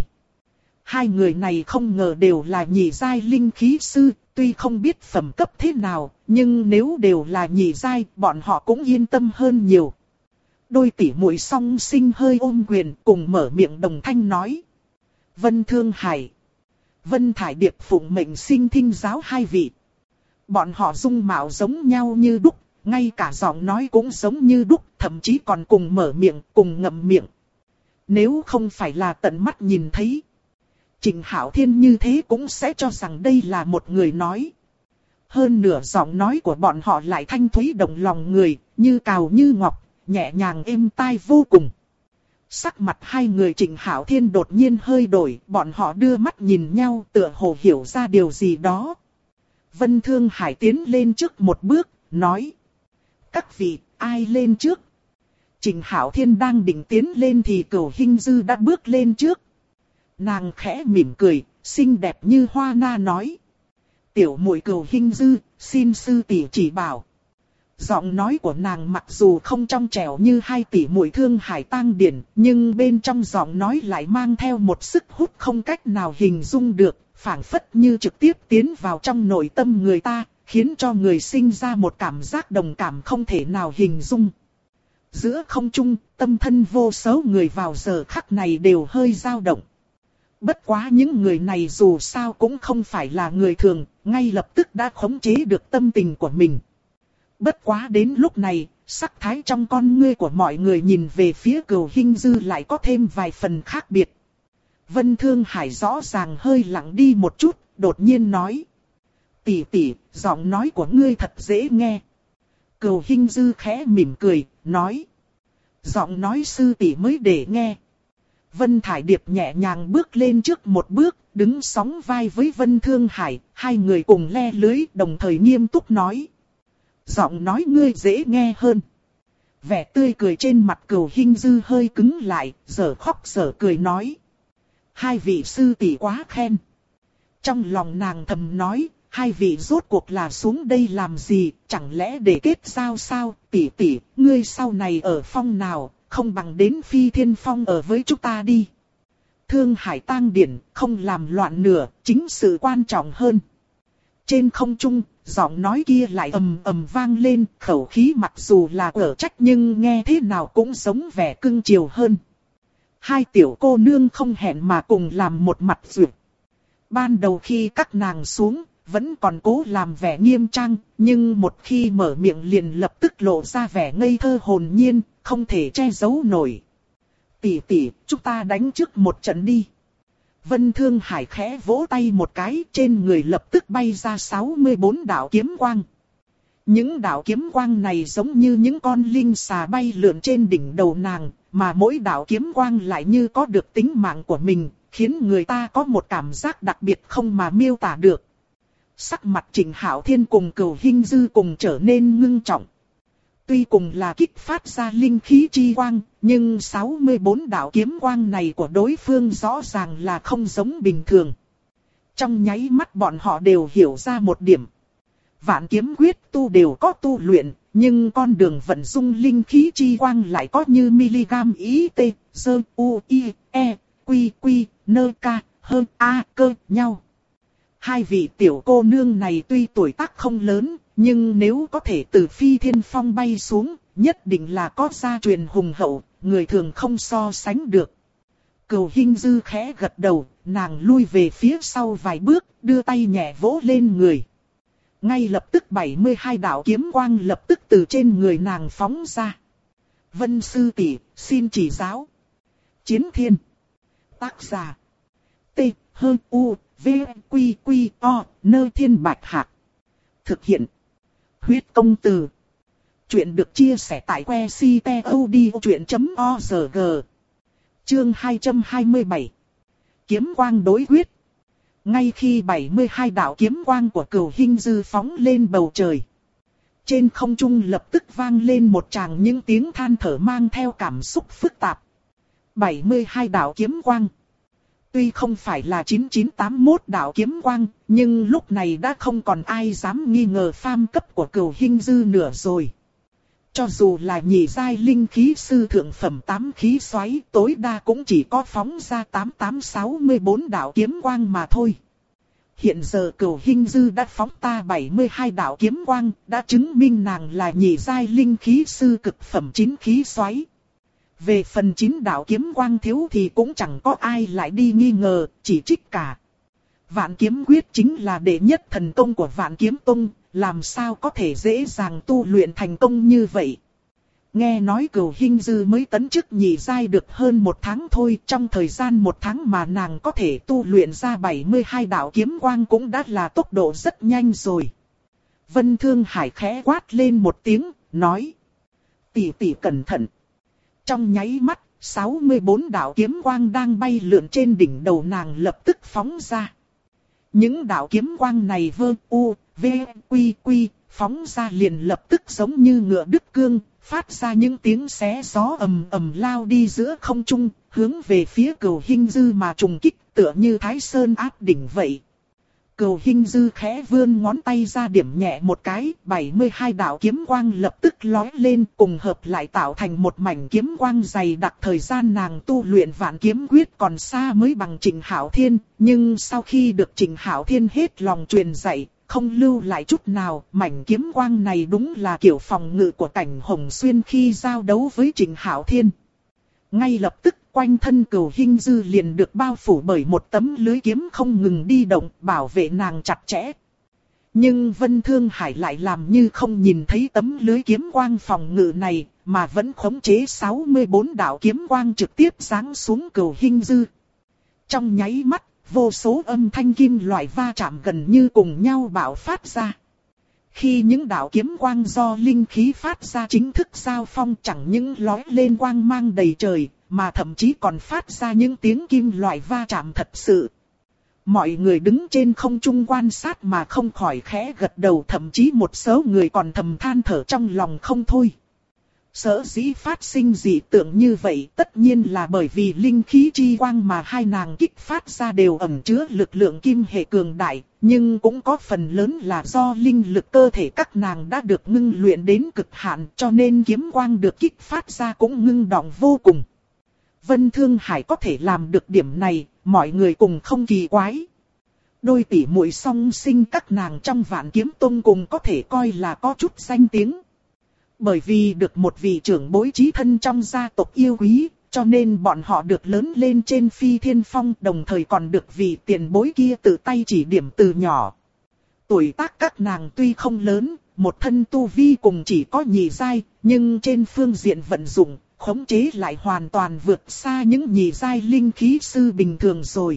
Hai người này không ngờ đều là nhị giai linh khí sư, tuy không biết phẩm cấp thế nào, nhưng nếu đều là nhị giai, bọn họ cũng yên tâm hơn nhiều. Đôi tỷ muội song sinh hơi ôm quyền cùng mở miệng đồng thanh nói. Vân Thương Hải, Vân Thải Điệp phụng mệnh sinh thinh giáo hai vị. Bọn họ dung mạo giống nhau như đúc, ngay cả giọng nói cũng giống như đúc, thậm chí còn cùng mở miệng, cùng ngậm miệng. Nếu không phải là tận mắt nhìn thấy, Trịnh Hạo Thiên như thế cũng sẽ cho rằng đây là một người nói. Hơn nửa giọng nói của bọn họ lại thanh thúy động lòng người, như cào như ngọc, nhẹ nhàng êm tai vô cùng. Sắc mặt hai người Trịnh Hạo Thiên đột nhiên hơi đổi, bọn họ đưa mắt nhìn nhau tựa hồ hiểu ra điều gì đó. Vân Thương Hải tiến lên trước một bước, nói. Các vị, ai lên trước? Trịnh Hạo Thiên đang định tiến lên thì Cửu Hinh Dư đã bước lên trước. Nàng khẽ mỉm cười, xinh đẹp như hoa na nói. Tiểu muội Cửu Hinh Dư, xin sư tỷ chỉ bảo. Giọng nói của nàng mặc dù không trong trẻo như hai tỷ muội Thương Hải Tang Điển, nhưng bên trong giọng nói lại mang theo một sức hút không cách nào hình dung được, phảng phất như trực tiếp tiến vào trong nội tâm người ta, khiến cho người sinh ra một cảm giác đồng cảm không thể nào hình dung. Giữa không trung, tâm thân vô số người vào giờ khắc này đều hơi dao động. Bất quá những người này dù sao cũng không phải là người thường, ngay lập tức đã khống chế được tâm tình của mình. Bất quá đến lúc này, sắc thái trong con ngươi của mọi người nhìn về phía Cửu Hinh Dư lại có thêm vài phần khác biệt. Vân Thương Hải rõ ràng hơi lặng đi một chút, đột nhiên nói. Tỷ tỷ, giọng nói của ngươi thật dễ nghe. Cửu Hinh Dư khẽ mỉm cười, nói. Giọng nói sư tỷ mới để nghe. Vân Thải Điệp nhẹ nhàng bước lên trước một bước, đứng sóng vai với Vân Thương Hải, hai người cùng le lưới đồng thời nghiêm túc nói. Giọng nói ngươi dễ nghe hơn. Vẻ tươi cười trên mặt Cửu Hinh Dư hơi cứng lại, dở khóc dở cười nói. Hai vị sư tỷ quá khen. Trong lòng nàng thầm nói, hai vị rốt cuộc là xuống đây làm gì, chẳng lẽ để kết giao sao, tỷ tỷ, ngươi sau này ở phong nào, không bằng đến Phi Thiên Phong ở với chúng ta đi. Thương Hải Tang Điển, không làm loạn nửa, chính sự quan trọng hơn. Trên không trung, giọng nói kia lại ầm ầm vang lên, khẩu khí mặc dù là ở trách nhưng nghe thế nào cũng giống vẻ cưng chiều hơn. Hai tiểu cô nương không hẹn mà cùng làm một mặt duyệt. Ban đầu khi các nàng xuống, vẫn còn cố làm vẻ nghiêm trang, nhưng một khi mở miệng liền lập tức lộ ra vẻ ngây thơ hồn nhiên, không thể che giấu nổi. Tỷ tỷ, chúng ta đánh trước một trận đi. Vân Thương Hải khẽ vỗ tay một cái, trên người lập tức bay ra 64 đạo kiếm quang. Những đạo kiếm quang này giống như những con linh xà bay lượn trên đỉnh đầu nàng, mà mỗi đạo kiếm quang lại như có được tính mạng của mình, khiến người ta có một cảm giác đặc biệt không mà miêu tả được. Sắc mặt Trịnh Hạo Thiên cùng Cửu Hinh Dư cùng trở nên ngưng trọng. Tuy cùng là kích phát ra linh khí chi quang, nhưng 64 đạo kiếm quang này của đối phương rõ ràng là không giống bình thường. Trong nháy mắt bọn họ đều hiểu ra một điểm. Vạn kiếm quyết tu đều có tu luyện, nhưng con đường vận dụng linh khí chi quang lại có như miligam ý t, dơ u i e, quy quy, nơ ca, hơn a cơ nhau. Hai vị tiểu cô nương này tuy tuổi tác không lớn, nhưng nếu có thể từ phi thiên phong bay xuống, nhất định là có gia truyền hùng hậu, người thường không so sánh được. Cửu Hinh Dư khẽ gật đầu, nàng lui về phía sau vài bước, đưa tay nhẹ vỗ lên người. Ngay lập tức 72 đạo kiếm quang lập tức từ trên người nàng phóng ra. Vân sư tỷ, xin chỉ giáo. Chiến thiên. Tác giả. T, H, U, V, Quy, Quy, O, Nơi Thiên Bạch Hạc. Thực hiện. Huyết công từ. Chuyện được chia sẻ tại que ctod.org. Chương 227. Kiếm quang đối quyết. Ngay khi 72 đạo kiếm quang của Cửu Hinh Dư phóng lên bầu trời, trên không trung lập tức vang lên một tràng những tiếng than thở mang theo cảm xúc phức tạp. 72 đạo kiếm quang. Tuy không phải là 9981 đạo kiếm quang, nhưng lúc này đã không còn ai dám nghi ngờ phàm cấp của Cửu Hinh Dư nữa rồi. Cho dù là nhị giai linh khí sư thượng phẩm 8 khí xoáy, tối đa cũng chỉ có phóng ra 8864 đạo kiếm quang mà thôi. Hiện giờ Cửu Hinh Dư đã phóng ta 72 đạo kiếm quang, đã chứng minh nàng là nhị giai linh khí sư cực phẩm 9 khí xoáy. Về phần 9 đạo kiếm quang thiếu thì cũng chẳng có ai lại đi nghi ngờ, chỉ trích cả. Vạn kiếm quyết chính là đệ nhất thần công của Vạn Kiếm Tông, làm sao có thể dễ dàng tu luyện thành công như vậy. Nghe nói Cửu Hinh Dư mới tấn chức nhị giai được hơn 1 tháng thôi, trong thời gian 1 tháng mà nàng có thể tu luyện ra 72 đạo kiếm quang cũng đã là tốc độ rất nhanh rồi. Vân Thương Hải khẽ quát lên một tiếng, nói. Tỷ tỷ cẩn thận. Trong nháy mắt, 64 đạo kiếm quang đang bay lượn trên đỉnh đầu nàng lập tức phóng ra. Những đạo kiếm quang này vơ u, v, quy quy, phóng ra liền lập tức giống như ngựa đứt cương, phát ra những tiếng xé gió ầm ầm lao đi giữa không trung, hướng về phía Cửu Hinh Dư mà trùng kích tựa như Thái Sơn áp đỉnh vậy. Cửu Hinh Dư khẽ vươn ngón tay ra điểm nhẹ một cái, 72 đạo kiếm quang lập tức lói lên cùng hợp lại tạo thành một mảnh kiếm quang dày đặc. Thời gian nàng tu luyện Vạn Kiếm Quyết còn xa mới bằng Trịnh Hạo Thiên, nhưng sau khi được Trịnh Hạo Thiên hết lòng truyền dạy, không lưu lại chút nào, mảnh kiếm quang này đúng là kiểu phòng ngự của Cảnh Hồng Xuyên khi giao đấu với Trịnh Hạo Thiên. Ngay lập tức quanh thân Cửu Hinh Dư liền được bao phủ bởi một tấm lưới kiếm không ngừng đi động, bảo vệ nàng chặt chẽ. Nhưng Vân Thương Hải lại làm như không nhìn thấy tấm lưới kiếm quang phòng ngự này, mà vẫn khống chế 64 đạo kiếm quang trực tiếp giáng xuống Cửu Hinh Dư. Trong nháy mắt, vô số âm thanh kim loại va chạm gần như cùng nhau bạo phát ra. Khi những đạo kiếm quang do linh khí phát ra chính thức giao phong chẳng những lói lên quang mang đầy trời, mà thậm chí còn phát ra những tiếng kim loại va chạm thật sự. Mọi người đứng trên không trung quan sát mà không khỏi khẽ gật đầu, thậm chí một số người còn thầm than thở trong lòng không thôi. Sở dĩ phát sinh dị tượng như vậy tất nhiên là bởi vì linh khí chi quang mà hai nàng kích phát ra đều ẩn chứa lực lượng kim hệ cường đại, nhưng cũng có phần lớn là do linh lực cơ thể các nàng đã được ngưng luyện đến cực hạn, cho nên kiếm quang được kích phát ra cũng ngưng động vô cùng. Vân Thương Hải có thể làm được điểm này, mọi người cùng không kỳ quái. Đôi tỷ muội song sinh các nàng trong Vạn Kiếm Tông cùng có thể coi là có chút danh tiếng. Bởi vì được một vị trưởng bối chí thân trong gia tộc yêu quý, cho nên bọn họ được lớn lên trên Phi Thiên Phong, đồng thời còn được vị tiền bối kia tự tay chỉ điểm từ nhỏ. Tuổi tác các nàng tuy không lớn, một thân tu vi cùng chỉ có nhị giai, nhưng trên phương diện vận dụng, khống chế lại hoàn toàn vượt xa những nhị giai linh khí sư bình thường rồi.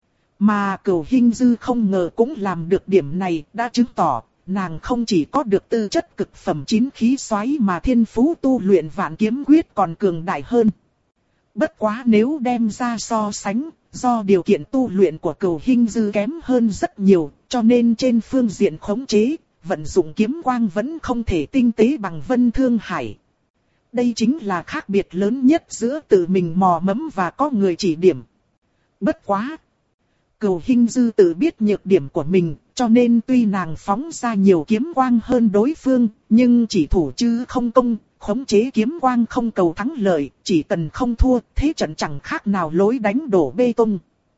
Mà Cửu Hinh Dư không ngờ cũng làm được điểm này, đã chứng tỏ nàng không chỉ có được tư chất cực phẩm 9 khí xoáy mà thiên phú tu luyện Vạn Kiếm Quyết còn cường đại hơn. Bất quá nếu đem ra so sánh, do điều kiện tu luyện của Cửu Hinh Dư kém hơn rất nhiều, cho nên trên phương diện khống chế, vận dụng kiếm quang vẫn không thể tinh tế bằng Vân Thương Hải. Đây chính là khác biệt lớn nhất giữa tự mình mò mẫm và có người chỉ điểm. Bất quá! Cửu Hinh Dư tự biết nhược điểm của mình, cho nên tuy nàng phóng ra nhiều kiếm quang hơn đối phương, nhưng chỉ thủ chứ không công, khống chế kiếm quang không cầu thắng lợi, chỉ cần không thua, thế trận chẳng khác nào lối đánh đổ bê tông.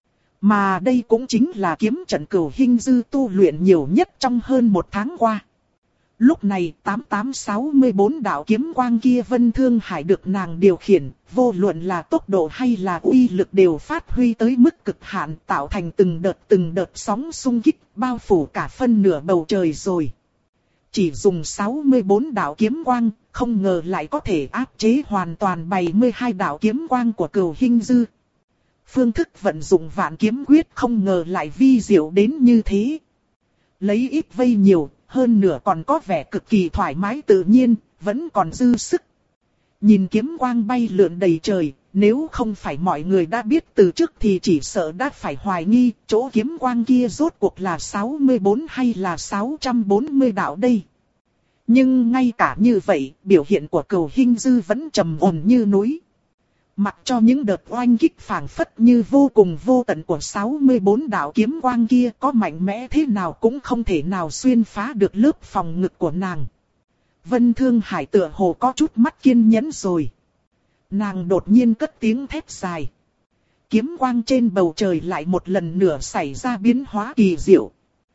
Mà đây cũng chính là kiếm trận Cửu Hinh Dư tu luyện nhiều nhất trong hơn một tháng qua. Lúc này 8864 đạo kiếm quang kia Vân Thương Hải được nàng điều khiển, vô luận là tốc độ hay là uy lực đều phát huy tới mức cực hạn, tạo thành từng đợt sóng xung kích, bao phủ cả phân nửa bầu trời rồi. Chỉ dùng 64 đạo kiếm quang, không ngờ lại có thể áp chế hoàn toàn 72 đạo kiếm quang của Cửu Hinh Dư. Phương thức vận dụng Vạn Kiếm Quyết không ngờ lại vi diệu đến như thế. Lấy ít vây nhiều, hơn nữa còn có vẻ cực kỳ thoải mái tự nhiên, vẫn còn dư sức. Nhìn kiếm quang bay lượn đầy trời, nếu không phải mọi người đã biết từ trước thì chỉ sợ đã phải hoài nghi chỗ kiếm quang kia rốt cuộc là 64 hay là 640 đạo đây. Nhưng ngay cả như vậy, biểu hiện của Cửu Hinh Dư vẫn trầm ổn như núi. Mặc cho những đợt oanh kích phảng phất như vô cùng vô tận của 64 đạo kiếm quang kia có mạnh mẽ thế nào cũng không thể nào xuyên phá được lớp phòng ngực của nàng. Vân Thương Hải tựa hồ có chút mất kiên nhẫn rồi. Nàng đột nhiên cất tiếng thét dài. Kiếm quang trên bầu trời lại một lần nữa xảy ra biến hóa kỳ diệu.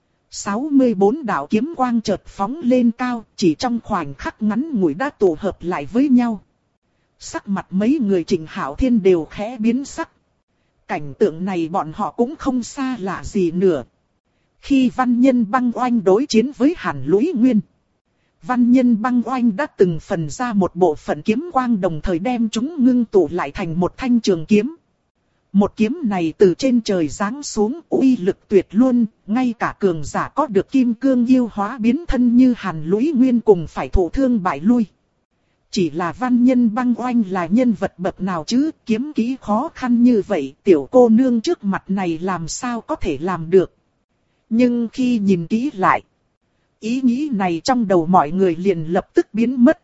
64 đạo kiếm quang chợt phóng lên cao, chỉ trong khoảnh khắc ngắn ngủi đã tụ hợp lại với nhau. Sắc mặt mấy người Trịnh Hạo Thiên đều khẽ biến sắc. Cảnh tượng này bọn họ cũng không xa lạ gì nữa. Khi Văn Nhân Băng Oanh đối chiến với Hàn Lũy Nguyên, Văn Nhân Băng Oanh đã từng phần ra một bộ phận kiếm quang đồng thời đem chúng ngưng tụ lại thành một thanh trường kiếm. Một kiếm này từ trên trời giáng xuống uy lực tuyệt luôn, ngay cả cường giả có được kim cương yêu hóa biến thân như Hàn Lũy Nguyên cùng phải thụ thương bại lui. Chỉ là Văn Nhân Băng Oanh là nhân vật bậc nào chứ, kiếm kỹ khó khăn như vậy, tiểu cô nương trước mặt này làm sao có thể làm được. Nhưng khi nhìn kỹ lại, ý nghĩ này trong đầu mọi người liền lập tức biến mất.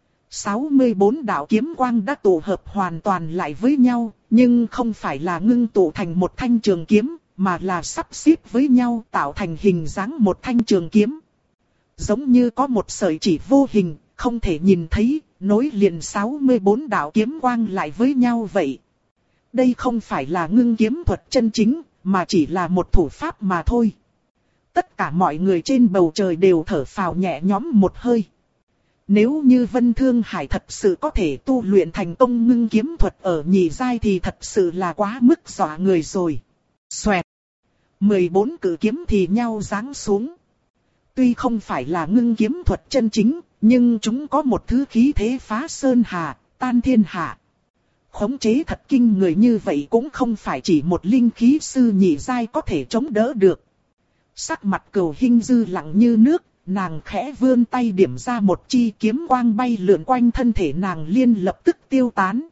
64 đạo kiếm quang đã tụ hợp hoàn toàn lại với nhau, nhưng không phải là ngưng tụ thành một thanh trường kiếm, mà là sắp xếp với nhau tạo thành hình dáng một thanh trường kiếm. Giống như có một sợi chỉ vô hình, không thể nhìn thấy, nối liền 64 đạo kiếm quang lại với nhau vậy. Đây không phải là ngưng kiếm thuật chân chính, mà chỉ là một thủ pháp mà thôi. Tất cả mọi người trên bầu trời đều thở phào nhẹ nhõm một hơi. Nếu như Vân Thương Hải thật sự có thể tu luyện thành công ngưng kiếm thuật ở nhị giai thì thật sự là quá mức dọa người rồi. Xoẹt. 14 cự kiếm thì nhau giáng xuống. Tuy không phải là ngưng kiếm thuật chân chính, nhưng chúng có một thứ khí thế phá sơn hà, tan thiên hạ. Khống chế thật kinh người như vậy cũng không phải chỉ một linh khí sư nhị giai có thể chống đỡ được. Sắc mặt Cửu Hinh Dư lặng như nước, nàng khẽ vươn tay điểm ra một chi kiếm quang bay lượn quanh thân thể nàng liền lập tức tiêu tán.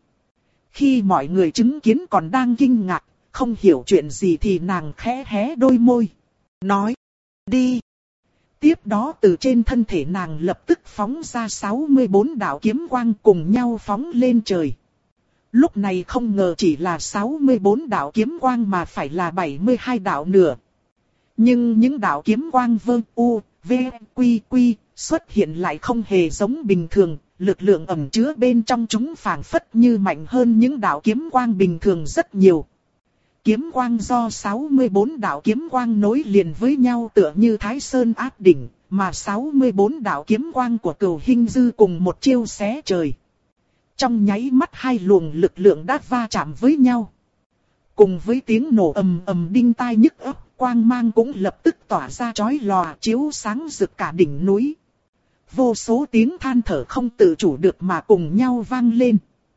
Khi mọi người chứng kiến còn đang kinh ngạc, không hiểu chuyện gì thì nàng khẽ hé đôi môi. Nói, đi. Tiếp đó từ trên thân thể nàng lập tức phóng ra 64 đạo kiếm quang cùng nhau phóng lên trời. Lúc này không ngờ chỉ là 64 đạo kiếm quang mà phải là 72 đạo nữa. Nhưng những đạo kiếm quang vơ u, v, quy xuất hiện lại không hề giống bình thường, lực lượng ẩn chứa bên trong chúng phảng phất như mạnh hơn những đạo kiếm quang bình thường rất nhiều. Kiếm quang do 64 đạo kiếm quang nối liền với nhau tựa như Thái Sơn áp đỉnh, mà 64 đạo kiếm quang của Cửu Hinh Dư cùng một chiêu xé trời. Trong nháy mắt hai luồng lực lượng đã va chạm với nhau. Cùng với tiếng nổ ầm ầm đinh tai nhức óc, quang mang cũng lập tức tỏa ra chói lòa chiếu sáng rực cả đỉnh núi. Vô số tiếng than thở không tự chủ được mà cùng nhau vang lên.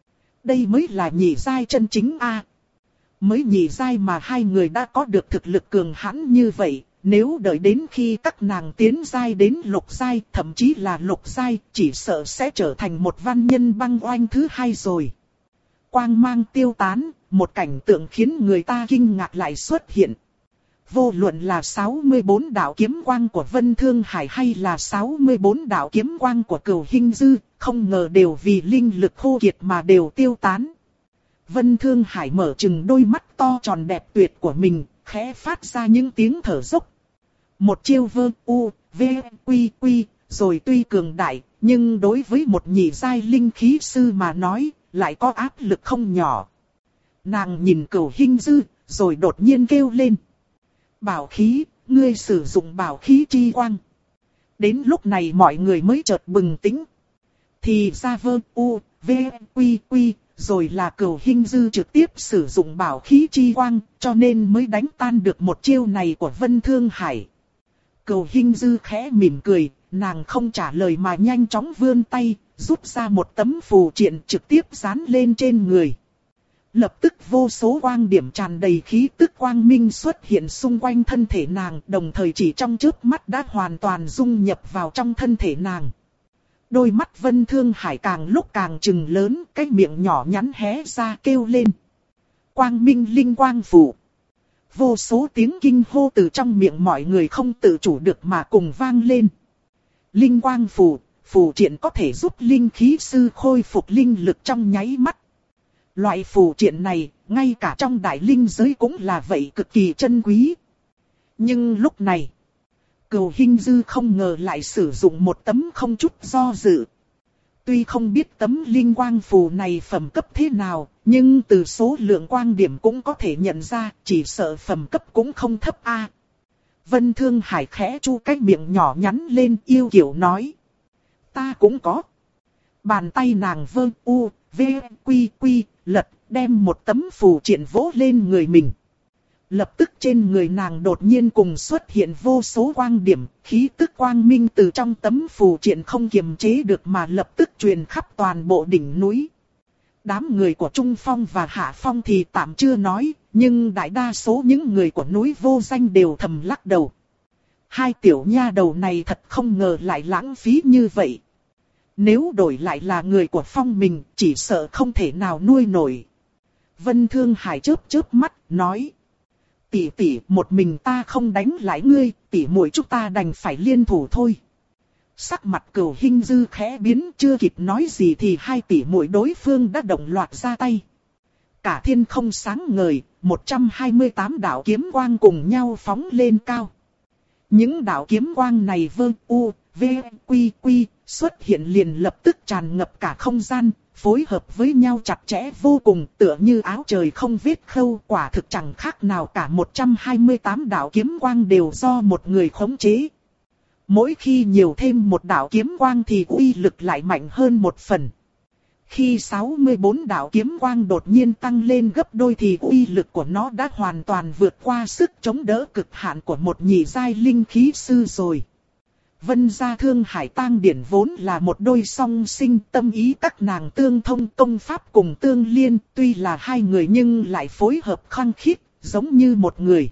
Đây mới là nhị giai chân chính a. Mới nhị giai mà hai người đã có được thực lực cường hãn như vậy, nếu đợi đến khi các nàng tiến giai đến lục giai, thậm chí là lục giai, chỉ sợ sẽ trở thành một Văn Nhân Băng Oanh thứ hai rồi. Quang mang tiêu tán, một cảnh tượng khiến người ta kinh ngạc lại xuất hiện. Vô luận là 64 đạo kiếm quang của Vân Thương Hải hay là 64 đạo kiếm quang của Cửu Hinh Dư, không ngờ đều vì linh lực khô kiệt mà đều tiêu tán. Vân Thương Hải mở trừng đôi mắt to tròn đẹp tuyệt của mình, khẽ phát ra những tiếng thở dốc. Một chiêu vơ u, v, quy, rồi tuy cường đại, nhưng đối với một nhị giai linh khí sư mà nói, lại có áp lực không nhỏ. Nàng nhìn Cửu Hinh Dư, rồi đột nhiên kêu lên. Bảo khí, ngươi sử dụng bảo khí chi quang. Đến lúc này mọi người mới chợt bừng tỉnh. Thì ra Vơ U, V, Quy, Quy, rồi là Cửu Hinh Dư trực tiếp sử dụng bảo khí chi quang, cho nên mới đánh tan được một chiêu này của Vân Thương Hải. Cửu Hinh Dư khẽ mỉm cười, nàng không trả lời mà nhanh chóng vươn tay, rút ra một tấm phù triện trực tiếp dán lên trên người. Lập tức vô số quang điểm tràn đầy khí tức quang minh xuất hiện xung quanh thân thể nàng, đồng thời chỉ trong chớp mắt đã hoàn toàn dung nhập vào trong thân thể nàng. Đôi mắt Vân Thương Hải càng lúc càng trừng lớn, cái miệng nhỏ nhắn hé ra kêu lên. Quang minh linh quang phù. Vô số tiếng kinh hô từ trong miệng mọi người không tự chủ được mà cùng vang lên. Linh quang phù, phù triện có thể giúp linh khí sư khôi phục linh lực trong nháy mắt. Loại phù triện này, ngay cả trong đại linh giới cũng là vậy, cực kỳ chân quý. Nhưng lúc này, Cửu Hinh Dư không ngờ lại sử dụng một tấm không chút do dự. Tuy không biết tấm linh quang phù này phẩm cấp thế nào, nhưng từ số lượng quang điểm cũng có thể nhận ra, chỉ sợ phẩm cấp cũng không thấp a. Vân Thương Hải khẽ chu cái miệng nhỏ nhắn lên, yêu kiều nói. Ta cũng có. Bàn tay nàng vơ u, v, quy quy, lật, đem một tấm phù triện vỗ lên người mình. Lập tức trên người nàng đột nhiên cùng xuất hiện vô số quang điểm, khí tức quang minh từ trong tấm phù triện không kiềm chế được mà lập tức truyền khắp toàn bộ đỉnh núi. Đám người của Trung Phong và Hạ Phong thì tạm chưa nói, nhưng đại đa số những người của núi Vô Danh đều thầm lắc đầu. Hai tiểu nha đầu này thật không ngờ lại lãng phí như vậy. Nếu đổi lại là người của Phong mình, chỉ sợ không thể nào nuôi nổi. Vân Thương Hải chớp mắt, nói. Tỷ tỷ, một mình ta không đánh lại ngươi, tỷ muội chúng ta đành phải liên thủ thôi. Sắc mặt Cửu Hinh Dư khẽ biến, chưa kịp nói gì thì hai tỷ muội đối phương đã đồng loạt ra tay. Cả thiên không sáng ngời, 128 đạo kiếm quang cùng nhau phóng lên cao. Những đạo kiếm quang này vơ u, v, quy quy, xuất hiện liền lập tức tràn ngập cả không gian, phối hợp với nhau chặt chẽ vô cùng, tựa như áo trời không vết khâu, quả thực chẳng khác nào cả 128 đạo kiếm quang đều do một người khống chế. Mỗi khi nhiều thêm một đạo kiếm quang thì uy lực lại mạnh hơn một phần. Khi 64 đạo kiếm quang đột nhiên tăng lên gấp đôi thì uy lực của nó đã hoàn toàn vượt qua sức chống đỡ cực hạn của một nhị giai linh khí sư rồi. Vân gia Thương Hải Tang Điển vốn là một đôi song sinh, tâm ý các nàng tương thông, công pháp cùng tương liên, tuy là hai người nhưng lại phối hợp khăng khít, giống như một người.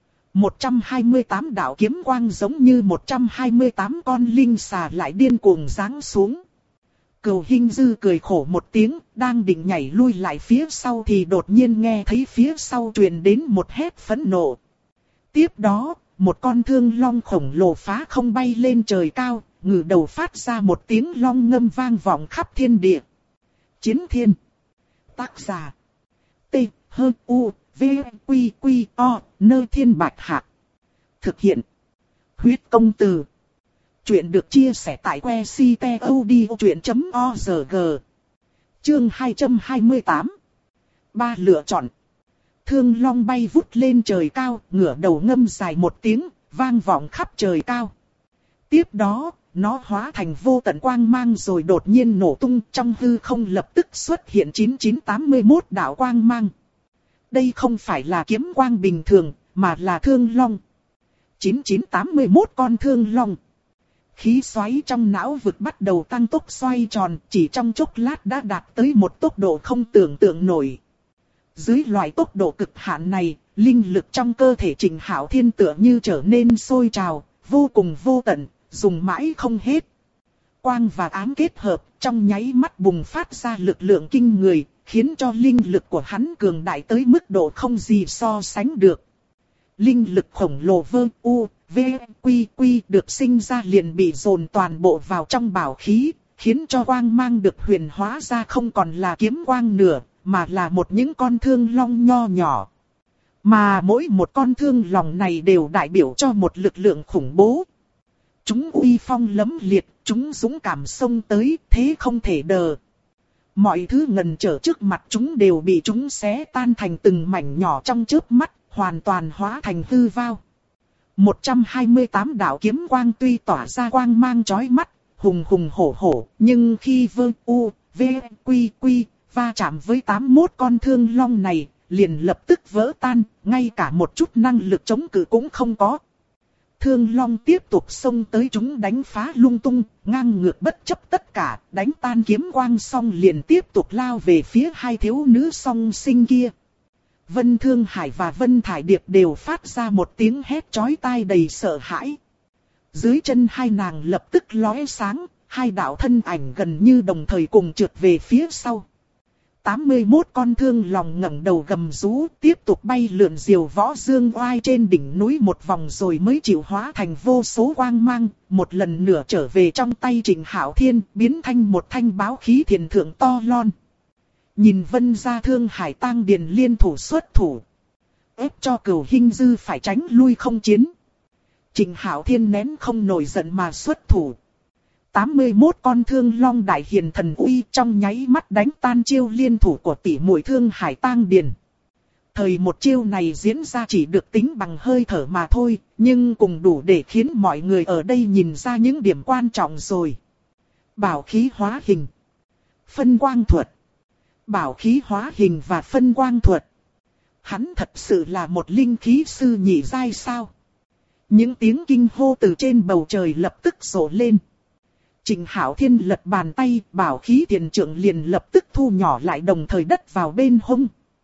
128 đạo kiếm quang giống như 128 con linh xà lại điên cuồng giáng xuống. Cửu Hinh Dư cười khổ một tiếng, đang định nhảy lui lại phía sau thì đột nhiên nghe thấy phía sau truyền đến một hét phẫn nộ. Tiếp đó, một con thương long khổng lồ phá không bay lên trời cao, ngửa đầu phát ra một tiếng long ngâm vang vọng khắp thiên địa. Chiến Thiên. Tác giả. T, H, U, V, Quy, Quy, O, Nơ Thiên Bạch Hạc. Thực hiện. Huyết Công Từ. Chuyện được chia sẻ tại que ctod.org. Chương 228. Ba lựa chọn. Thương long bay vút lên trời cao, ngửa đầu ngâm dài một tiếng, vang vọng khắp trời cao. Tiếp đó, nó hóa thành vô tận quang mang rồi đột nhiên nổ tung, trong hư không lập tức xuất hiện 9981 đạo quang mang. Đây không phải là kiếm quang bình thường, mà là thương long. 9981 con thương long. Khí xoáy trong não vực bắt đầu tăng tốc xoay tròn, chỉ trong chốc lát đã đạt tới một tốc độ không tưởng tượng nổi. Dưới loại tốc độ cực hạn này, linh lực trong cơ thể Trình Hạo Thiên tựa như trở nên sôi trào, vô cùng vô tận, dùng mãi không hết. Quang và ám kết hợp, trong nháy mắt bùng phát ra lực lượng kinh người, khiến cho linh lực của hắn cường đại tới mức độ không gì so sánh được. Linh lực khổng lồ vơ u, v, quy quy được sinh ra liền bị dồn toàn bộ vào trong bảo khí, khiến cho quang mang được huyền hóa ra không còn là kiếm quang nữa, mà là một những con thương long nho nhỏ. Mà mỗi một con thương long này đều đại biểu cho một lực lượng khủng bố. Chúng uy phong lẫm liệt, chúng dũng cảm xông tới, thế không thể đờ. Mọi thứ ngần trở trước mặt chúng đều bị chúng xé tan thành từng mảnh nhỏ trong chớp mắt, hoàn toàn hóa thành hư vao. 128 đạo kiếm quang tuy tỏa ra quang mang chói mắt, hùng hùng hổ hổ, nhưng khi vơ u, v, quy quy, va chạm với 81 con thương long này, liền lập tức vỡ tan, ngay cả một chút năng lực chống cự cũng không có. Thương long tiếp tục xông tới chúng đánh phá lung tung, ngang ngược bất chấp tất cả, đánh tan kiếm quang xong liền tiếp tục lao về phía hai thiếu nữ song sinh kia. Vân Thương Hải và Vân Thải Điệp đều phát ra một tiếng hét chói tai đầy sợ hãi. Dưới chân hai nàng lập tức lóe sáng, hai đạo thân ảnh gần như đồng thời cùng trượt về phía sau. 81 con thương lòng ngẩng đầu gầm rú, tiếp tục bay lượn diều võ dương oai trên đỉnh núi một vòng rồi mới chịu hóa thành vô số quang mang, một lần nữa trở về trong tay Trịnh Hạo Thiên, biến thành một thanh báo khí thiền thượng to lon. Nhìn Vân gia Thương Hải Tang Điền liên thủ xuất thủ, ép cho Cửu Hinh Dư phải tránh lui không chiến. Trịnh Hạo Thiên nén không nổi giận mà xuất thủ. 81 con thương long đại hiền thần uy trong nháy mắt đánh tan chiêu liên thủ của tỷ muội Thương Hải Tang Điền. Thời một chiêu này diễn ra chỉ được tính bằng hơi thở mà thôi, nhưng cũng đủ để khiến mọi người ở đây nhìn ra những điểm quan trọng rồi. Bảo khí hóa hình, phân quang thuật. Bảo khí hóa hình và phân quang thuật. Hắn thật sự là một linh khí sư nhị giai sao? Những tiếng kinh hô từ trên bầu trời lập tức rộ lên. Trịnh Hạo Thiên lật bàn tay, bảo khí tiền trượng liền lập tức thu nhỏ lại đồng thời đất vào bên hông.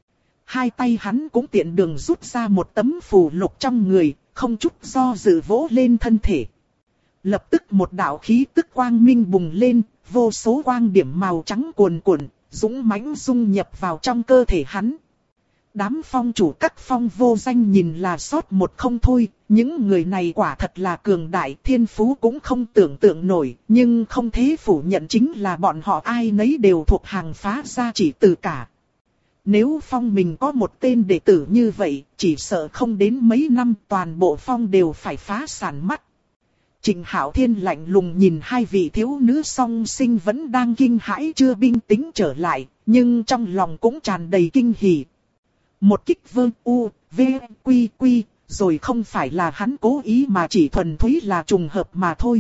Hai tay hắn cũng tiện đường rút ra một tấm phù lục trong người, không chút do dự vỗ lên thân thể. Lập tức một đạo khí tức quang minh bùng lên, vô số quang điểm màu trắng cuồn cuộn, dũng mãnh dung nhập vào trong cơ thể hắn. Đám phong chủ các phong vô danh nhìn là sót một không thôi, những người này quả thật là cường đại, thiên phú cũng không tưởng tượng nổi, nhưng không thể phủ nhận chính là bọn họ ai nấy đều thuộc hàng phá gia chỉ tử cả. Nếu phong mình có một tên đệ tử như vậy, chỉ sợ không đến mấy năm toàn bộ phong đều phải phá sản mắt. Trịnh Hạo Thiên lạnh lùng nhìn hai vị thiếu nữ song sinh vẫn đang kinh hãi chưa bình tĩnh trở lại, nhưng trong lòng cũng tràn đầy kinh hỉ. Một kích vơ u, v, quy quy, rồi không phải là hắn cố ý mà chỉ thuần túy là trùng hợp mà thôi.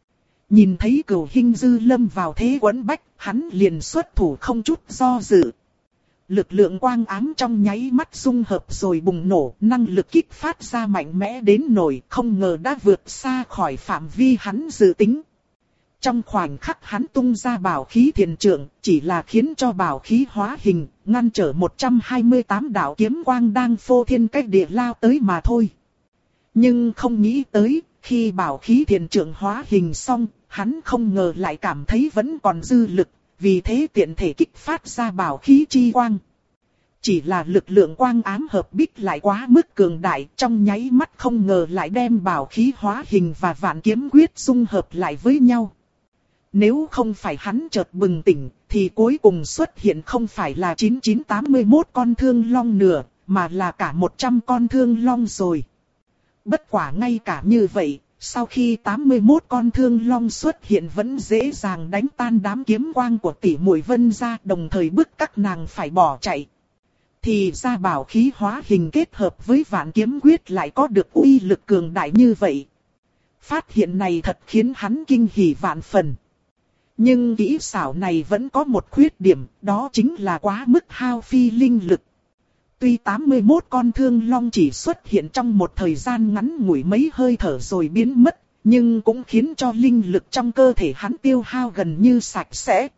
Nhìn thấy Cửu Hinh Dư lâm vào thế quẫn bách, hắn liền xuất thủ không chút do dự. Lực lượng quang ám trong nháy mắt dung hợp rồi bùng nổ, năng lực kích phát ra mạnh mẽ đến nổi, không ngờ đã vượt xa khỏi phạm vi hắn dự tính. Trong khoảnh khắc hắn tung ra bảo khí thiền trượng, chỉ là khiến cho bảo khí hóa hình, ngăn trở 128 đạo kiếm quang đang phô thiên cách địa lao tới mà thôi. Nhưng không nghĩ tới, khi bảo khí thiền trượng hóa hình xong, hắn không ngờ lại cảm thấy vẫn còn dư lực, vì thế tiện thể kích phát ra bảo khí chi quang. Chỉ là lực lượng quang ám hợp bích lại quá mức cường đại, trong nháy mắt không ngờ lại đem bảo khí hóa hình và vạn kiếm quyết dung hợp lại với nhau. Nếu không phải hắn chợt bừng tỉnh, thì cuối cùng xuất hiện không phải là 9981 con thương long nữa, mà là cả 100 con thương long rồi. Bất quả ngay cả như vậy, sau khi 81 con thương long xuất hiện vẫn dễ dàng đánh tan đám kiếm quang của tỷ muội Vân gia, đồng thời bức các nàng phải bỏ chạy. Thì ra bảo khí hóa hình kết hợp với vạn kiếm quyết lại có được uy lực cường đại như vậy. Phát hiện này thật khiến hắn kinh hỉ vạn phần. Nhưng kỹ xảo này vẫn có một khuyết điểm, đó chính là quá mức hao phi linh lực. Tuy 81 con thương long chỉ xuất hiện trong một thời gian ngắn ngủi mấy hơi thở rồi biến mất, nhưng cũng khiến cho linh lực trong cơ thể hắn tiêu hao gần như sạch sẽ.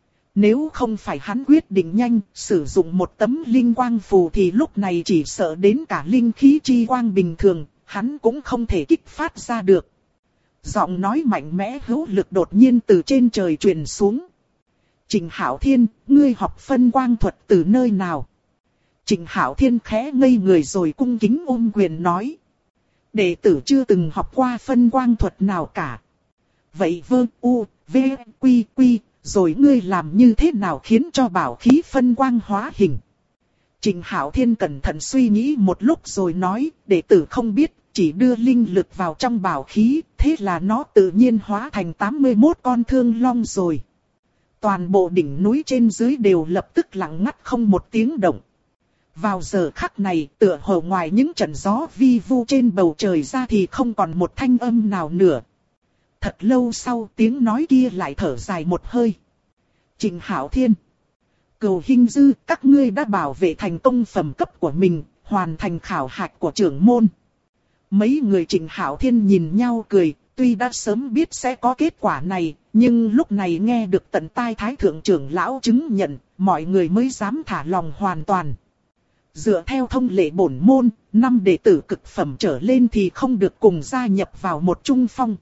Nếu không phải hắn quyết định nhanh, sử dụng một tấm linh quang phù thì lúc này chỉ sợ đến cả linh khí chi quang bình thường, hắn cũng không thể kích phát ra được. Giọng nói mạnh mẽ hữu lực đột nhiên từ trên trời truyền xuống. Trịnh Hạo Thiên, ngươi học phân quang thuật từ nơi nào? Trịnh Hạo Thiên khẽ ngây người rồi cung kính ôm quyền nói. Đệ tử chưa từng học qua phân quang thuật nào cả. Vậy vơ u, v, quy quy, rồi ngươi làm như thế nào khiến cho bảo khí phân quang hóa hình? Trịnh Hạo Thiên cẩn thận suy nghĩ một lúc rồi nói, đệ tử không biết, chỉ đưa linh lực vào trong bảo khí, thế là nó tự nhiên hóa thành 81 con thương long rồi. toàn bộ đỉnh núi trên dưới đều lập tức lặng ngắt không một tiếng động. Vào giờ khắc này, tựa hồ ngoài những trận gió vi vu trên bầu trời ra thì không còn một thanh âm nào nữa. Thật lâu sau tiếng nói kia lại thở dài một hơi. Trịnh Hạo Thiên, Cửu Hinh Dư, các ngươi đã bảo vệ thành công phẩm cấp của mình, hoàn thành khảo hạch của trưởng môn. Mấy người Trịnh Hạo Thiên nhìn nhau cười, tuy đã sớm biết sẽ có kết quả này, nhưng lúc này nghe được tận tai Thái Thượng trưởng lão chứng nhận, mọi người mới dám thả lòng hoàn toàn. Dựa theo thông lệ bổn môn, 5 đệ tử cực phẩm trở lên thì không được cùng gia nhập vào một trung phong.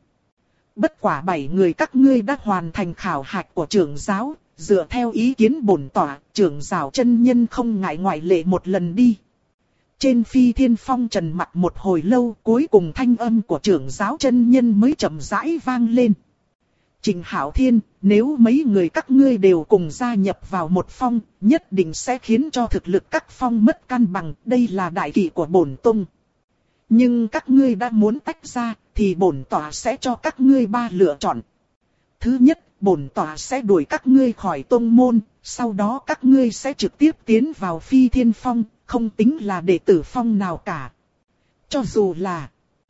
Bất quả 7 người các ngươi đã hoàn thành khảo hạch của trưởng giáo, dựa theo ý kiến bổn tọa, trưởng giáo chân nhân không ngại ngoại lệ một lần đi. Trên phi thiên phong trần mặc một hồi lâu, cuối cùng thanh âm của trưởng giáo chân nhân mới chậm rãi vang lên. Trịnh Hạo Thiên, nếu mấy người các ngươi đều cùng gia nhập vào một phong, nhất định sẽ khiến cho thực lực các phong mất cân bằng, đây là đại kỵ của bổn tông. Nhưng các ngươi đã muốn tách ra, thì bổn tọa sẽ cho các ngươi 3 lựa chọn. Thứ nhất, bổn tọa sẽ đuổi các ngươi khỏi tông môn, sau đó các ngươi sẽ trực tiếp tiến vào phi thiên phong, không tính là đệ tử phong nào cả. Cho dù là...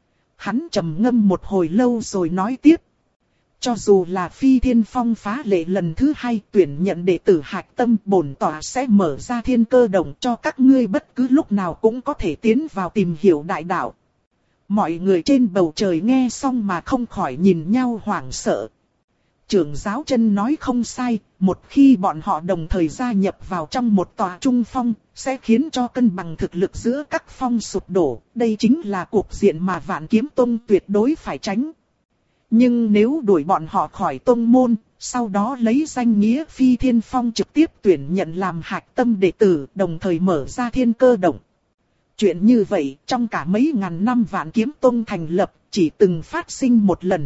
Hắn trầm ngâm một hồi lâu rồi nói tiếp. Cho dù là phi thiên phong phá lệ lần thứ 2 tuyển nhận đệ tử hạch tâm, bổn tọa sẽ mở ra thiên cơ động cho các ngươi bất cứ lúc nào cũng có thể tiến vào tìm hiểu đại đạo. Mọi người trên bầu trời nghe xong mà không khỏi nhìn nhau hoảng sợ. Trưởng giáo chân nói không sai, một khi bọn họ đồng thời gia nhập vào trong một tòa trung phong, sẽ khiến cho cân bằng thực lực giữa các phong sụp đổ. Đây chính là cuộc diện mà Vạn Kiếm Tông tuyệt đối phải tránh. Nhưng nếu đuổi bọn họ khỏi tông môn, sau đó lấy danh nghĩa phi thiên phong trực tiếp tuyển nhận làm hạch tâm đệ tử, đồng thời mở ra thiên cơ động. Chuyện như vậy, trong cả mấy ngàn năm Vạn Kiếm Tông thành lập, chỉ từng phát sinh một lần.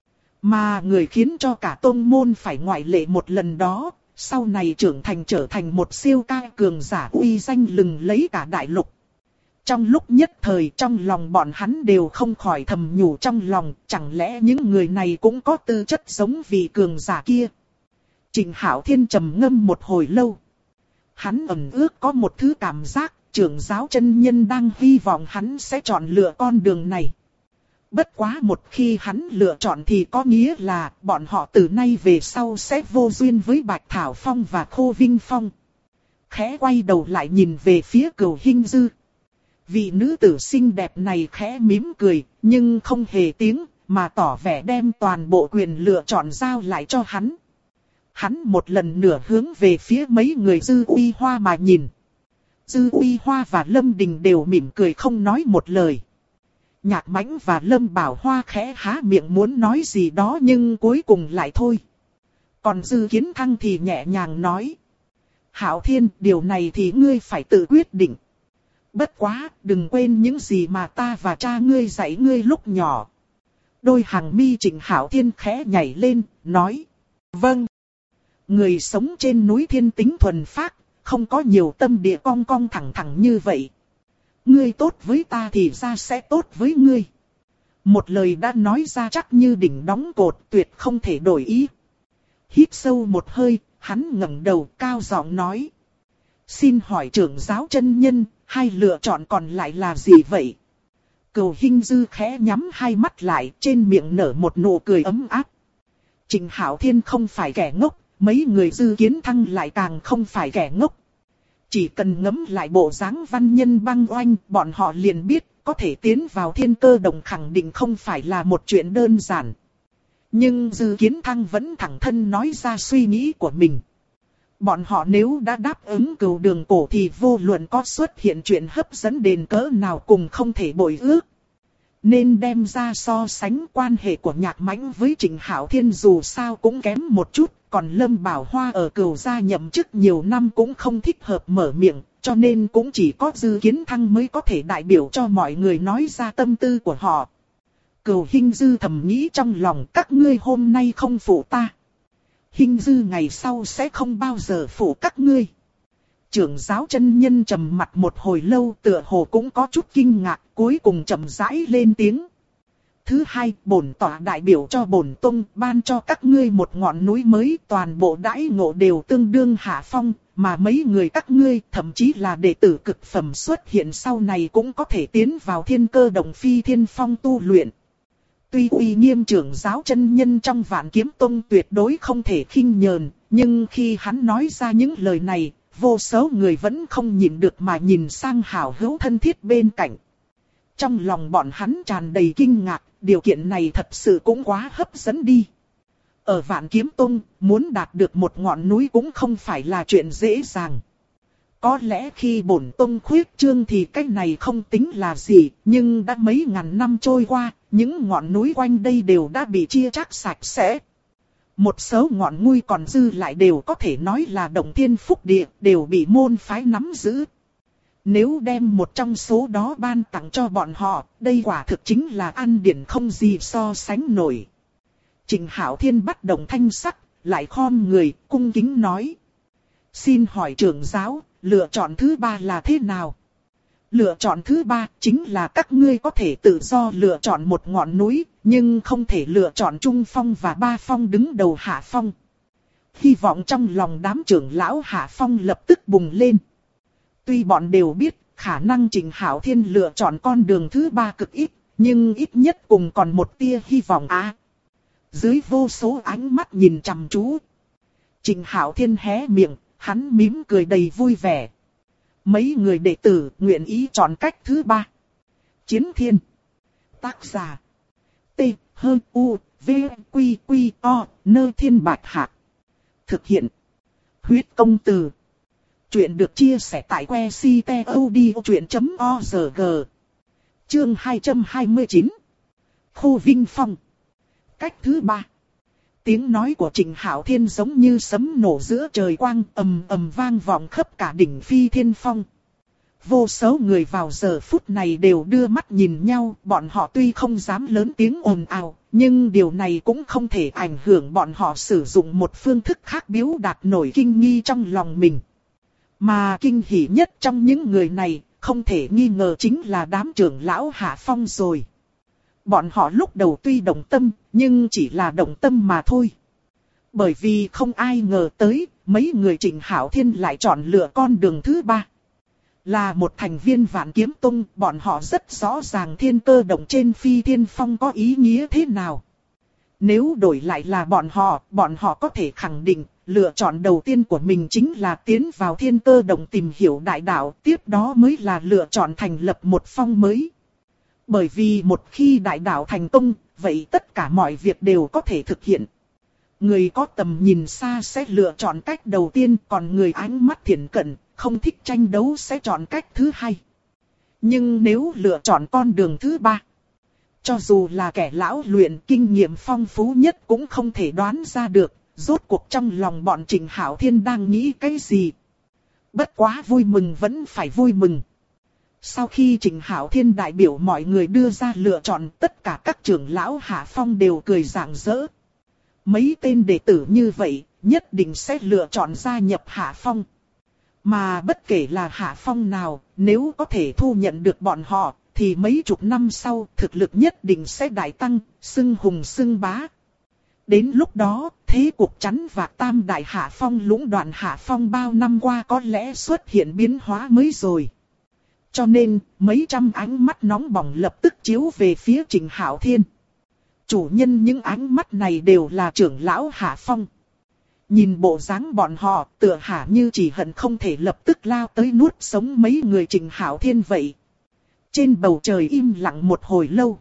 Mà người khiến cho cả tông môn phải ngoại lệ một lần đó, sau này trưởng thành trở thành một siêu ca cường giả uy danh lừng lấy cả đại lục. Trong lúc nhất thời trong lòng bọn hắn đều không khỏi thầm nhủ trong lòng, chẳng lẽ những người này cũng có tư chất giống vị cường giả kia. Trịnh Hạo Thiên trầm ngâm một hồi lâu. Hắn ẩn ước có một thứ cảm giác, trưởng giáo chân nhân đang hy vọng hắn sẽ chọn lựa con đường này. Bất quá một khi hắn lựa chọn thì có nghĩa là bọn họ từ nay về sau sẽ vô duyên với Bạch Thảo Phong và Khô Vinh Phong. Khẽ quay đầu lại nhìn về phía Cửu Hinh Dư. Vị nữ tử xinh đẹp này khẽ mím cười, nhưng không hề tiếng, mà tỏ vẻ đem toàn bộ quyền lựa chọn giao lại cho hắn. Hắn một lần nữa hướng về phía mấy người Dư Uy Hoa mà nhìn. Dư Uy Hoa và Lâm Đình đều mỉm cười không nói một lời. Nhạc Mãnh và Lâm Bảo Hoa khẽ há miệng muốn nói gì đó nhưng cuối cùng lại thôi. Còn Dư Kiến Thăng thì nhẹ nhàng nói. Hạo Thiên, điều này thì ngươi phải tự quyết định. Bất quá, đừng quên những gì mà ta và cha ngươi dạy ngươi lúc nhỏ. Đôi hàng mi Trịnh Hạo Thiên khẽ nhảy lên, nói. Vâng. Người sống trên núi thiên tính thuần phác, không có nhiều tâm địa cong cong thẳng thẳng như vậy. Ngươi tốt với ta thì ra sẽ tốt với ngươi. Một lời đã nói ra chắc như đỉnh đóng cột, tuyệt không thể đổi ý. Hít sâu một hơi, hắn ngẩng đầu cao giọng nói. Xin hỏi trưởng giáo chân nhân, hai lựa chọn còn lại là gì vậy? Cửu Hinh Dư khẽ nhắm hai mắt lại, trên miệng nở một nụ cười ấm áp. Trịnh Hạo Thiên không phải kẻ ngốc, mấy người Dư Kiến Thăng lại càng không phải kẻ ngốc. Chỉ cần ngẫm lại bộ dáng văn nhân băng oanh, bọn họ liền biết có thể tiến vào thiên cơ động khẳng định không phải là một chuyện đơn giản. Nhưng Dư Kiến Thăng vẫn thẳng thắn nói ra suy nghĩ của mình. Bọn họ nếu đã đáp ứng Cửu Đường Cổ thì vô luận có xuất hiện chuyện hấp dẫn đến cỡ nào cùng không thể bội ước. Nên đem ra so sánh quan hệ của Nhạc Mãnh với Trịnh Hạo Thiên dù sao cũng kém một chút. Còn Lâm Bảo Hoa ở Cửu gia nhậm chức nhiều năm cũng không thích hợp mở miệng, cho nên cũng chỉ có Dư Kiến Thăng mới có thể đại biểu cho mọi người nói ra tâm tư của họ. Cửu Hinh Dư thầm nghĩ trong lòng, các ngươi hôm nay không phụ ta. Hinh Dư ngày sau sẽ không bao giờ phụ các ngươi. Trưởng giáo chân nhân trầm mặt một hồi lâu, tựa hồ cũng có chút kinh ngạc, cuối cùng chậm rãi lên tiếng. Thứ hai, bổn tọa đại biểu cho bổn tông ban cho các ngươi một ngọn núi mới, toàn bộ đãi ngộ đều tương đương hạ phong, mà mấy người các ngươi, thậm chí là đệ tử cực phẩm xuất hiện sau này cũng có thể tiến vào Thiên Cơ Động Phi Thiên Phong tu luyện. Tuy uy nghiêm trưởng giáo chân nhân trong Vạn Kiếm Tông tuyệt đối không thể khinh nhờn, nhưng khi hắn nói ra những lời này, vô số người vẫn không nhịn được mà nhìn sang hảo hữu thân thiết bên cạnh. Trong lòng bọn hắn tràn đầy kinh ngạc, điều kiện này thật sự cũng quá hấp dẫn đi. Ở Vạn Kiếm Tông, muốn đạt được một ngọn núi cũng không phải là chuyện dễ dàng. Có lẽ khi bổn tông khuyết trương thì cái này không tính là gì, nhưng đã mấy ngàn năm trôi qua, những ngọn núi quanh đây đều đã bị chia chác sạch sẽ. Một số ngọn núi còn dư lại đều có thể nói là động thiên phúc địa, đều bị môn phái nắm giữ. Nếu đem một trong số đó ban tặng cho bọn họ, đây quả thực chính là ăn điển không gì so sánh nổi. Trịnh Hạo Thiên bắt động thanh sắc, lại khom người, cung kính nói. Xin hỏi trưởng giáo, lựa chọn thứ ba là thế nào? Lựa chọn thứ ba chính là các ngươi có thể tự do lựa chọn một ngọn núi, nhưng không thể lựa chọn trung phong và ba phong đứng đầu hạ phong. Hy vọng trong lòng đám trưởng lão hạ phong lập tức bùng lên. Tuy bọn đều biết khả năng Trịnh Hạo Thiên lựa chọn con đường thứ ba cực ít, nhưng ít nhất cùng còn một tia hy vọng Dưới vô số ánh mắt nhìn chăm chú, Trịnh Hạo Thiên hé miệng, hắn mỉm cười đầy vui vẻ. Mấy người đệ tử nguyện ý chọn cách thứ ba. Chiến Thiên. Tác giả. T. H. U. V. Q. Q. O. Nơ Thiên Bạch Hạc. Thực hiện. Huyết Công Từ. Chuyện được chia sẻ tại que ctod.org. Chương 229. Khu Vinh Phong. Cách thứ ba. Tiếng nói của Trịnh Hạo Thiên giống như sấm nổ giữa trời quang, ầm ầm vang vọng khắp cả đỉnh Phi Thiên Phong. Vô số người vào giờ phút này đều đưa mắt nhìn nhau, bọn họ tuy không dám lớn tiếng ồn ào, nhưng điều này cũng không thể ảnh hưởng bọn họ sử dụng một phương thức khác biểu đạt nổi kinh nghi trong lòng mình. Mà kinh hỉ nhất trong những người này, không thể nghi ngờ chính là đám trưởng lão Hạ Phong rồi. Bọn họ lúc đầu tuy động tâm, nhưng chỉ là động tâm mà thôi. Bởi vì không ai ngờ tới, mấy người Trịnh Hạo Thiên lại chọn lựa con đường thứ ba. Là một thành viên Vạn Kiếm Tông, bọn họ rất rõ ràng Thiên Cơ Động trên Phi Thiên Phong có ý nghĩa thế nào. Nếu đổi lại là bọn họ có thể khẳng định, lựa chọn đầu tiên của mình chính là tiến vào Thiên Cơ Động tìm hiểu đại đạo, tiếp đó mới là lựa chọn thành lập một phong mới. Bởi vì một khi đại đạo thành công, vậy tất cả mọi việc đều có thể thực hiện. Người có tầm nhìn xa sẽ lựa chọn cách đầu tiên, còn người ánh mắt thiển cận, không thích tranh đấu sẽ chọn cách thứ hai. Nhưng nếu lựa chọn con đường thứ ba, cho dù là kẻ lão luyện kinh nghiệm phong phú nhất cũng không thể đoán ra được, rốt cuộc trong lòng bọn Trịnh Hạo Thiên đang nghĩ cái gì. Bất quá vui mừng vẫn phải vui mừng. Sau khi Trịnh Hạo Thiên đại biểu mọi người đưa ra lựa chọn, tất cả các trưởng lão Hạ Phong đều cười rạng rỡ. Mấy tên đệ tử như vậy, nhất định sẽ lựa chọn gia nhập Hạ Phong. Mà bất kể là Hạ Phong nào, nếu có thể thu nhận được bọn họ, thì mấy chục năm sau thực lực nhất định sẽ đại tăng, xưng hùng xưng bá. Đến lúc đó, thế cuộc chắn vạc tam đại Hạ Phong lũng đoạn Hạ Phong bao năm qua có lẽ xuất hiện biến hóa mới rồi. Cho nên, mấy trăm ánh mắt nóng bỏng lập tức chiếu về phía Trịnh Hạo Thiên. Chủ nhân những ánh mắt này đều là trưởng lão Hạ Phong. Nhìn bộ dáng bọn họ tựa hả như chỉ hận không thể lập tức lao tới nuốt sống mấy người Trịnh Hạo Thiên vậy. Trên bầu trời im lặng một hồi lâu.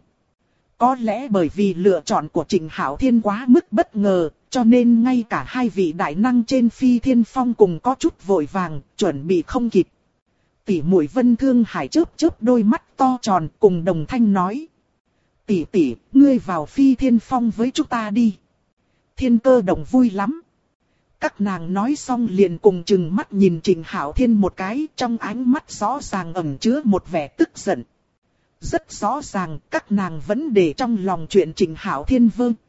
Có lẽ bởi vì lựa chọn của Trịnh Hạo Thiên quá mức bất ngờ, cho nên ngay cả hai vị đại năng trên Phi Thiên Phong cùng có chút vội vàng, chuẩn bị không kịp. Tỷ muội Vân Thương Hải chớp chớp đôi mắt to tròn cùng đồng thanh nói. Tỷ, ngươi vào Phi Thiên Phong với chúng ta đi. Thiên Cơ Động vui lắm. Các nàng nói xong liền cùng chừng mắt nhìn Trịnh Hạo Thiên một cái, trong ánh mắt rõ ràng ẩn chứa một vẻ tức giận. Rất rõ ràng các nàng vẫn để trong lòng chuyện Trịnh Hạo Thiên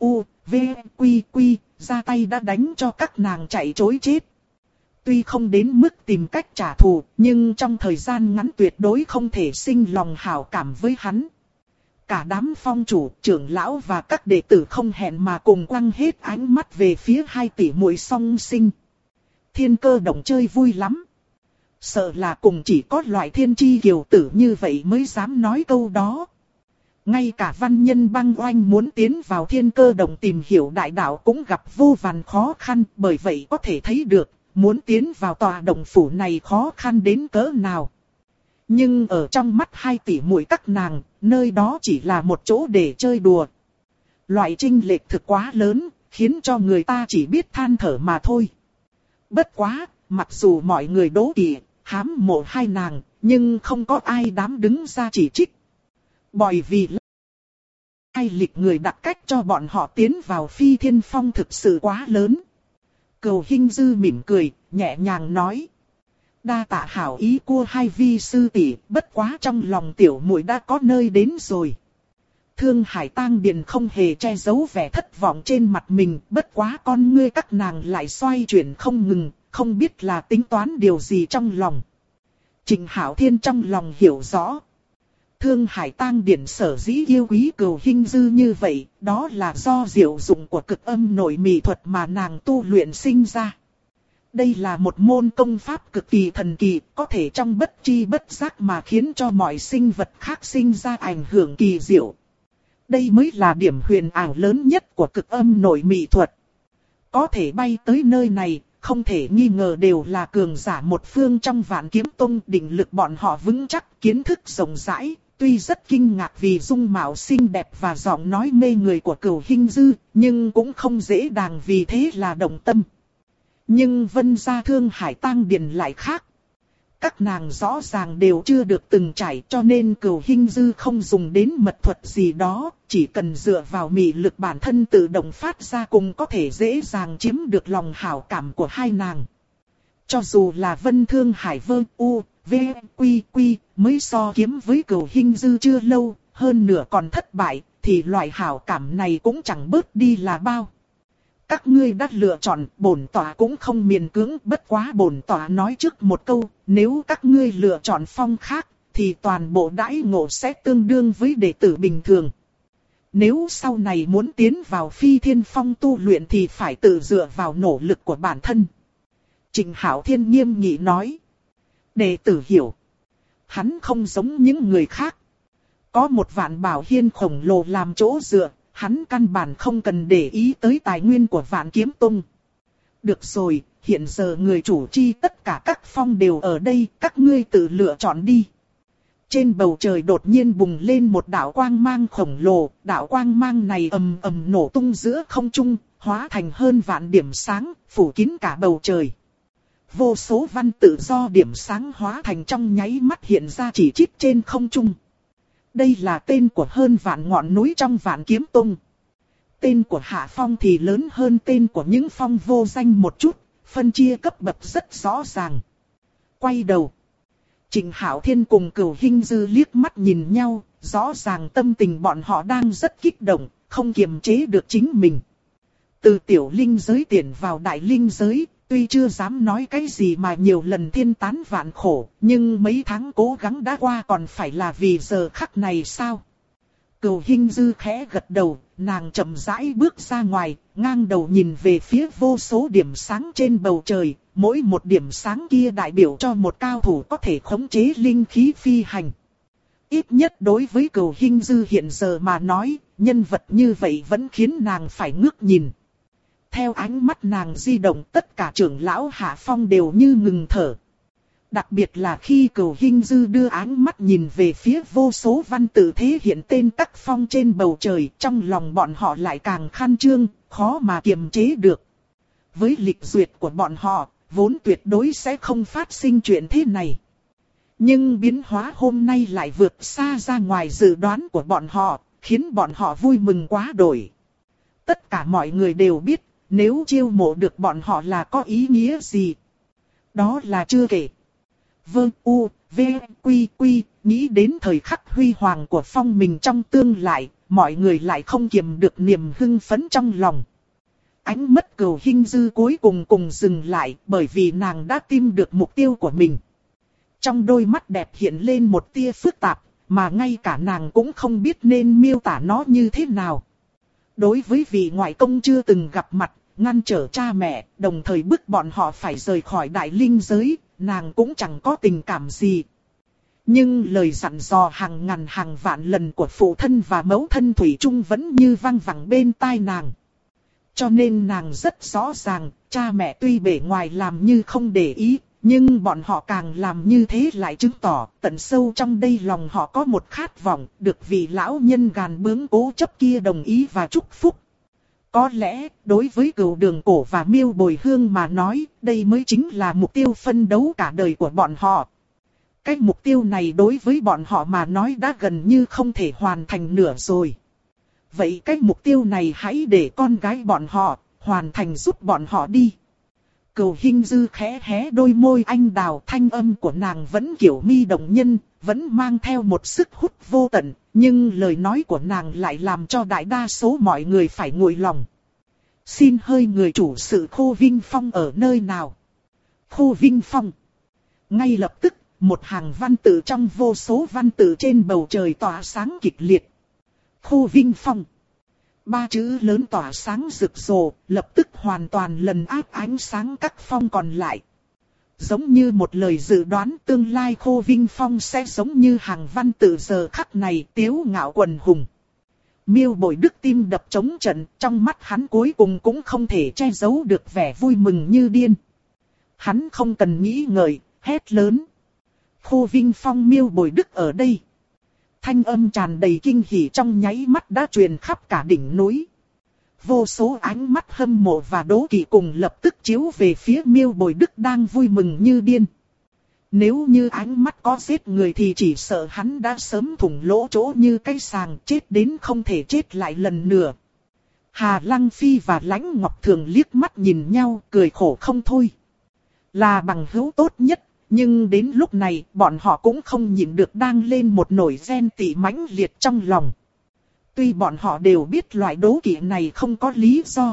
ra tay đã đánh cho các nàng chạy trối chết. Tuy không đến mức tìm cách trả thù, nhưng trong thời gian ngắn tuyệt đối không thể sinh lòng hảo cảm với hắn. Cả đám phong chủ, trưởng lão và các đệ tử không hẹn mà cùng quăng hết ánh mắt về phía hai tỷ muội song sinh. Thiên Cơ Đồng chơi vui lắm. Sợ là cùng chỉ có loại thiên chi kiều tử như vậy mới dám nói câu đó. Ngay cả văn nhân băng oanh muốn tiến vào Thiên Cơ Đồng tìm hiểu đại đạo cũng gặp vô vàn khó khăn. Bởi vậy có thể thấy được, muốn tiến vào tòa động phủ này khó khăn đến cỡ nào. Nhưng ở trong mắt hai tỷ muội các nàng, nơi đó chỉ là một chỗ để chơi đùa. Loại chênh lệch thực quá lớn, khiến cho người ta chỉ biết than thở mà thôi. Bất quá, mặc dù mọi người đố kỵ, hám mộ hai nàng, nhưng không có ai dám đứng ra chỉ trích. Bởi vì ai lịch người đặt cách cho bọn họ tiến vào Phi Thiên Phong thực sự quá lớn. Cừu Hinh Dư mỉm cười, nhẹ nhàng nói. Đa tạ hảo ý của hai vi sư tỷ, bất quá trong lòng tiểu muội đã có nơi đến rồi. Thương Hải Tang Điền không hề che giấu vẻ thất vọng trên mặt mình, bất quá con ngươi các nàng lại xoay chuyển không ngừng, không biết là tính toán điều gì trong lòng. Trịnh Hạo Thiên trong lòng hiểu rõ. Thương Hải Tang Điền sở dĩ yêu quý Cừu Hinh Dư như vậy, đó là do diệu dụng của cực âm nội mị thuật mà nàng tu luyện sinh ra. Đây là một môn công pháp cực kỳ thần kỳ, có thể trong bất tri bất giác mà khiến cho mọi sinh vật khác sinh ra ảnh hưởng kỳ diệu. Đây mới là điểm huyền ảo lớn nhất của cực âm nội mị thuật. Có thể bay tới nơi này, không thể nghi ngờ đều là cường giả một phương trong Vạn Kiếm Tông, định lực bọn họ vững chắc, kiến thức rộng rãi. Tuy rất kinh ngạc vì dung mạo xinh đẹp và giọng nói mê người của Cừu Hinh Dư, nhưng cũng không dễ dàng vì thế là động tâm. Nhưng Vân gia Thương Hải Tang Điền lại khác. Các nàng rõ ràng đều chưa được từng trải, cho nên Cừu Hinh Dư không dùng đến mật thuật gì đó, chỉ cần dựa vào mị lực bản thân tự động phát ra cùng có thể dễ dàng chiếm được lòng hảo cảm của hai nàng. Cho dù là Vân Thương Hải Vơ U, V, Quy Quy mới so kiếm với Cừu Hinh Dư chưa lâu, hơn nửa còn thất bại, thì loại hảo cảm này cũng chẳng bớt đi là bao. Các ngươi đã lựa chọn, bổn tọa cũng không miễn cưỡng, bất quá bổn tọa nói trước một câu, nếu các ngươi lựa chọn phong khác, thì toàn bộ đãi ngộ sẽ tương đương với đệ tử bình thường. Nếu sau này muốn tiến vào Phi Thiên Phong tu luyện thì phải tự dựa vào nỗ lực của bản thân. Trịnh Hạo Thiên nghiêm nghị nói. Đệ tử hiểu. Hắn không giống những người khác. Có một Vạn Bảo Hiên khổng lồ làm chỗ dựa. Hắn căn bản không cần để ý tới tài nguyên của Vạn Kiếm Tông. Được rồi, hiện giờ người chủ chi tất cả các phong đều ở đây, các ngươi tự lựa chọn đi. Trên bầu trời đột nhiên bùng lên một đạo quang mang khổng lồ, đạo quang mang này ầm ầm nổ tung giữa không trung, hóa thành hơn vạn điểm sáng, phủ kín cả bầu trời. Vô số văn tự do điểm sáng hóa thành trong nháy mắt hiện ra chỉ chít trên không trung. Đây là tên của hơn vạn ngọn núi trong Vạn Kiếm Tông. Tên của Hạ Phong thì lớn hơn tên của những phong vô danh một chút, phân chia cấp bậc rất rõ ràng. Quay đầu, Trịnh Hạo Thiên cùng Cừu Hinh Dư liếc mắt nhìn nhau, rõ ràng tâm tình bọn họ đang rất kích động, không kiềm chế được chính mình. Từ tiểu linh giới tiến vào đại linh giới, tuy chưa dám nói cái gì mà nhiều lần thiên tán vạn khổ, nhưng mấy tháng cố gắng đã qua còn phải là vì giờ khắc này sao? Cừu Hinh Dư khẽ gật đầu, nàng chậm rãi bước ra ngoài, ngang đầu nhìn về phía vô số điểm sáng trên bầu trời, mỗi một điểm sáng kia đại biểu cho một cao thủ có thể khống chế linh khí phi hành. Ít nhất đối với Cừu Hinh Dư hiện giờ mà nói, nhân vật như vậy vẫn khiến nàng phải ngước nhìn. Theo ánh mắt nàng di động, tất cả trưởng lão Hạ Phong đều như ngừng thở. Đặc biệt là khi Cừu Hinh Dư đưa ánh mắt nhìn về phía vô số văn tự thể hiện tên các phong trên bầu trời, trong lòng bọn họ lại càng khăn trương, khó mà kiềm chế được. Với lịch duyệt của bọn họ, vốn tuyệt đối sẽ không phát sinh chuyện thế này. Nhưng biến hóa hôm nay lại vượt xa ra ngoài dự đoán của bọn họ, khiến bọn họ vui mừng quá đổi. Tất cả mọi người đều biết, nếu chiêu mộ được bọn họ là có ý nghĩa gì. Đó là chưa kể. Vâng U, V, Quy Quy, nghĩ đến thời khắc huy hoàng của phong mình trong tương lai, mọi người lại không kiềm được niềm hưng phấn trong lòng. Ánh mắt Cừu Hinh Dư cuối cùng dừng lại, bởi vì nàng đã tìm được mục tiêu của mình. Trong đôi mắt đẹp hiện lên một tia phức tạp, mà ngay cả nàng cũng không biết nên miêu tả nó như thế nào. Đối với vị ngoại công chưa từng gặp mặt, ngăn trở cha mẹ, đồng thời bức bọn họ phải rời khỏi đại linh giới, nàng cũng chẳng có tình cảm gì. Nhưng lời dặn dò hàng ngàn hàng vạn lần của phụ thân và mẫu thân thủy chung vẫn như vang vẳng bên tai nàng. Cho nên nàng rất rõ ràng, cha mẹ tuy bề ngoài làm như không để ý, nhưng bọn họ càng làm như thế lại chứng tỏ tận sâu trong đây lòng họ có một khát vọng được vị lão nhân gàn bướng cố chấp kia đồng ý và chúc phúc. Có lẽ, đối với Cửu Đường Cổ và Miêu Bồi Hương mà nói, đây mới chính là mục tiêu phân đấu cả đời của bọn họ. Cái mục tiêu này đối với bọn họ mà nói đã gần như không thể hoàn thành nửa rồi. Vậy cái mục tiêu này hãy để con gái bọn họ hoàn thành giúp bọn họ đi. Cửu Hinh Dư khẽ hé đôi môi anh đào, thanh âm của nàng vẫn kiểu mi động nhân, vẫn mang theo một sức hút vô tận, nhưng lời nói của nàng lại làm cho đại đa số mọi người phải nguội lòng. Xin hơi người chủ sự Khô Vinh Phong ở nơi nào? Khô Vinh Phong. Ngay lập tức, một hàng văn tự trong vô số văn tự trên bầu trời tỏa sáng kịch liệt. Khô Vinh Phong. Ba chữ lớn tỏa sáng rực rỡ, lập tức hoàn toàn lấn át ánh sáng các phong còn lại. Giống như một lời dự đoán tương lai Khô Vinh Phong sẽ giống như hàng văn tự giờ khắc này tiếu ngạo quần hùng. Miêu Bồi Đức tim đập trống trận, trong mắt hắn cuối cùng cũng không thể che giấu được vẻ vui mừng như điên. Hắn không cần nghĩ ngợi, hét lớn. Khô Vinh Phong Miêu Bồi Đức ở đây. Thanh âm tràn đầy kinh hỉ trong nháy mắt đã truyền khắp cả đỉnh núi. Vô số ánh mắt hâm mộ và đố kỵ cùng lập tức chiếu về phía Miêu Bồi Đức đang vui mừng như điên. Nếu như ánh mắt có giết người thì chỉ sợ hắn đã sớm thủng lỗ chỗ như cái sàng, chết đến không thể chết lại lần nữa. Hà Lăng Phi và Lãnh Ngọc Thường liếc mắt nhìn nhau, cười khổ không thôi. Là bằng hữu tốt nhất, nhưng đến lúc này bọn họ cũng không nhịn được đang lên một nỗi ghen tị mãnh liệt trong lòng. Tuy bọn họ đều biết loại đố kỵ này không có lý do.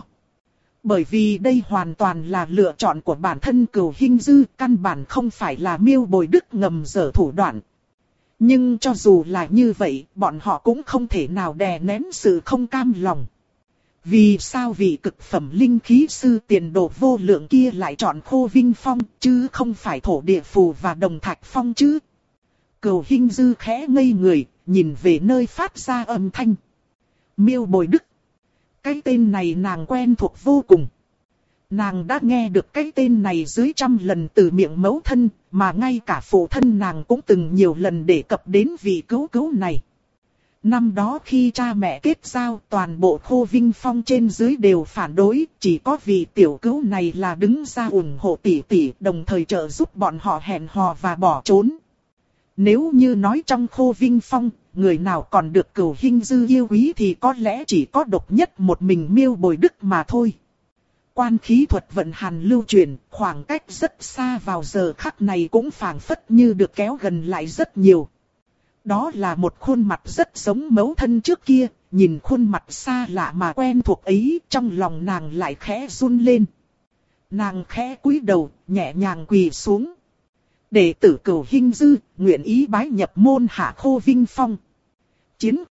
Bởi vì đây hoàn toàn là lựa chọn của bản thân Cửu Hinh Dư, căn bản không phải là Miêu Bồi Đức ngầm giở thủ đoạn. Nhưng cho dù là như vậy, bọn họ cũng không thể nào đè nén sự không cam lòng. Vì sao vị cực phẩm linh khí sư tiền đồ vô lượng kia lại chọn Khô Vinh Phong, chứ không phải Thổ Địa Phù và Đồng Thạch Phong chứ? Cửu Hinh Dư khẽ ngây người, nhìn về nơi phát ra âm thanh. Miêu Bồi Đức. Cái tên này nàng quen thuộc vô cùng. Nàng đã nghe được cái tên này dưới 100 lần từ miệng mẫu thân, mà ngay cả phụ thân nàng cũng từng nhiều lần đề cập đến vị cứu cứu này. Năm đó khi cha mẹ kết giao, toàn bộ Khô Vinh Phong trên dưới đều phản đối, chỉ có vị tiểu cứu này là đứng ra ủng hộ tỷ tỷ, đồng thời trợ giúp bọn họ hẹn hò và bỏ trốn. Nếu như nói trong Khô Vinh Phong, người nào còn được Cửu Hinh Dư yêu quý thì có lẽ chỉ có độc nhất một mình Miêu Bồi Đức mà thôi. Quan khí thuật vận hàn lưu truyền, khoảng cách rất xa vào giờ khắc này cũng phảng phất như được kéo gần lại rất nhiều. Đó là một khuôn mặt rất giống mẫu thân trước kia, nhìn khuôn mặt xa lạ mà quen thuộc ấy, trong lòng nàng lại khẽ run lên. Nàng khẽ cúi đầu, nhẹ nhàng quỳ xuống. Đệ tử Cửu Hinh Dư, nguyện ý bái nhập môn hạ Khô Vinh Phong. Chiến